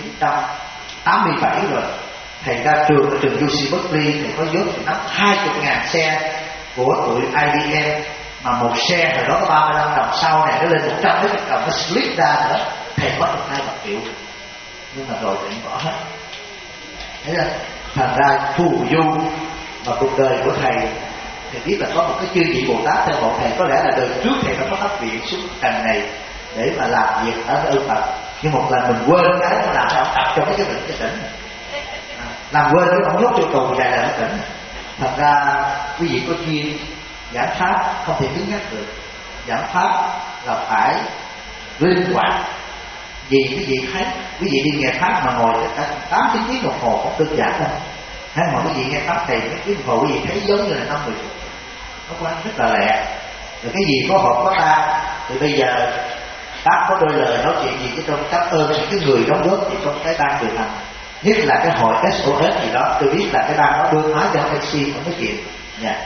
1987 rồi. Thầy ra trường ở trường UC Berkeley, thầy có vốn thì nắm 20.000 xe của tụi IBM, mà một xe hồi đó có 35 đồng, sau này nó lên 100 đồng, nó split ra nữa. Thầy mất được 2 triệu, nhưng mà rồi thầy bỏ hết. Thế là thành ra phù du mà cuộc đời của thầy biết là có một cái chư vị Bồ Tát theo bộ thầy, có lẽ là đời trước thầy nó có phát viện xuống trần này để mà làm việc ở ơn Phật, nhưng một lần mình quên cái nó làm sao tập cho mấy cái bệnh cái tỉnh, làm quên cái ông nhốt cho tù dài là nó tỉnh. Thật ra quý vị có duyên giảng pháp không thể cứng nhắc được, giảng pháp là phải linh hoạt. Vì quý vị thấy quý vị đi nghe pháp mà ngồi cả 8-9 tiếng đồng hồ không đơn giản đâu. Hay mà quý vị nghe pháp thầy mấy tiếng đồng hồ quý vị thấy giống như là 5-10 phút, nó quá rất là lẹ. Rồi cái gì có hộp có ta, thì bây giờ bác có đôi lời nói chuyện gì chứ tôi cảm ơn những cái người đóng góp gì trong cái ban điều hành, nhất là cái hội SOS gì đó. Tôi biết là cái ban đó đưa máy cho taxi không có chuyện nha.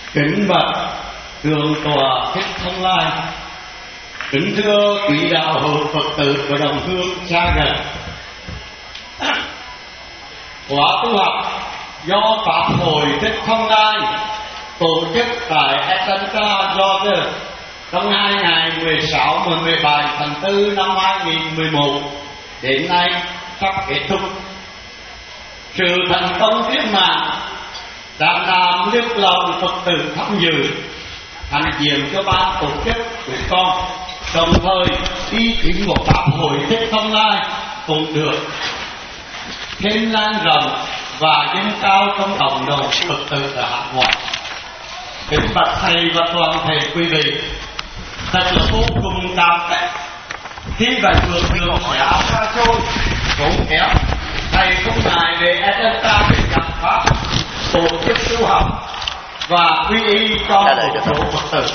Kính bạch thượng tọa Thích Thông Lai, kính thưa quý đạo hữu Phật tử và đồng hương xa gần. Khóa tu học do Pháp hội Thích Thông Lai tổ chức tại Atlanta, Georgia trong 2 ngày 16 và 17 tháng 4 năm 2011 đến nay sắp kết thúc. Sự thành công viên mãn đã làm nước lòng Phật tử tham dự, hành diện cho ban tổ chức của con, đồng thời ý kiến của Pháp hội Thích Thông Lai cũng được thêm lan rộng và dân cao trong cộng đồng Phật tử ở hải ngoại. Kính bạch thầy và toàn thể quý vị, thật là vô cùng cảm kích khi phải vượt đường giá xa xôi tốn kém, thầy không ngại về Atlanta để gặp Pháp tổ chức tu học và quy y cho một số Phật tử.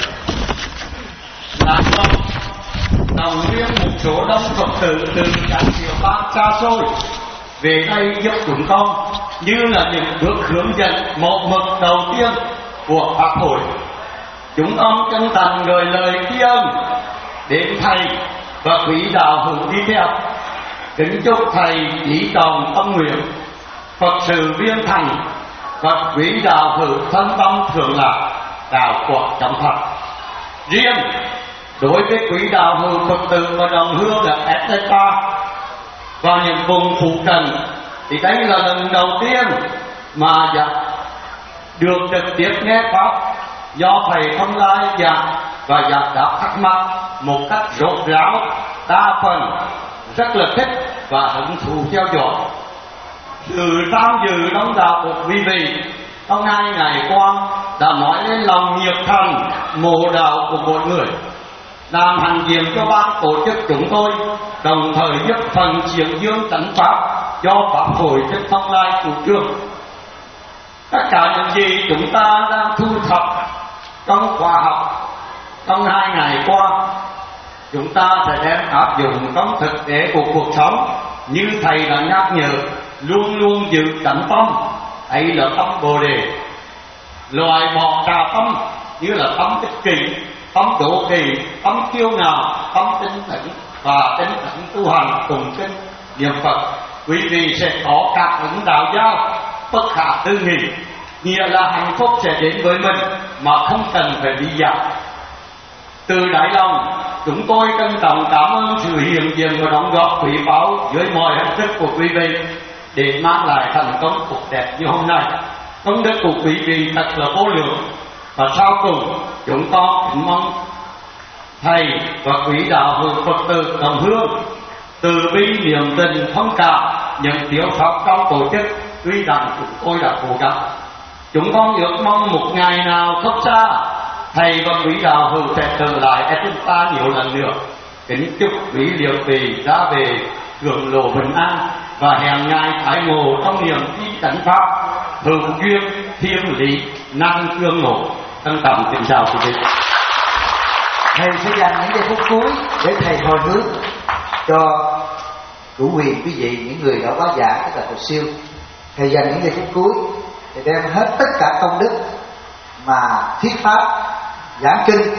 Làm xong đồng viên một số đông Phật tử từ các tiểu bang xa xôi về đây giúp chúng con như là những bước hướng dẫn một mực đầu tiên của Pháp hội. Chúng con chân thành gửi lời tri ân đến thầy và quý đạo hữu đi theo. Kính chúc thầy lý tròn tâm nguyện, Phật sự viên thành và quý đạo hữu thân tâm thường lạc, đạo quả trong Phật. Riêng đối với quý đạo hữu Phật tử và đồng hương ở Atlanta và những vùng phụ cận thì đây là lần đầu tiên mà được trực tiếp nghe Pháp do thầy Thông Lai giảng và giải đáp thắc mắc một cách rốt ráo, đa phần rất là thích và hứng thú theo dõi. Sự tham dự đông đảo của quý vị trong 2 ngày qua đã nói lên lòng nhiệt thành mộ đạo của mỗi người, làm hành diện cho ban tổ chức chúng tôi, đồng thời giúp phần triển dương chánh pháp do Pháp hội Thích Thông Lai chủ trương. Tất cả những gì chúng ta đang thu thập trong khóa học trong 2 ngày qua, chúng ta sẽ đem áp dụng trong thực tế của cuộc sống như thầy đã nhắc nhở, luôn luôn giữ chánh tâm, ấy là tâm Bồ Đề, loại bỏ tà tâm như là tâm ích kỷ, tâm đố kỵ, tâm kiêu ngạo, tâm tinh tấn và tinh tấn tu hành cùng kinh niệm Phật. Quý vị sẽ có cảm ứng đạo giao bất khả tư nghị, nghĩa là hạnh phúc sẽ đến với mình mà không cần phải đi dạo. Từ đáy lòng, chúng tôi trân trọng cảm ơn sự hiện diện và đóng góp quý báu dưới mọi hình thức của quý vị để mang lại thành công tốt đẹp như hôm nay. Công đức của quý vị thật là vô lượng. Và sau cùng, chúng con kính mong thầy và quý đạo hữu Phật tử đồng hương từ bi niềm tình thông cảm những thiếu sót trong tổ chức, tuy rằng chúng tôi đã cố gắng. Chúng con ước mong một ngày nào không xa, thầy và quý đạo hữu sẽ trở lại Atlanta nhiều lần nữa. Kính chúc quý liệu tỳ ra về hưởng lộ bình an và hẹn ngài thái ngộ trong niềm tin chánh pháp, hữu duyên thiên lý năng cương ngộ. Trân trọng kính chào quý vị. Thầy sẽ dành những giây phút cuối để thầy hồi hướng cho chủ quyền quý vị, những người đã quá giảng, tức là Phật siêu. Thầy dành những giây phút cuối để đem hết tất cả công đức mà thuyết pháp, giảng kinh,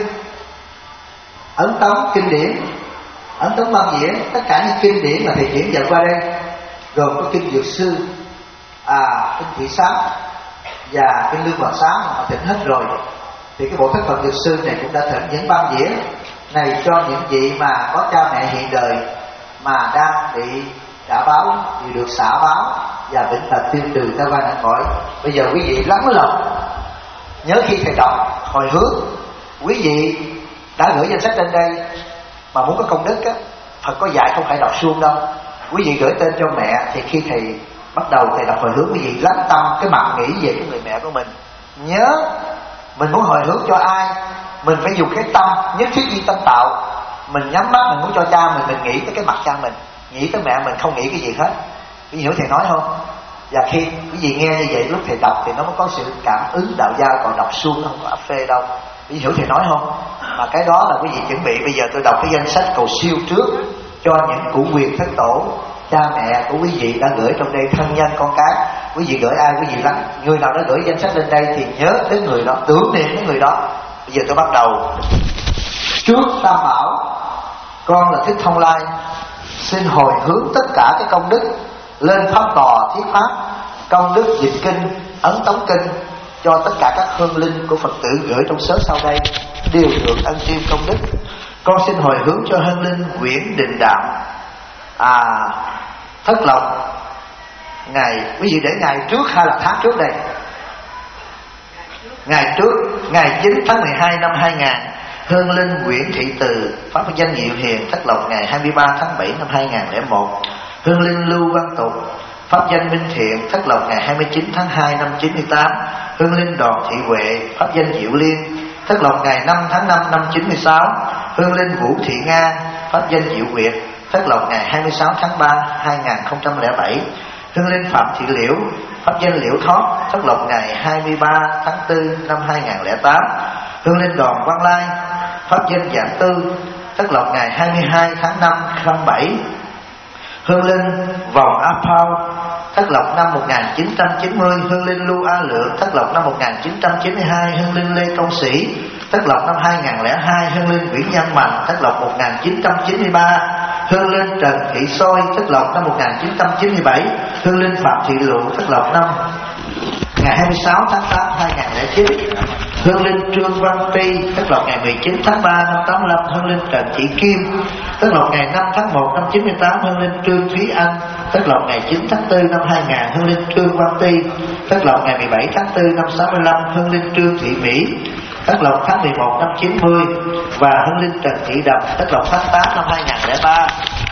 ấn tống kinh điển, ấn tống văn diễn, tất cả những kinh điển mà thầy chuyển dần qua đây, gồm có kinh Dược Sư, kinh Thị Sám và kinh Lương Hoàng Sám mà thỉnh hết rồi. Thì cái bộ thất Phật Dược Sư này cũng đã thỉnh những văn diễn này cho những vị mà có cha mẹ hiện đời mà đang bị trả báo thì được xả báo và vĩnh tật tiêu trừ ta qua nạn cõi. Bây giờ quý vị lắng lòng nhớ khi thầy đọc hồi hướng, quý vị đã gửi danh sách lên đây mà muốn có công đức á, Phật có dạy không phải đọc suông đâu. Quý vị gửi tên cho mẹ thì khi thầy bắt đầu thầy đọc hồi hướng, quý vị lắng tâm cái mặt nghĩ về cái người mẹ của mình. Nhớ mình muốn hồi hướng cho ai, mình phải dùng cái tâm nhất thiết di tâm tạo. Mình nhắm mắt mình muốn cho cha mình nghĩ tới cái mặt cha mình, nghĩ tới mẹ mình, không nghĩ cái gì hết. Quý vị hiểu thầy nói không? Và khi quý vị nghe như vậy, lúc thầy đọc thì nó mới có sự cảm ứng đạo giao, còn đọc suông nó không có áp phê đâu. Quý vị hiểu thầy nói không? Mà cái đó là quý vị chuẩn bị. Bây giờ tôi đọc cái danh sách cầu siêu trước cho những cụ quyền thất tổ, cha mẹ của quý vị đã gửi trong đây, thân nhân con cái. quý vị gửi ai quý vị lắng. Người nào đã gửi danh sách lên đây thì nhớ đến người đó, tưởng niệm đến người đó. Bây giờ tôi bắt đầu. Trước Tam Bảo, con là Thích Thông Lai, xin hồi hướng tất cả cái công đức lên pháp tòa thuyết pháp, công đức dịch kinh, ấn tống kinh cho tất cả các hương linh của Phật tử gửi trong sớ sau đây đều được ân chiêm công đức. Con xin hồi hướng cho hương linh Nguyễn Đình Đạm, Thất Lộc, ngày quý vị để ngày trước hay là tháng trước đây? Ngày trước, ngày 9 tháng 12 năm 2000. Hương linh Nguyễn Thị Từ, pháp danh Diệu Hiền, Thất Lộc ngày 23 tháng 7 năm 2001. Hương linh Lưu Văn Tục, pháp danh Minh Thiện, Thất Lộc ngày 29 tháng 2 năm 98. Hương linh Đoàn Thị Huệ, pháp danh Diệu Liên, Thất Lộc ngày 5 tháng 5 năm 96. Hương linh Vũ Thị Nga, pháp danh Diệu Nguyệt, Thất Lộc ngày 26 tháng 3 2007. Hương linh Phạm Thị Liễu, pháp danh Liễu Thoát, Thất Lộc ngày 23 tháng 4 năm 2008. Hương linh Đoàn Quang Lai, pháp danh Dạng Tư, Thất Lộc ngày 22 tháng 5 07. Hương linh Vòng A Phao, Thất Lộc năm 1990. Hương linh Lưu A Lượng, Thất Lộc năm 1992. Hương linh Lê Công Sĩ, Thất Lộc năm 2002. Hương linh Nguyễn Văn Mạnh, Thất Lộc 1993. Hương linh Trần Thị Sôi, Thất Lộc năm 1997. Hương linh Phạm Thị Lụ, Thất Lộc năm ngày 26 tháng 8 2009. Hương linh Trương Văn Ti, Thất Lộc ngày 19 tháng 3 năm 85. Hương linh Trần Thị Kim, Thất Lộc ngày 5 tháng 1 năm 98. Hương linh Trương Thúy Anh, Thất Lộc ngày 9 tháng 4 năm 2000. Hương linh Trương Văn Ti, Thất Lộc ngày 17 tháng 4 năm 65. Hương linh Trương Thị Mỹ, Thất Lộc tháng 11 năm 90. Và hương linh Trần Thị Đầm, Thất Lộc tháng 8 năm 2003.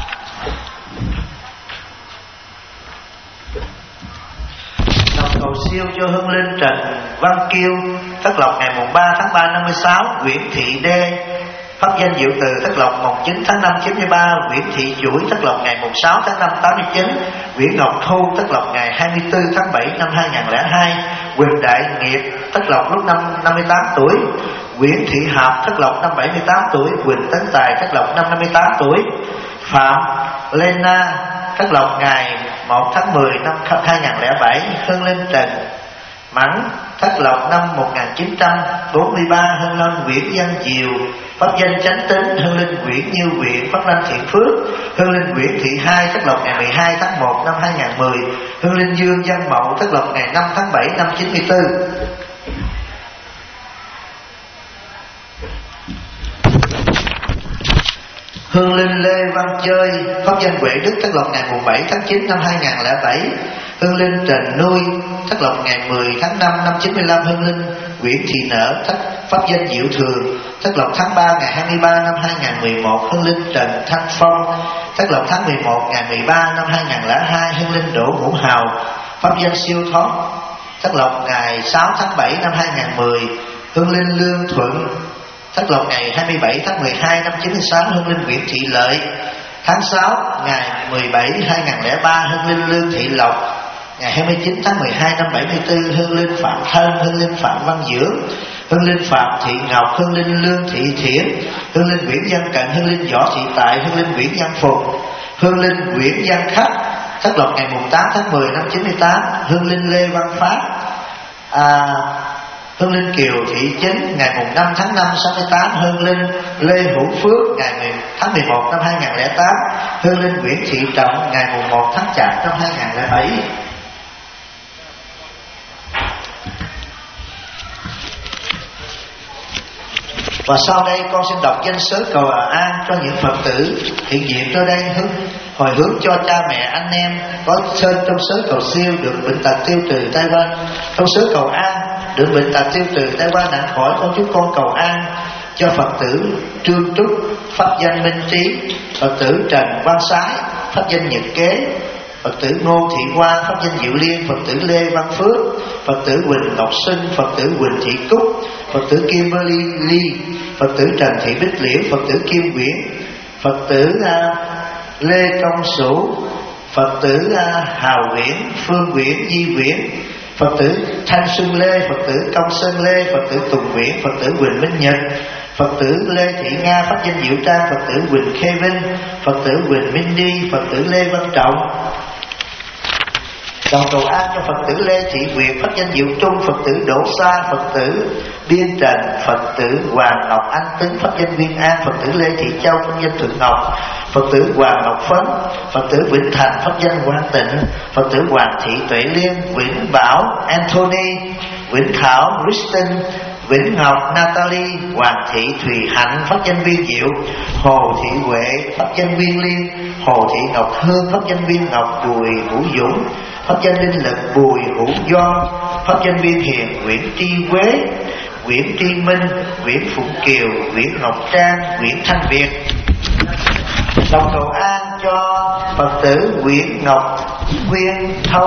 Cầu siêu cho hương linh Trần Văn Kiêu, Thất Lộc ngày mùng 3 tháng 3 56. Nguyễn Thị Đê, pháp danh Diệu Từ, Thất Lộc mùng 9 tháng 5 93. Nguyễn Thị Chuỗi, Thất Lộc ngày mùng 6 tháng 5 89. Nguyễn Ngọc Thu, Thất Lộc ngày 24 tháng 7 năm 2002. Quỳnh Đại Nghiệp, Thất Lộc lúc năm 58 tuổi. Nguyễn Thị Hạp, Thất Lộc năm 78 tuổi. Quỳnh Tấn Tài, Thất Lộc năm 58 tuổi. Phạm Lena, Thất Lộc ngày 1 tháng 10 năm 2007. Hương linh Trần Mẫn, Thất Lộc năm 1943. Hương linh Nguyễn Văn Diệu, pháp danh Chánh Tính. Hương linh Nguyễn Như Nguyện, pháp danh Thiện Phước. Hương linh Nguyễn Thị Hai, Thất Lộc ngày 12 tháng 1 năm 2010. Hương linh Dương Văn Mậu, Thất Lộc ngày 5 tháng 7 năm 94. Hương linh Lê Văn Chơi, pháp danh Huệ Đức, Thất Lộc ngày mùng 7 tháng 9 năm 2007. Hương linh Trần Nuôi, Thất Lộc ngày 10 tháng 5 năm 95. Hương linh Nguyễn Thị Nở, pháp danh Diệu Thường, Thất Lộc tháng 3 ngày 23 năm 2011. Hương linh Trần Thanh Phong, Thất Lộc tháng 11 ngày 13 năm 2002. Hương linh Đỗ Hữu Hào, pháp danh Siêu Thoát, Thất Lộc ngày 6 tháng 7 năm 2010. Hương linh Lương Thuận, Thất Lộc ngày 27 tháng 12 năm 96. Hương linh Nguyễn Thị Lợi, tháng 6 ngày 17 2003. Hương linh Lương Thị Lộc ngày 29 tháng 12 năm 74. Hương linh Phạm Thân, hương linh Phạm Văn Dưỡng, hương linh Phạm Thị Ngọc, hương linh Lương Thị Thiển, hương linh Nguyễn Văn Cận, hương linh Võ Thị Tại, hương linh Nguyễn Văn Phùng, hương linh Nguyễn Văn Khách, Thất Lộc ngày 8 tháng 10 năm 98. Hương linh Lê Văn Phát, hương linh Kiều Thị Chính ngày 5 tháng 5 68. Hương linh Lê Hữu Phước ngày tháng 11 năm 2008. Hương linh Nguyễn Thị Trọng ngày 1 tháng Chạp năm 2007. Và sau đây con xin đọc danh sớ cầu an cho những Phật tử hiện diện cho đây, hồi hướng cho cha mẹ anh em có sơn trong sớ cầu siêu được bệnh tật tiêu trừ tai qua. Trong sớ cầu an được bệnh tật tiêu trừ tai qua nạn khỏi, con chúc con cầu an cho Phật tử Trương Trúc, pháp danh Minh Trí, Phật tử Trần Văn Sái, pháp danh Nhật Kế, Phật tử Ngô Thị Hoa, pháp danh Diệu Liên, Phật tử Lê Văn Phước, Phật tử Quỳnh Ngọc Sinh, Phật tử Quỳnh Thị Cúc, Phật tử Kimberly Ly, Phật tử Trần Thị Bích Liễu, Phật tử Kim Nguyễn, Phật tử Lê Công Sủ, Phật tử Hào Nguyễn, Phương Nguyễn, Di Nguyễn, Phật tử Thanh Xuân Lê, Phật tử Công Sơn Lê, Phật tử Tùng Nguyễn, Phật tử Quỳnh Minh Nhật, Phật tử Lê Thị Nga, pháp danh Diệu Trang, Phật tử Quỳnh Khê Vinh, Phật tử Quỳnh Minh Đi, Phật tử Lê Văn Trọng, Đồng cầu an cho Phật tử Lê Thị Nguyệt, pháp danh Diệu Trung, Phật tử Đỗ Sa, Phật tử Biên Trần, Phật tử Hoàng Ngọc Anh Tấn, pháp danh Viên An, Phật tử Lê Thị Châu, pháp danh Thượng Ngọc, Phật tử Hoàng Ngọc Phấn, Phật tử Vĩnh Thành, pháp danh Quang Tịnh, Phật tử Hoàng Thị Tuệ Liên, Vĩnh Bảo Anthony, Vĩnh Thảo Kristen, Vĩnh Ngọc Natalie, Hoàng Thị Thùy Hạnh, pháp danh Viên Diệu, Hồ Thị Huệ, pháp danh Viên Liên, Hồ Thị Ngọc Hương, pháp danh Viên Ngọc, Bùi Hữu Dũng, pháp danh Linh Lực, Bùi Hữu Doan, pháp danh Viên Hiền, Nguyễn Tri Quế, Nguyễn Tri Minh, Nguyễn Phụng Kiều, Nguyễn Ngọc Trang, Nguyễn Thanh Việt. Đồng cầu an cho Phật tử Nguyễn Ngọc Quyên Thâu,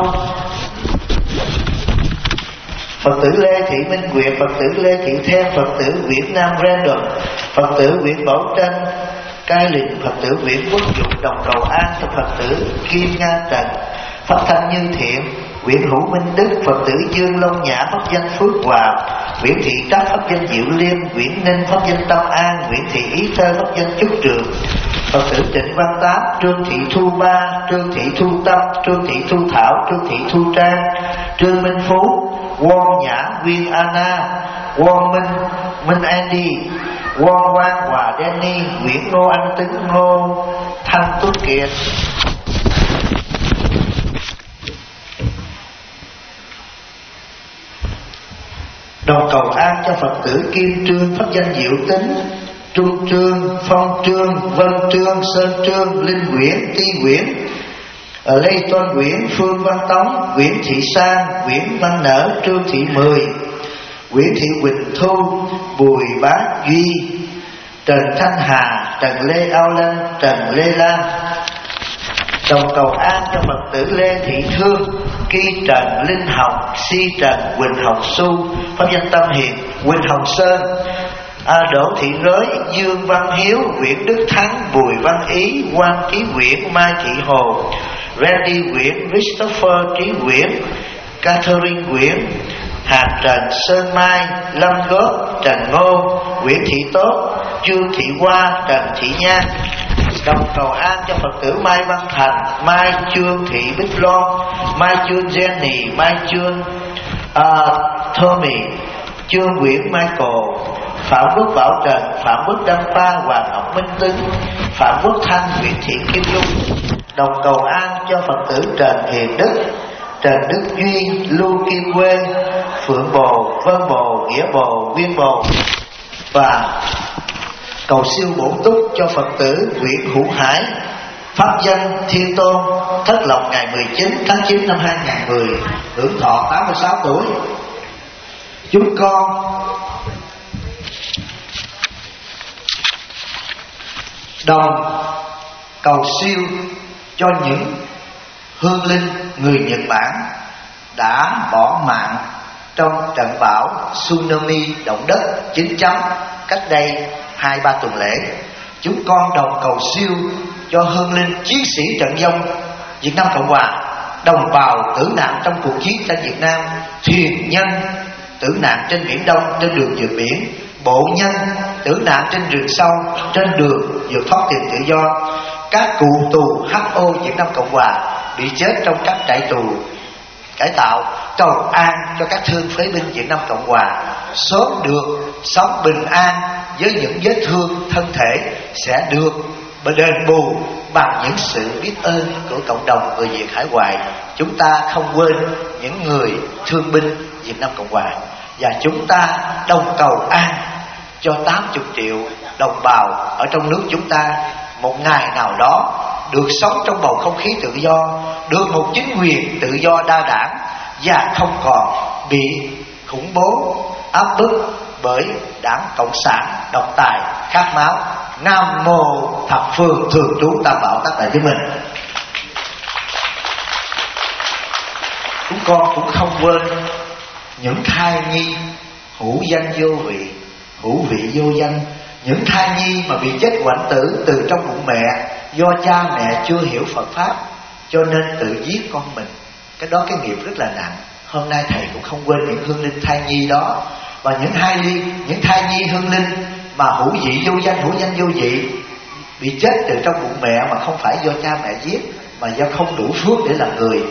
Phật tử Lê Thị Minh Nguyệt, Phật tử Lê Thị Thêm, Phật tử Nguyễn Nam Brandon, Phật tử Nguyễn Bảo Tranh Cai Lình, Phật tử Nguyễn Quốc Dục. Đồng cầu an cho Phật tử Kim Nga Trần, pháp thanh Như Thiện, Nguyễn Hữu Minh Đức, Phật tử Dương Long Nhã, pháp danh Phước Hòa, Nguyễn Thị Trắc, pháp danh Diệu Liêm, Nguyễn Ninh, pháp danh Tâm An, Nguyễn Thị Ý Thơ, pháp danh Trúc Trường, Phật tử Trịnh Văn Tám, Trương Thị Thu Ba, Trương Thị Thu Tâm, Trương Thị Thu Thảo, Trương Thị Thu Trang, Trương Minh Phú, Quang Nhã, Viên Anna, Quang Minh, Minh Andy, Quang Quang Hòa Danny, Nguyễn Ngô Anh Tấn, Ngô Thanh Tuấn Kiệt. Đồng cầu an cho Phật tử Kim Trương, pháp danh Diệu Tính, Trung Trương, Phong Trương, Vân Trương, Sơn Trương, Linh Nguyễn, Ti Nguyễn, Lê Tôn Nguyễn, Phương Văn Tống, Nguyễn Thị Sang, Nguyễn Văn Nở, Trương Thị Mười, Nguyễn Thị Quỳnh Thu, Bùi Bá Duy, Trần Thanh Hà, Trần Lê Ao Lân, Trần Lê Lan. Đồng cầu an cho Phật tử Lê Thị Thương, Ki Trần, Linh Hồng, Si Trần, Quỳnh Hồng Xu, pháp danh Tâm Hiền, Quỳnh Hồng Sơn, Đỗ Thị Rới, Dương Văn Hiếu, Nguyễn Đức Thắng, Bùi Văn Ý, Quan Trí Nguyễn, Mai Thị Hồ, Randy Nguyễn, Christopher Trí Nguyễn, Catherine Nguyễn, Hạt Trần, Sơn Mai, Lâm Góp, Trần Ngô, Nguyễn Thị Tốt, Trương Thị Hoa, Trần Thị Nhan. Đồng cầu an cho Phật tử Mai Văn Thành, Mai Trương Thị Bích Loan, Mai Trương Jenny, Mai Trương Tommy, Trương Nguyễn Michael, Phạm Quốc Bảo Trần, Phạm Quốc Đăng Pha, Hoàng Ngọc Minh Tấn, Phạm Quốc Thanh, Nguyễn Thị Kim Dung. Đồng cầu an cho Phật tử Trần Hiền Đức, Trần Đức Duy, Lưu Kim Quê, Phượng Bồ, Vân Bồ, Nghĩa Bồ, Nguyên Bồ. Và cầu siêu bổ túc cho Phật tử Nguyễn Hữu Hải, pháp danh Thiên Tôn, thất lộc ngày 19 tháng 9 năm 2010, hưởng thọ 86 tuổi. Chúng con đồng cầu siêu cho những hương linh người Nhật Bản đã bỏ mạng trong trận bão tsunami động đất 9 cách đây 2-3 tuần lễ. Chúng con đồng cầu siêu cho hương linh chiến sĩ trận vong Việt Nam Cộng Hòa, đồng bào tử nạn trong cuộc chiến tranh Việt Nam, thuyền nhân tử nạn trên biển Đông trên đường vượt biển, bộ nhân tử nạn trên rừng sâu trên đường vượt thoát tìm tự do, các cựu tù HO Việt Nam Cộng Hòa bị chết trong các trại tù cải tạo. Cầu an cho các thương phế binh Việt Nam Cộng Hòa sớm được sống bình an với những vết thương thân thể, sẽ được đền bù bằng những sự biết ơn của cộng đồng người Việt hải ngoại. Chúng ta không quên những người thương binh Việt Nam Cộng Hòa, và chúng ta đồng cầu an cho 80 triệu đồng bào ở trong nước chúng ta một ngày nào đó được sống trong bầu không khí tự do, được một chính quyền tự do đa đảng, và không còn bị khủng bố áp bức bởi đảng Cộng sản độc tài khát máu. Nam mô Thập Phương Thường Trú Tam Bảo Tác Đại Chứng Minh. Chúng con cũng không quên những thai nhi hữu danh vô vị, hữu vị vô danh, những thai nhi mà bị chết hoạnh tử từ trong bụng mẹ do cha mẹ chưa hiểu Phật pháp cho nên tự giết con mình. Cái đó cái nghiệp rất là nặng. Hôm nay thầy cũng không quên những hương linh thai nhi đó, và những thai nhi hương linh mà hữu vị vô danh, hữu danh vô vị, bị chết từ trong bụng mẹ mà không phải do cha mẹ giết, mà do không đủ phước để làm người.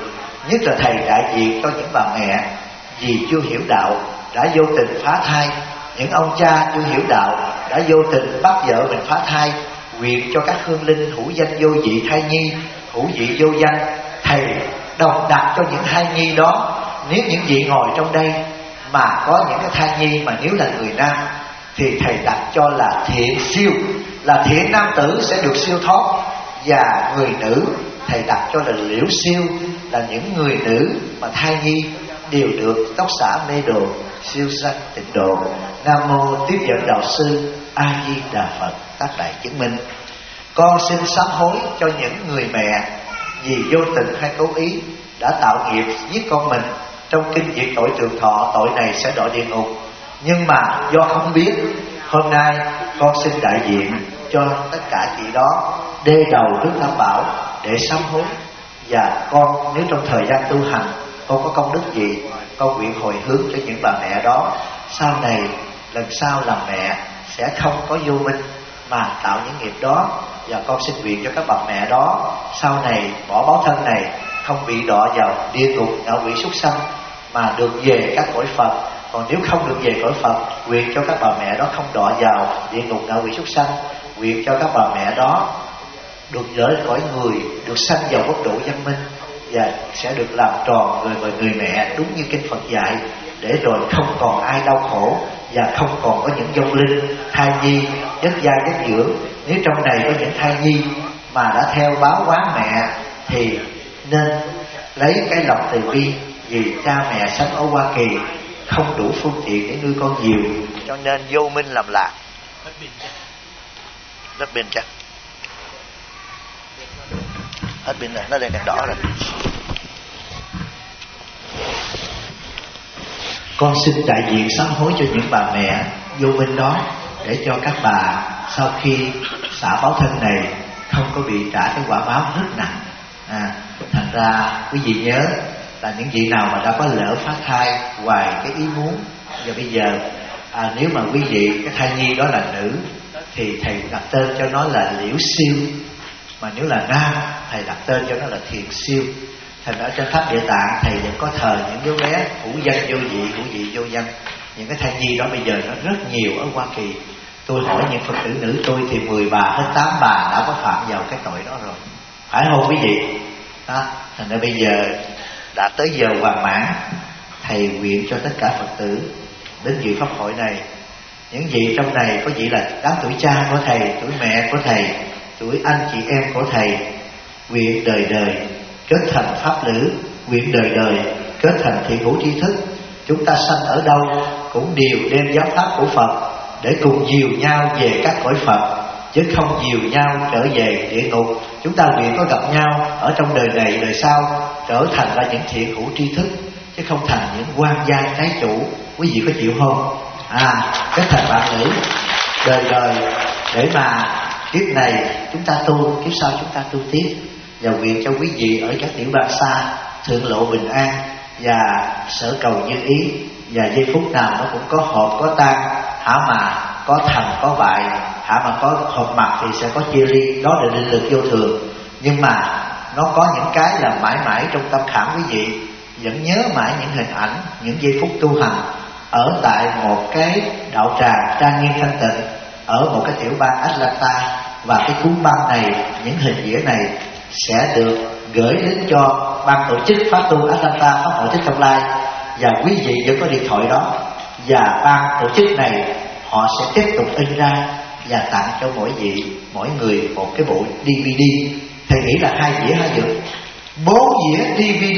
nhất là thầy đại diện cho những bà mẹ vì chưa hiểu đạo đã vô tình phá thai, những ông cha chưa hiểu đạo đã vô tình bắt vợ mình phá thai. Nguyện cho các hương linh hữu danh vô vị thai nhi, hữu vị vô danh, thầy đồng đặt cho những thai nhi đó. Nếu những vị ngồi trong đây mà có những cái thai nhi mà nếu là người nam thì thầy đặt cho là thiện siêu, là thiện nam tử sẽ được siêu thoát. Và người nữ thầy đặt cho là liễu siêu, là những người nữ mà thai nhi đều được tóc xả mê đồ, siêu sanh tịnh độ. Nam mô Tiếp Dẫn Đạo Sư A Di Đà Phật. Tác đại chứng minh. Con xin sám hối cho những người mẹ vì vô tình hay cố ý đã tạo nghiệp giết con mình. Trong kinh diệt tội trường thọ, tội này sẽ đọa địa ngục, nhưng mà do không biết, hôm nay con xin đại diện cho tất cả chị đó đê đầu trước Tam Bảo để sám hối. Và con nếu trong thời gian tu hành con có công đức gì, con nguyện hồi hướng cho những bà mẹ đó. Sau này lần sau làm mẹ sẽ không có vô minh mà tạo những nghiệp đó. Và con xin nguyện cho các bà mẹ đó sau này bỏ báo thân này không bị đọa vào địa ngục, ngạ quỷ, súc sanh, mà được về các cõi Phật. Còn nếu không được về cõi Phật, nguyện cho các bà mẹ đó không đọa vào địa ngục, ngạ quỷ, súc sanh. Nguyện cho các bà mẹ đó được rời khỏi người, được sanh vào quốc độ văn minh, và sẽ được làm tròn người mẹ đúng như kinh Phật dạy, để rồi không còn ai đau khổ và không còn có những vong linh thai nhi giấc giai giấc dưỡng. Nếu trong này có những thai nhi mà đã theo báo quán mẹ thì nên lấy cái lòng từ bi, vì cha mẹ sống ở Hoa Kỳ không đủ phương tiện để nuôi con nhiều, cho nên vô minh làm lạc. Rất pin chắc hết pin rồi, nó lên đèn đỏ rồi. Con xin đại diện sám hối cho những bà mẹ vô minh đó, để cho các bà sau khi xả báo thân này không có bị trả cái quả báo rất nặng. Thành ra quý vị nhớ là những vị nào mà đã có lỡ phát thai ngoài cái ý muốn, và bây giờ nếu mà quý vị cái thai nhi đó là nữ thì thầy đặt tên cho nó là liễu siêu, mà nếu là nam thầy đặt tên cho nó là thiền siêu. Thành ra trên Pháp Địa Tạng thầy vẫn có thờ những đứa bé hữu danh vô vị, hữu vị vô danh. Những cái thai nhi đó bây giờ nó rất nhiều ở Hoa Kỳ. Tôi hỏi những Phật tử nữ tôi thì 10 bà hết 8 bà đã có phạm vào cái tội đó rồi, phải không quý vị? Đó. Thành ra bây giờ đã tới giờ hoàn mãn, thầy nguyện cho tất cả Phật tử đến dự pháp hội này. Những vị trong này có vị là đám tuổi cha của thầy, tuổi mẹ của thầy, tuổi anh chị em của thầy, nguyện đời đời kết thành pháp lữ, nguyện đời đời kết thành thiện hữu tri thức. Chúng ta sanh ở đâu cũng đều đem giáo pháp của Phật để cùng dìu nhau về các cõi Phật, chứ không dìu nhau trở về địa ngục. Chúng ta nguyện có gặp nhau ở trong đời này đời sau, trở thành ra những thiện hữu tri thức, chứ không thành những quan gia trái chủ. Quý vị có chịu không? Kết thành bạn nữ đời đời, để mà kiếp này chúng ta tu, kiếp sau chúng ta tu tiếp. Và nguyện cho quý vị ở các điểm ban xa thượng lộ bình an và sở cầu như ý. Và giây phút nào nó cũng có hợp có tan, hả mà có thành có bại, hả mà có hợp mặt thì sẽ có chia ly. Đó là định lực vô thường, nhưng mà nó có những cái là mãi mãi trong tâm khảm quý vị vẫn nhớ mãi những hình ảnh, những giây phút tu hành ở tại một cái đạo tràng trang nghiêm thanh tịnh, ở một cái tiểu bang Atlanta. Và cái cuốn băng này, những hình vẽ này sẽ được gửi đến cho ban tổ chức Pháp tu Atlanta, Pháp hội Thích Thông Lai, và quý vị vẫn có điện thoại đó. Và ban tổ chức này họ sẽ tiếp tục in ra và tặng cho mỗi người một cái bộ DVD. Thầy nghĩ là 2 dĩa 2 dược, 4 dĩa DVD.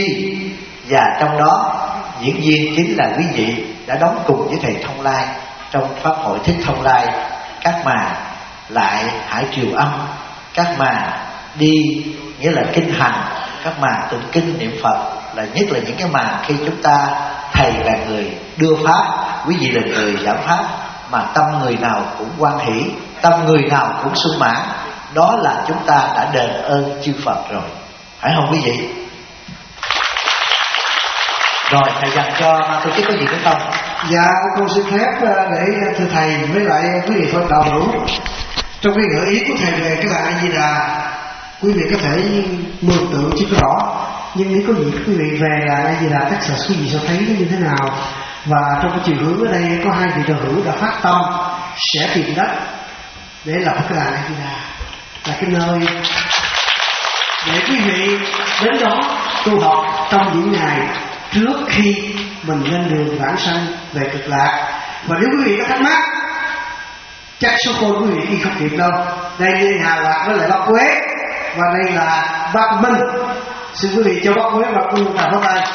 Và trong đó diễn viên chính là quý vị đã đóng cùng với thầy Thông Lai trong Pháp hội Thích Thông Lai. Các màn lại hải triều âm, các màn đi nghĩa là kinh hành, các màn tụng kinh niệm Phật, là nhất là những cái màn khi chúng ta, thầy là người đưa pháp, quý vị là người giảng pháp, mà tâm người nào cũng hoan hỷ, tâm người nào cũng sung mãn, đó là chúng ta đã đền ơn chư Phật rồi, phải không quý vị? Rồi thầy dành cho ban tổ chức có gì nữa không? Dạ, con xin phép để thưa thầy với lại quý vị Phật đạo hữu, trong cái gợi ý của thầy về cái là A Di Đà, quý vị có thể mường tượng chứ rõ nhưng nếu có gì quý vị về là A Di Đà Texas, quý vị sẽ thấy nó như thế nào. Và trong cái chiều hướng ở đây có hai vị trợ hữu đã phát tâm sẽ tìm đất để lập cái làng A Di Đà, là cái nơi để quý vị đến đó tu học trong những ngày trước khi mình lên đường vãng sanh về cực lạc. Và nếu quý vị có thắc mắc, chắc số khôn quý vị đi không kịp đâu. Đây là Hà Lạc với lại bác Quế, và đây là bác Minh. Xin quý vị cho bác Quế và Minh vào pháo tay.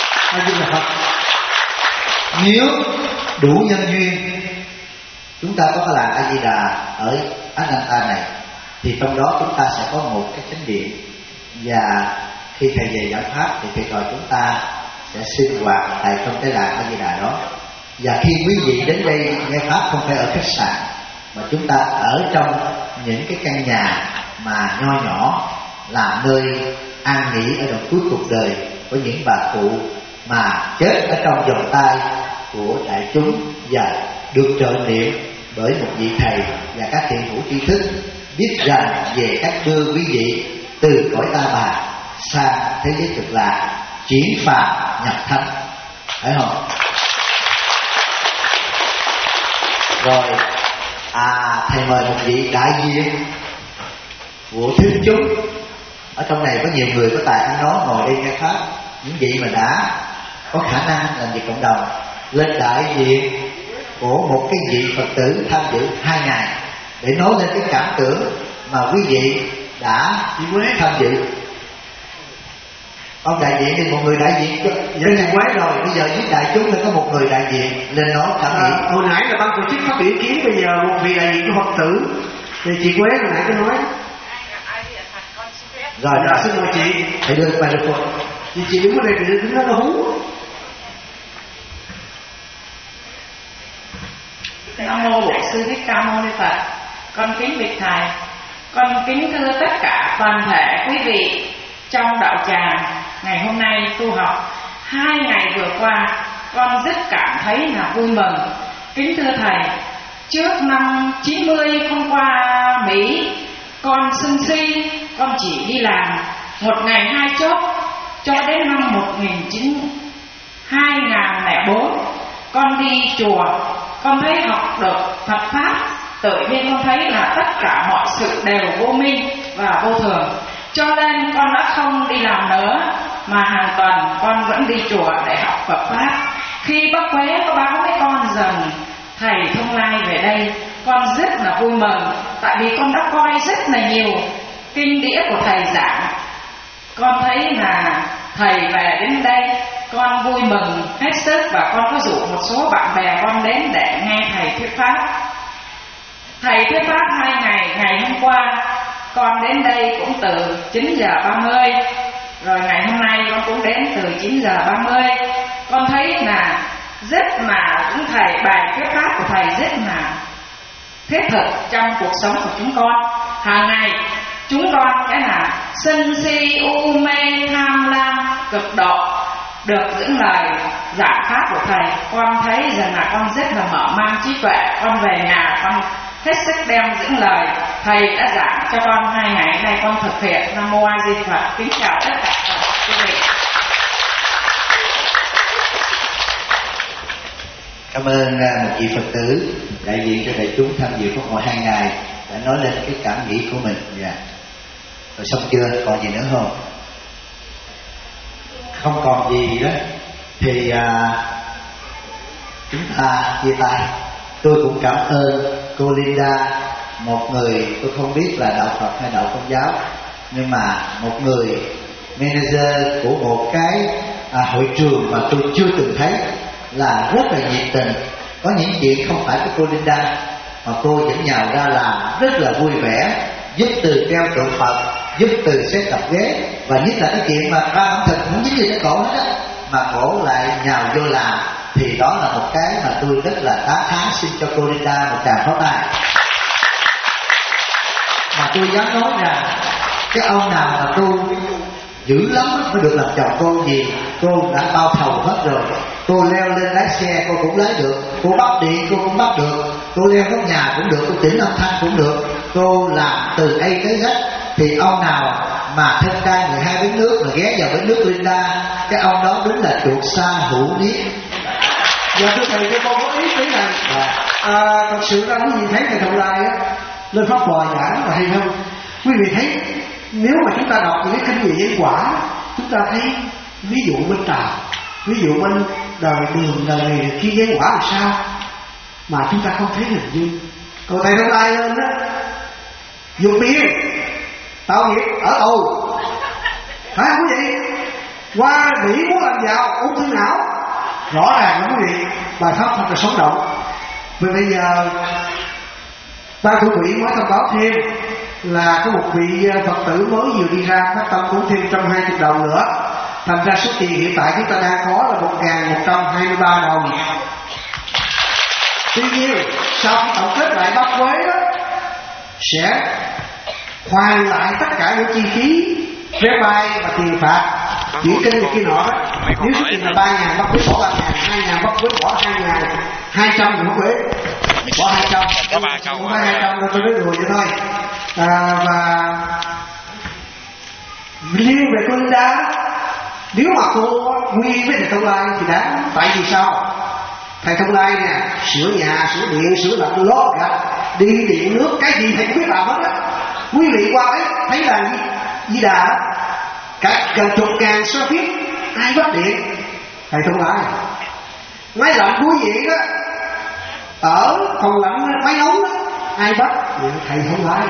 Nếu đủ nhân duyên, chúng ta có cái làng A Di Đà ở Atlanta này, thì trong đó chúng ta sẽ có một cái chánh điện, và khi thầy về giảng pháp thì tuyệt vời chúng ta sẽ sinh hoạt tại trong cái làng A Di Đà đó. Và khi quý vị đến đây nghe pháp không phải ở khách sạn, mà chúng ta ở trong những cái căn nhà mà nho nhỏ, là nơi an nghỉ ở đoạn cuối cuộc đời của những bà cụ mà chết ở trong vòng tay của đại chúng, và được trợ niệm bởi một vị thầy và các thiện hữu tri thức biết rằng về cách đưa quý vị từ cõi ta bà sang thế giới cực lạc, chuyển phàm nhập thánh, phải không? Rồi thầy mời một vị đại diện của thính chúng. Ở trong này có nhiều người có tài ăn nói ngồi đây nghe pháp, những vị mà đã có khả năng làm việc cộng đồng, lên đại diện của một cái vị Phật tử tham dự 2 ngày để nói lên cái cảm tưởng mà quý vị đã tham dự. Ông đại diện thì một người đại diện với nhà quán rồi, bây giờ với đại chúng phải có một người đại diện lên nói cảm nghĩ. Hồi nãy là ban tổ chức phát biểu ý kiến, bây giờ một vị đại diện của Phật tử thì chị Quế hồi nãy có nói. Rồi xin mời chị. Hãy đưa microphone. Chị đứng ở đây thì đứng nó hú. Nam mô Bổn Sư Thích Ca Mâu Ni Phật. Con kính bạch thầy, con kính thưa tất cả toàn thể quý vị trong đạo tràng. Ngày hôm nay tu học 2 ngày vừa qua, con rất cảm thấy là vui mừng. Kính thưa thầy, trước năm 90 con qua Mỹ, con sân si, con chỉ đi làm 1 ngày 2 chốt, cho đến năm 2004 con đi chùa, con thấy học được Phật pháp, tự nhiên con thấy là tất cả mọi sự đều vô minh và vô thường, cho nên con đã không đi làm nữa, mà hàng tuần con vẫn đi chùa để học Phật pháp. Khi bác Quế có báo với con rằng thầy Thông Lai về đây, con rất là vui mừng, tại vì con đã coi rất là nhiều kinh đĩa của thầy giảng. Con thấy là thầy về đến đây, con vui mừng hết sức, và con có rủ một số bạn bè con đến để nghe thầy thuyết pháp. Thầy thuyết pháp 2 ngày, ngày hôm qua con đến đây cũng từ 9:30, rồi ngày hôm nay con cũng đến từ 9:30. Con thấy là rất là cũng thầy bài thuyết pháp của thầy rất là thiết thực trong cuộc sống của chúng con. Hàng ngày chúng con cái là sân si u mê tham lam cực độ được những lời giảng pháp của thầy, con thấy rằng là con rất là mở mang trí tuệ. Con về nhà con hết sức đem những lời thầy đã giảng cho con 2 ngày nay con thực hiện. Nam mô A Di Phật. Kính chào tất cả quý vị. Cảm ơn một vị Phật tử đại diện cho đại chúng tham dự pháp hội 2 ngày đã nói lên cái cảm nghĩ của mình. Rồi xong chưa? Còn gì nữa không? Không còn gì đó thì chúng ta chia tay. Tôi cũng cảm ơn cô Linda, một người tôi không biết là đạo Phật hay đạo Công giáo, nhưng mà một người manager của một cái hội trường mà tôi chưa từng thấy, là rất là nhiệt tình. Có những chuyện không phải của cô Linda mà cô vẫn nhào ra làm rất là vui vẻ, giúp từ treo tượng Phật, giúp từ xếp tập ghế, và nhất là cái chuyện mà ba ẩm thực không dính gì tới cổ hết á, mà cổ lại nhào vô làm, thì đó là một cái mà tôi rất là tán thán. Xin cho cô Linda một tràng pháo tay. Mà tôi dám nói rằng cái ông nào mà tôi dữ lắm mới được làm chồng cô, gì cô đã bao thầu hết rồi. Cô leo lên lái xe cô cũng lái được, cô bắt điện cô cũng bắt được, cô leo góc nhà cũng được, cô chỉnh âm thanh cũng được, cô làm từ A tới Z. Thì ông nào mà thân ca 12 bến nước mà ghé vào bến nước Linda, cái ông đó đúng là chuột sa hữu niết. Giờ thưa thầy cho con có ý tí này. Thật sự ra quý vị thấy thầy Thượng Lai á lên pháp bò giảng là hay hơn. Quý vị thấy nếu mà chúng ta đọc những cái kinh nghiệm nhân quả, chúng ta thấy ví dụ bên trời, ví dụ bên đời đường đời này khi nhân quả làm sao mà chúng ta không thấy hình dung. Còn thầy Thượng Lai lên á dùng bia tạo nghiệp ở tù, phải không quý vị? Qua Mỹ muốn làm giàu, ung thư não, rõ ràng lắm quý vị. Bài pháp thật là sống động. Vì bây giờ ban thủ quỹ mới thông báo thêm là có một vị Phật tử mới vừa đi ra phát tâm cúng thêm 120 đồng nữa. Thành ra số tiền hiện tại chúng ta đang có là 1.123 đồng. Tuy nhiên sau khi tổng kết lại bắt quế đó sẽ hoàn lại tất cả những chi phí vé bay và tiền phạt chuyển kinh một kia nọ đó. Nếu số tiền là 3.000 bắt quế bỏ 3.000, 2.000 bắt quế bỏ 2.000, 200 thì bắt quế bỏ 200, không phải 200 đâu, tôi nói đùa vậy thôi. Và riêng về cô Linda, nếu mà cô quy với thầy Thông Lai thì đáng. Tại vì sao? Thầy Thông Lai nè, sửa nhà, sửa điện, sửa lạnh lót cả, đi điện nước, cái gì thầy cũng biết làm hết á. Quý vị qua ấy thấy là Di Đà cả gần chục ngàn số feet, ai bắt điện? Thầy Thông Lai. Máy lạnh quý vị đó, ở phòng lạnh máy nóng đó, ai bắt? Thầy Thông Lai.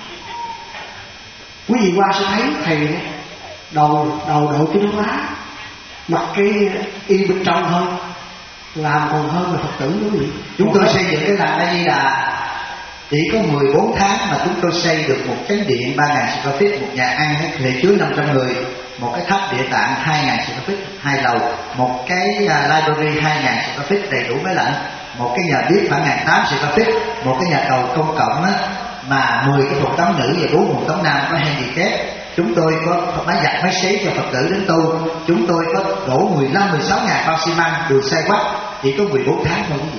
Quý vị qua sẽ thấy thầy đầu đội cái nón lá, mặc cái y bên trong hơn, làm còn hơn là Phật tử đó quý vị. Chúng tôi xây dựng cái làng A Di Đà chỉ có 14 tháng mà chúng tôi xây được một chánh điện 3.000 square feet, một nhà ăn thể chứa 500 người, một cái tháp địa tạng 2.000 square feet, 2 lầu, một cái library 2.000 square feet đầy đủ máy lạnh, một cái nhà bếp khoảng 1.800 square feet, một cái nhà cầu công cộng á, mà 10 cái phòng tắm nữ và 4 phòng tắm nam có handicap. Chúng tôi có máy giặt máy sấy cho Phật tử đến tu. Chúng tôi có đổ 15-16 ngàn bao xi măng, đường xây quách, chỉ có 14 tháng thôi quý vị.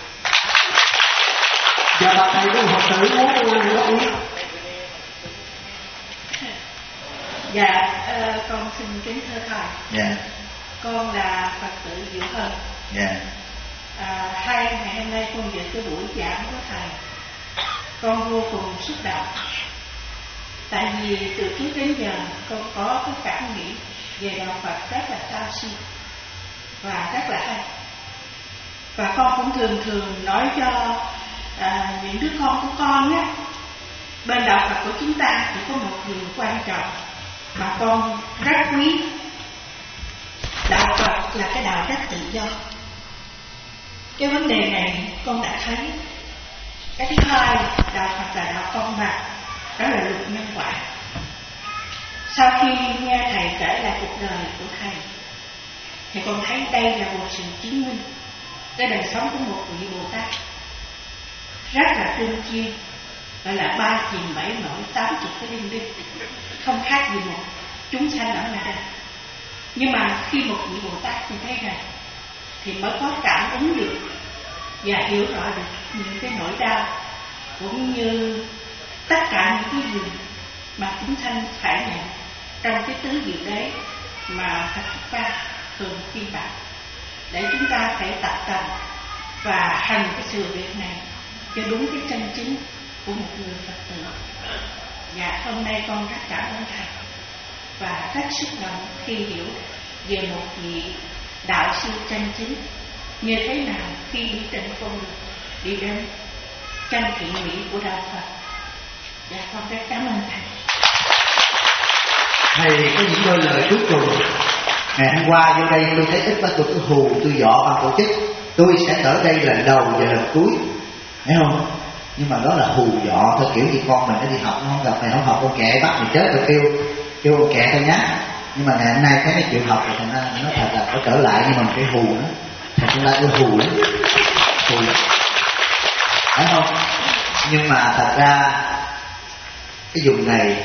Giờ bà thầy có Phật tử muốn góp ý. Dạ, con xin kính thưa thầy. Dạ. Con là Phật tử Diệu Hân. Dạ. Hai ngày hôm nay con dự cái buổi giảng của thầy, con vô cùng xúc động. Tại vì từ trước đến giờ con có cái cảm nghĩ về đạo Phật rất là cao siêu và rất là hay. Và con cũng thường nói cho những đứa con của con á, bên đạo Phật của chúng ta chỉ có một điều quan trọng mà con rất quý. Đạo Phật là cái đạo rất tự do. Cái vấn đề này con đã thấy. Cái thứ hai, đạo Phật là đạo công bằng, đó là luật nhân quả. Sau khi nghe thầy kể lại cuộc đời của thầy thì con thấy đây là một sự chứng minh cái đời sống của một vị Bồ Tát rất là tương chiêu, gọi là 3 chìm 7 nổi 80 cái linh linh, không khác gì một chúng sanh ở ngoài đây. Nhưng mà khi một vị Bồ Tát như thế này thì mới có cảm ứng được và hiểu rõ được những cái nỗi đau cũng như tất cả những cái gì mà chúng sanh phải nhận trong cái tứ diệu đế mà Phật Pháp thường khuyên bảo, để chúng ta phải tập tành và hành cái sự việc này cho đúng cái chân chính của một người Phật tử. Dạ, hôm nay con rất cảm ơn thầy và rất xúc động khi hiểu về một vị đạo sư chân chính như thế nào khi đi trên con đường đi đến chân thiện mỹ của đạo Phật. Dạ, con rất cảm ơn thầy. Thầy có những đôi lời cuối cùng. Ngày hôm qua vô đây tôi thấy ít quá, tôi cứ hù tôi dọ ban tổ chức tôi sẽ ở đây lần đầu và lần cuối, thấy không? Nhưng mà đó là hù dọ thôi, kiểu như con mình nó đi học nó không gặp mày không học con kệ bắt mày chết rồi kêu con kệ thôi nhá. Nhưng mà ngày hôm nay thấy nó chịu học rồi, thành ra nó thật là có trở lại, nhưng mà cái hù nó thầy cũng lại hù lắm, hù thấy không? Nhưng mà thật ra cái vùng này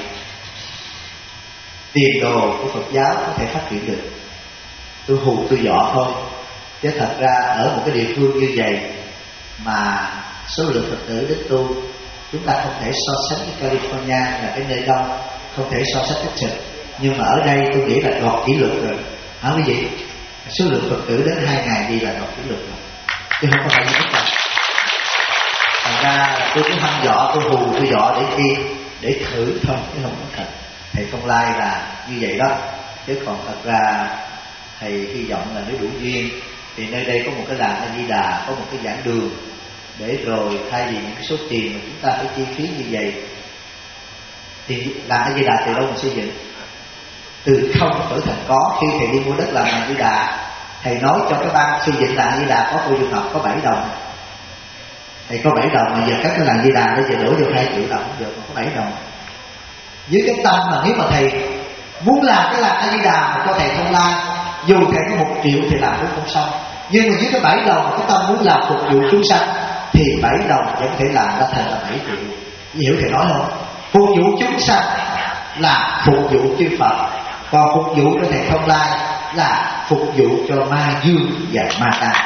tiền đồ của Phật giáo có thể phát triển được. Tôi hù tôi dọ thôi, chứ thật ra ở một cái địa phương như vậy mà số lượng Phật tử đến tu, chúng ta không thể so sánh với California là cái nơi đông, không thể so sánh cách trình. Nhưng mà ở đây tôi nghĩ là gọt kỷ luật rồi hả quý vị? Số lượng Phật tử đến 2 ngày đi là gọt kỷ luật rồi, chứ không có phải như thế nào. Thành ra tôi cứ hăm dọ, tôi hù, tôi dọ để chi? Để thử thôi chứ không có thật. Thầy Phong Lai là như vậy đó, chứ còn thật ra thầy hy vọng là nếu đủ duyên thì nơi đây có một cái làng A Di Đà, có một cái giảng đường, để rồi thay vì những cái số tiền mà chúng ta phải chi phí như vậy thì làng A Di Đà từ đâu mà xây dựng? Từ không trở thành có. Khi thầy đi mua đất làng A Di Đà, thầy nói cho cái ban xây dựng làng A Di Đà có cô du học có 7 đồng. Thầy có 7 đồng mà giờ các cái làng A Di Đà bây giờ đổ vô 2 triệu đồng không được, mà có 7 đồng. Dưới cái tâm mà nếu mà thầy muốn làm cái làng A Di Đà mà cho thầy Phong Lai, dù thầy có 1 triệu thì làm cũng không xong. Nhưng mà dưới cái 7 đồng mà cái tâm muốn làm phục vụ chúng sanh thì 7 đồng vẫn thể làm ra thành là 7 triệu. Hiểu thầy nói không? Phục vụ chúng sanh là phục vụ chư Phật, còn phục vụ cho thầy Phong Lai là phục vụ cho ma dương và ma tà.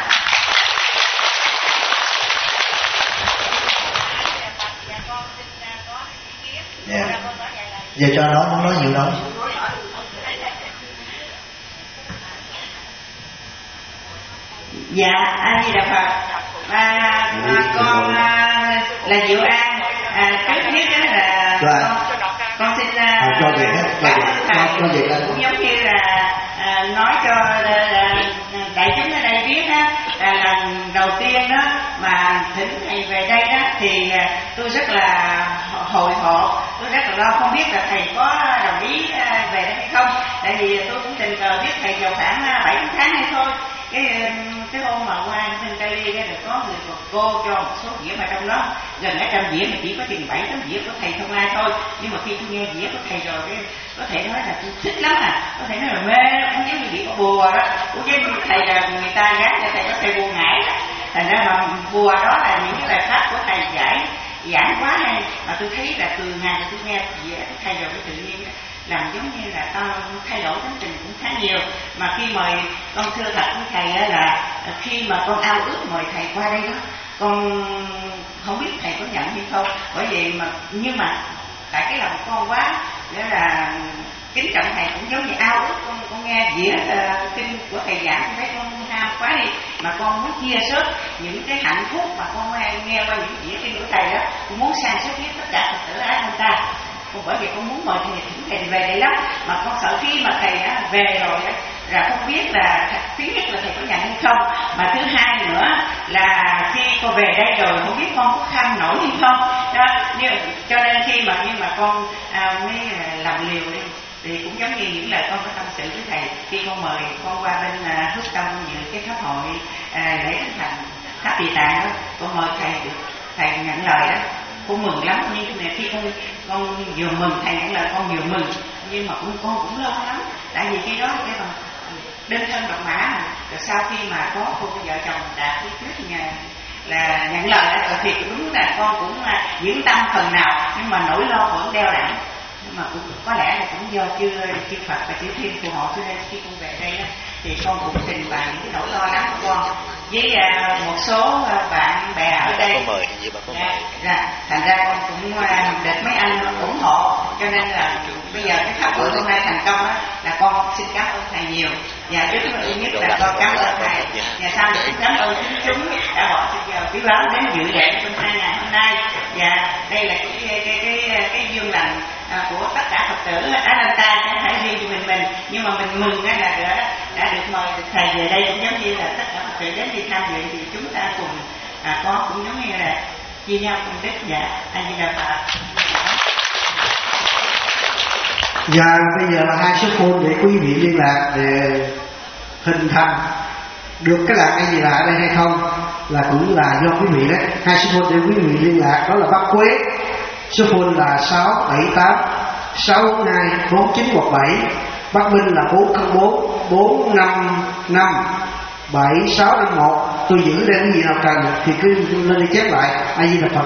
Giờ cho nó muốn nói nhiều nói. Dạ, A Di Đà Phật. Con là Diệu An. Trước nhất là con xin cảm ơn thầy. Cũng giống như là nói cho đại chúng ở đây biết là lần đầu tiên đó mà thỉnh thầy về đây đó thì tôi rất là hồi hộp, tôi rất là lo không biết là thầy có đồng ý về đây hay không. Tại vì tôi cũng tình cờ biết thầy vào khoảng 7 tháng hay thôi. Cái hôm mà qua trên Cali cái được có người cô cho một số dĩa mà trong đó gần 100 dĩa mà chỉ có chừng 7-8 dĩa của thầy Phong Lai thôi. Nhưng mà khi tôi nghe dĩa của thầy rồi cái có thể nói là tôi thích lắm có thể nói là mê, không giống như dĩa của bùa đó. Cũng với thầy là người ta gán cho thầy có thầy bùa ngải đó. Thành ra mà bùa đó là những cái bài pháp của thầy giảng quá hay. Mà tôi thấy là từ ngày tôi nghe dĩa của thầy rồi cái tự nhiên làm giống như là tao thay đổi tính tình cũng khá nhiều. Mà khi mời con thưa thật với thầy là khi mà con ao ước mời thầy qua đây đó, con không biết thầy có nhận hay không. Bởi vì mà nhưng mà tại cái lòng con quá nghĩa là kính trọng thầy, cũng giống như ao ước con nghe dĩa kinh của thầy giảng, con thấy con ham quá đi mà con muốn chia sớt những cái hạnh phúc mà con nghe qua những dĩa kinh của thầy đó. Con muốn san sớt hết tất cả Phật tử ở người ta. Bởi vì con muốn mời thầy thỉnh thầy về đây lắm, mà con sợ khi mà thầy về rồi là không biết là thứ nhất là thầy có nhận hay không, mà thứ hai nữa là khi con về đây rồi không biết con có kham nổi hay không đó. Cho nên khi mà con mới làm liều đi thì cũng giống như những lời con có tâm sự với thầy khi con mời con qua bên Phước Tâm dự cái pháp hội lễ thánh thành Tháp Địa Tạng đó, con mời thầy được thầy nhận lời đó. Con mừng lắm, nhưng mà khi con vừa mừng thầy nhận lời con vừa mừng, nhưng mà con cũng lo lắm. Tại vì khi đó cái bằng đơn thân độc mã mà. Rồi sau khi mà có cô vợ chồng đạt cái thuyết nhà là nhận lời đó, rồi thì đúng là con cũng dưỡng tâm phần nào, nhưng mà nỗi lo vẫn đeo đẳng. Nhưng mà cũng có lẽ là cũng do chư Phật và chư Thiên phù hộ, cho nên khi con về đây đó, thì con cũng trình bày những cái nỗi lo lắng của con với một số bạn bè ở đây. Thành ra con cũng được mấy anh ủng hộ, cho nên là bây giờ cái pháp hội hôm nay thành công đó, là con xin cảm ơn thầy nhiều. Và trước nhất là con cảm ơn thầy, và sau nữa cũng cảm ơn chúng đã bỏ sự giờ quý báu đến dự lễ trong 2 ngày hôm nay. Và đây là cái duyên lành của tất cả Phật tử đã lên tay, chứ không phải riêng cho mình, nhưng mà mình mừng là đã được mời được thầy về đây, cũng giống như là tất cả Phật tử đến đi tham dự thì chúng ta cùng có cũng giống như là chia nhau công đức. Dạ, A Di Đà Phật. Và bây giờ là 2 số phone để quý vị liên lạc để hình thành được cái làng A Di Đà ở đây hay không là cũng là do quý vị đấy. 2 số phone để quý vị liên lạc đó là Bắc Quế, số phone là 678 642 4917, Bắc Minh là 404 455 7651. Tôi giữ đây, cái gì nào cần thì cứ lên đi chép lại. A Di Đà Phật.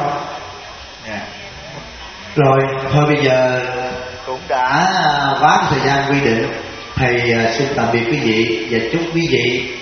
Rồi thôi bây giờ cũng đã quá thời gian quy định, thầy xin tạm biệt quý vị và chúc quý vị